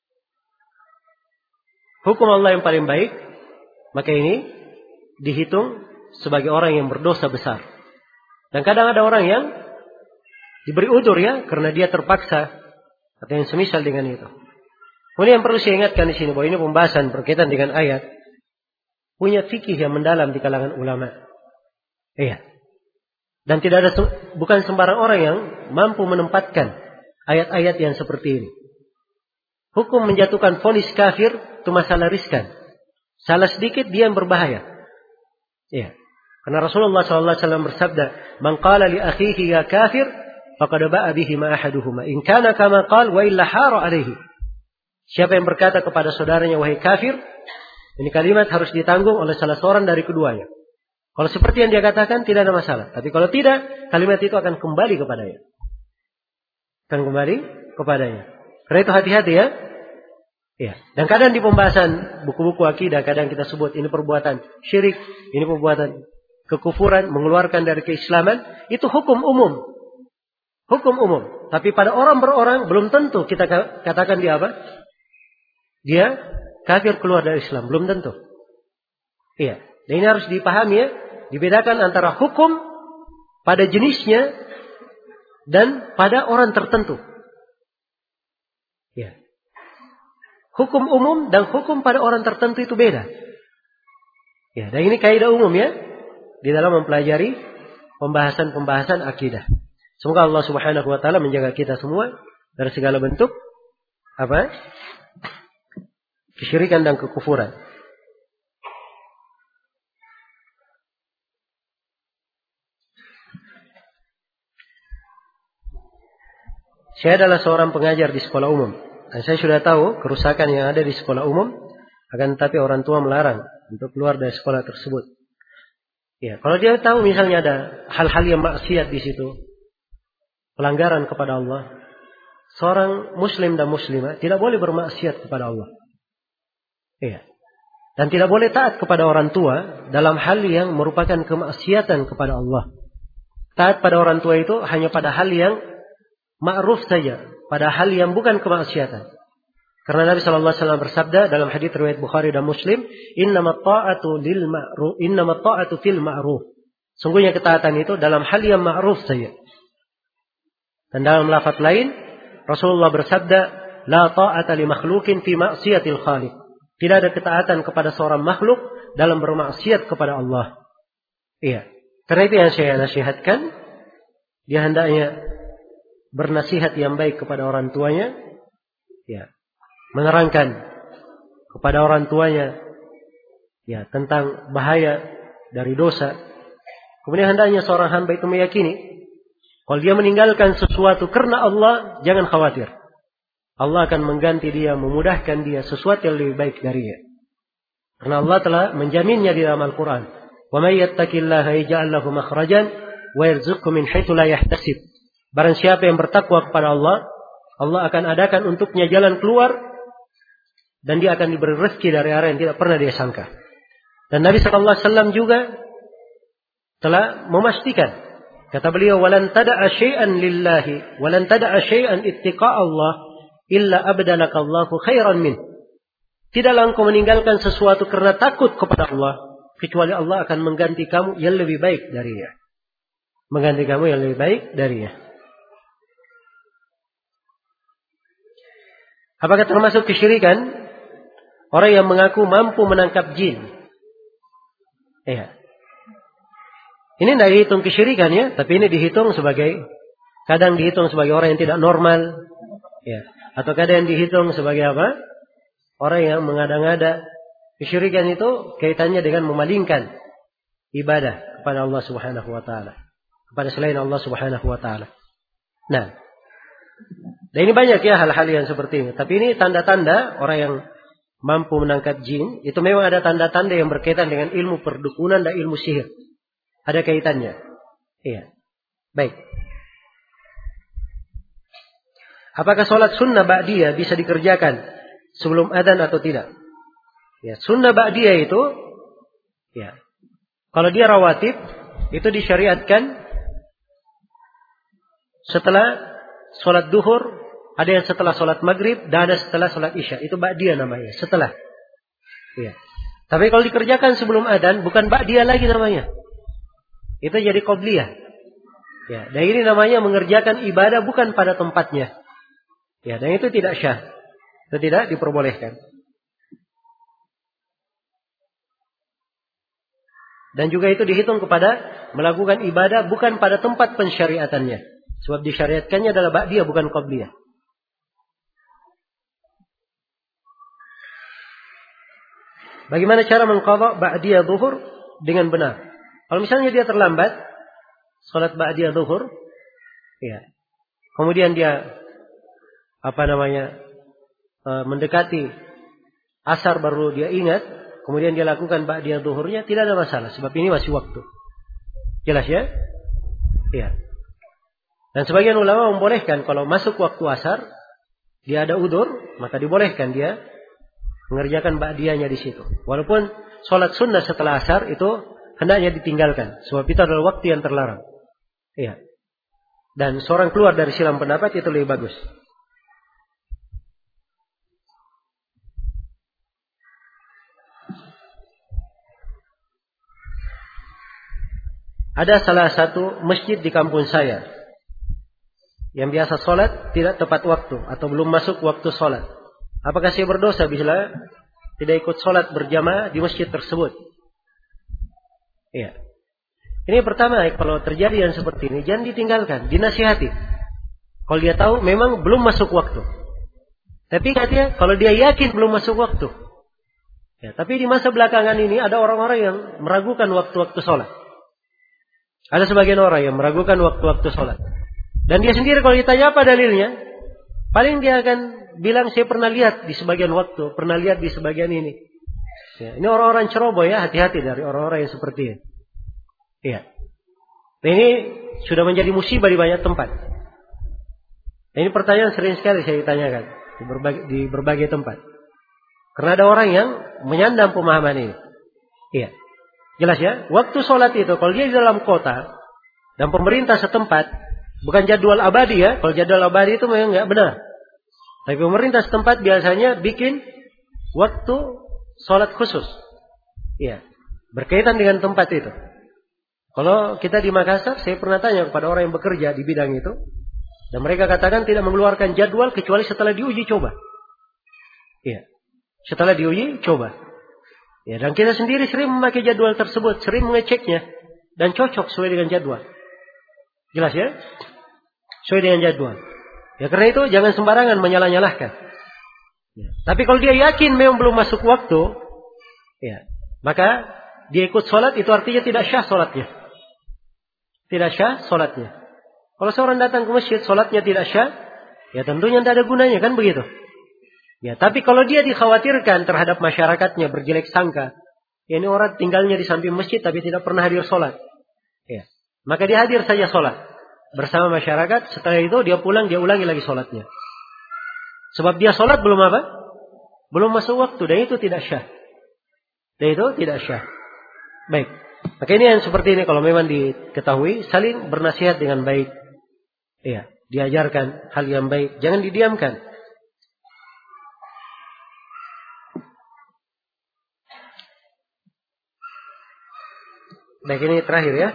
Hukum Allah yang paling baik, maka ini dihitung sebagai orang yang berdosa besar. Dan kadang ada orang yang diberi udzur ya, karena dia terpaksa atau yang semisal dengan itu. Kemudian yang perlu saya ingatkan di sini bahwa ini pembahasan berkaitan dengan ayat punya fikih yang mendalam di kalangan ulama. Iya. Dan tidak ada bukan sembarang orang yang mampu menempatkan ayat-ayat yang seperti ini. Hukum menjatuhkan vonis kafir itu masalah riskan. Salah sedikit dia yang berbahaya. Iya. Karena Rasulullah sallallahu alaihi wasallam bersabda, "Man qala li akhihi ya kafir, faqad ba'a bihi ma ahaduhuma. In kana kama qala wa illa hara alaihi." Siapa yang berkata kepada saudaranya wahai kafir, ini kalimat harus ditanggung oleh salah seorang dari keduanya. Kalau seperti yang dia katakan tidak ada masalah. Tapi kalau tidak, kalimat itu akan kembali kepadanya. Akan kembali kepadanya. Karena itu hati-hati ya. Ya. Dan kadang di pembahasan buku-buku akidah kadang kita sebut ini perbuatan syirik, ini perbuatan kekufuran, mengeluarkan dari keislaman, itu hukum umum. Hukum umum. Tapi pada orang per orang belum tentu kita katakan dia apa? Dia kafir keluar dari Islam, belum tentu. Iya. Dan ini harus dipahami ya, dibedakan antara hukum pada jenisnya dan pada orang tertentu. Ya. Hukum umum dan hukum pada orang tertentu itu beda. Ya, dan ini kaidah umum ya di dalam mempelajari pembahasan-pembahasan akidah. Semoga Allah Subhanahu wa taala menjaga kita semua dari segala bentuk apa? Kesyirikan dan kekufuran. Saya adalah seorang pengajar di sekolah umum. Dan saya sudah tahu kerusakan yang ada di sekolah umum. Akan tetapi orang tua melarang untuk keluar dari sekolah tersebut. Ya, kalau dia tahu misalnya ada hal-hal yang maksiat di situ, pelanggaran kepada Allah, seorang muslim dan muslimah tidak boleh bermaksiat kepada Allah. Iya. Dan tidak boleh taat kepada orang tua dalam hal yang merupakan kemaksiatan kepada Allah. Taat pada orang tua itu hanya pada hal yang ma'ruf saja, pada hal yang bukan kemaksiatan. Karena Nabi sallallahu alaihi wasallam bersabda dalam hadis riwayat Bukhari dan Muslim, "Innamat ta'atu lil ma'ruf, innamat ta'atu fil ma'ruf." Sungguhnya ketaatan itu dalam hal yang ma'ruf saja. Dan dalam lafaz lain, Rasulullah bersabda, "La ta'ata li makhluqin fi ma'siyatil khaliq." Tidak ada ketaatan kepada seorang makhluk dalam bermaksiat kepada Allah. Iya. Karena itu yang saya nasihatkan, dia hendaknya bernasihat yang baik kepada orang tuanya, ya, menerangkan kepada orang tuanya, ya, tentang bahaya dari dosa. Kemudian hendaknya seorang hamba itu meyakini, kalau dia meninggalkan sesuatu karena Allah, jangan khawatir. Allah akan mengganti dia, memudahkan dia sesuatu yang lebih baik darinya. Karena Allah telah menjaminnya di dalam Al-Quran. Wa may yattaqillaha yaj'al lahu makhrajan wa yarzuqhu min haitsu la yahtasib. Barang siapa yang bertakwa kepada Allah, Allah akan adakan untuknya jalan keluar dan dia akan diberi rezeki dari arah yang tidak pernah dia sangka. Dan Nabi sallallahu alaihi wasallam juga telah memastikan, kata beliau, "Walan tada'a syai'an lillahi, walan tada'a syai'an ittiqa Allah illa abdalakallahu khairan min." Tidaklah engkau meninggalkan sesuatu karena takut kepada Allah, kecuali Allah akan mengganti kamu yang lebih baik darinya. Mengganti kamu yang lebih baik darinya. Apakah termasuk kesyirikan orang yang mengaku mampu menangkap jin? Iya. Ini tidak dihitung kesyirikan ya, tapi ini dihitung sebagai, kadang dihitung sebagai orang yang tidak normal, ya. Atau kadang dihitung sebagai apa? Orang yang mengada-ngada. Kesyirikan itu kaitannya dengan memalingkan ibadah kepada Allah Subhanahu wa taala, kepada selain Allah Subhanahu wa taala. Nah, dan ini banyak ya hal-hal yang seperti ini. Tapi ini tanda-tanda orang yang mampu menangkap jin, itu memang ada tanda-tanda yang berkaitan dengan ilmu perdukunan dan ilmu sihir. Ada kaitannya. Iya. Baik. Apakah sholat sunnah ba'diyah bisa dikerjakan sebelum adzan atau tidak? Ya, sunnah ba'diyah itu, ya, kalau dia rawatib, itu disyariatkan setelah sholat duhur Ada yang setelah sholat maghrib dan ada setelah sholat isya. Itu ba'diyah namanya. Setelah. Ya. Tapi kalau dikerjakan sebelum adzan bukan ba'diyah lagi namanya. Itu jadi qobliyah. Ya. Dan ini namanya mengerjakan ibadah bukan pada tempatnya. Ya. Dan itu tidak syah. Itu tidak diperbolehkan. Dan juga itu dihitung kepada melakukan ibadah bukan pada tempat pensyariatannya. Sebab disyariatkannya adalah ba'diyah bukan qobliyah. Bagaimana cara mengqadha ba'diyah zuhur dengan benar? Kalau misalnya dia terlambat salat ba'diyah zuhur, ya. Kemudian dia apa namanya? E, mendekati asar baru dia ingat, kemudian dia lakukan ba'diyah zuhurnya, tidak ada masalah sebab ini masih waktu. Jelas ya? Iya. Dan sebagian ulama membolehkan kalau masuk waktu asar, dia ada udzur, maka dibolehkan dia mengerjakan ba'diyahnya di situ. Walaupun sholat sunnah setelah asar itu hendaknya ditinggalkan, sebab itu adalah waktu yang terlarang. Iya. Dan seorang keluar dari silam pendapat itu lebih bagus. Ada salah satu masjid di kampung saya yang biasa sholat tidak tepat waktu atau belum masuk waktu sholat. Apakah saya berdosa bila tidak ikut sholat berjamaah di masjid tersebut? Iya. Ini pertama, kalau terjadi yang seperti ini jangan ditinggalkan, dinasihati. Kalau dia tahu memang belum masuk waktu. Tapi katanya kalau dia yakin belum masuk waktu. Ya, tapi di masa belakangan ini ada orang-orang yang meragukan waktu-waktu sholat. Ada sebagian orang yang meragukan waktu-waktu sholat. Dan dia sendiri kalau ditanya apa dalilnya, paling dia akan bilang saya pernah lihat di sebagian waktu, pernah lihat di sebagian ini. Ya, ini orang-orang ceroboh ya, hati-hati dari orang-orang yang seperti ini. Iya. Nah, ini sudah menjadi musibah di banyak tempat. Nah, ini pertanyaan sering sekali saya ditanyakan di berbagai, di berbagai tempat. Karena ada orang yang menyandang pemahaman ini. Iya. Jelas ya, waktu sholat itu kalau dia di dalam kota dan pemerintah setempat, bukan jadwal abadi ya, kalau jadwal abadi itu memang nggak benar. Tapi pemerintah setempat biasanya bikin waktu sholat khusus, iya, berkaitan dengan tempat itu. Kalau kita di Makassar, saya pernah tanya kepada orang yang bekerja di bidang itu, dan mereka katakan tidak mengeluarkan jadwal kecuali setelah diuji coba. Iya, setelah diuji coba. Ya, dan kita sendiri sering memakai jadwal tersebut, sering mengeceknya dan cocok sesuai dengan jadwal. Jelas ya? Sesuai dengan jadwal. Ya karena itu jangan sembarangan menyalah-nyalahkan. Ya. Tapi kalau dia yakin memang belum masuk waktu, ya, maka dia ikut sholat itu artinya tidak syah sholatnya. Tidak syah sholatnya. Kalau seorang datang ke masjid sholatnya tidak syah, ya tentunya tidak ada gunanya kan begitu. Ya, tapi kalau dia dikhawatirkan terhadap masyarakatnya berjelek sangka, ya ini orang tinggalnya di samping masjid tapi tidak pernah hadir sholat, ya, maka dia hadir saja sholat bersama masyarakat. Setelah itu dia pulang, dia ulangi lagi sholatnya. Sebab dia sholat belum apa? Belum masuk waktu, dan itu tidak syah. Dan itu tidak syah. Baik, maka ini yang seperti ini kalau memang diketahui, saling bernasihat dengan baik. Ya, diajarkan hal yang baik, jangan didiamkan. Baik, ini terakhir ya.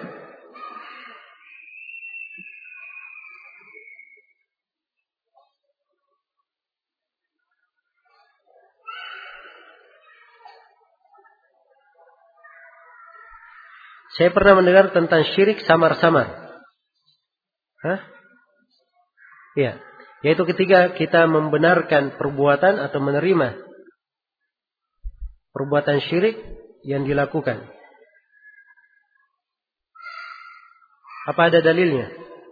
Saya pernah mendengar tentang syirik samar-samar. Hah? Iya. Yaitu ketika kita membenarkan perbuatan atau menerima perbuatan syirik yang dilakukan. Apa ada dalilnya?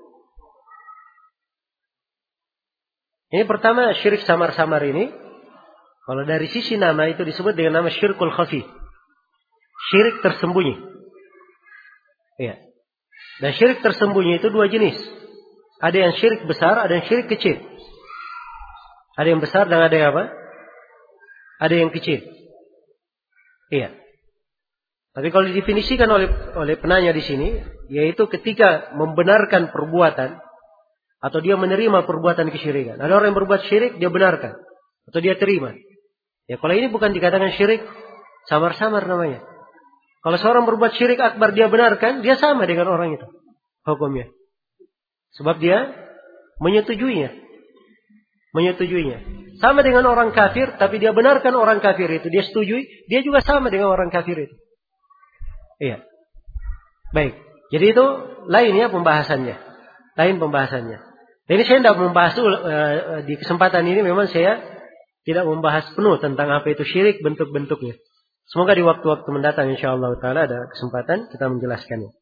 Ini pertama, syirik samar-samar ini, kalau dari sisi nama itu disebut dengan nama syirkul khafi. Syirik tersembunyi. Iya. Dan syirik tersembunyi itu dua jenis. Ada yang syirik besar, ada yang syirik kecil. Ada yang besar dan ada yang apa? Ada yang kecil. Iya. Tapi kalau didefinisikan oleh oleh penanya di sini, yaitu ketika membenarkan perbuatan Atau dia menerima perbuatan kesyirikan. Ada orang yang berbuat syirik, dia benarkan. Atau dia terima. Ya, kalau ini bukan dikatakan syirik, samar-samar namanya. Kalau seorang berbuat syirik akbar, dia benarkan, dia sama dengan orang itu. Hukumnya. Sebab dia menyetujuinya. Menyetujuinya. Sama dengan orang kafir, tapi dia benarkan orang kafir itu. Dia setujui, dia juga sama dengan orang kafir itu. Iya. Baik. Jadi itu lain ya pembahasannya. Lain pembahasannya. Ini saya tidak membahas dulu, uh, di kesempatan ini memang saya tidak membahas penuh tentang apa itu syirik, bentuk-bentuknya. Semoga di waktu-waktu mendatang insyaallah taala ada kesempatan kita menjelaskannya.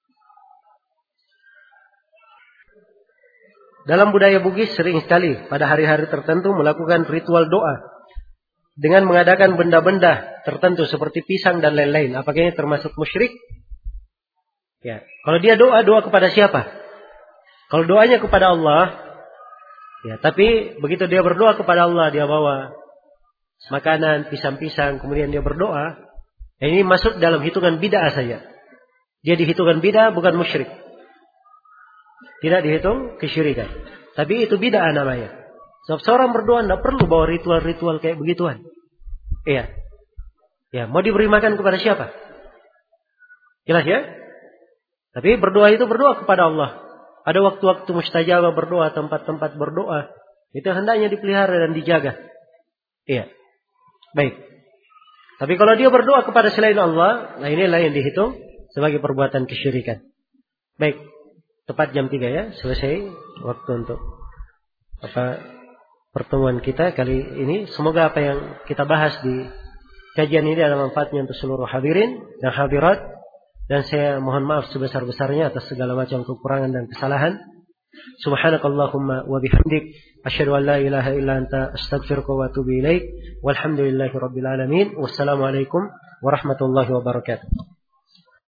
Dalam budaya Bugis sering sekali pada hari-hari tertentu melakukan ritual doa dengan mengadakan benda-benda tertentu seperti pisang dan lain-lain. Apakah ini termasuk musyrik? Ya, kalau dia doa, doa kepada siapa? Kalau doanya kepada Allah, ya, tapi begitu dia berdoa kepada Allah, dia bawa makanan, pisang-pisang, kemudian dia berdoa, ya ini masuk dalam hitungan bid'ah saja. Dia dihitungkan bid'ah, bukan musyrik. Tidak dihitung kesyirikan. Tapi itu bid'ah namanya. Sebab seorang berdoa tidak perlu bawa ritual-ritual kayak begituan. Iya. Ya, mau diberi makan kepada siapa? Jelas ya? Tapi berdoa itu berdoa kepada Allah. Ada waktu-waktu mustajabah berdoa, tempat-tempat berdoa. Itu hendaknya dipelihara dan dijaga. Iya. Baik. Tapi kalau dia berdoa kepada selain Allah, nah inilah yang dihitung sebagai perbuatan kesyirikan. Baik. Tepat jam tiga ya. Selesai waktu untuk apa pertemuan kita kali ini. Semoga apa yang kita bahas di kajian ini ada manfaatnya untuk seluruh hadirin dan hadirat. Dan saya mohon maaf sebesar-besarnya atas segala macam kekurangan dan kesalahan. Subhanakallahumma wa bihamdik asyhadu an la ilaha illa anta astaghfiruka wa atubu ilaik. Walhamdulillahirabbil alamin. Wassalamualaikum warahmatullahi wabarakatuh.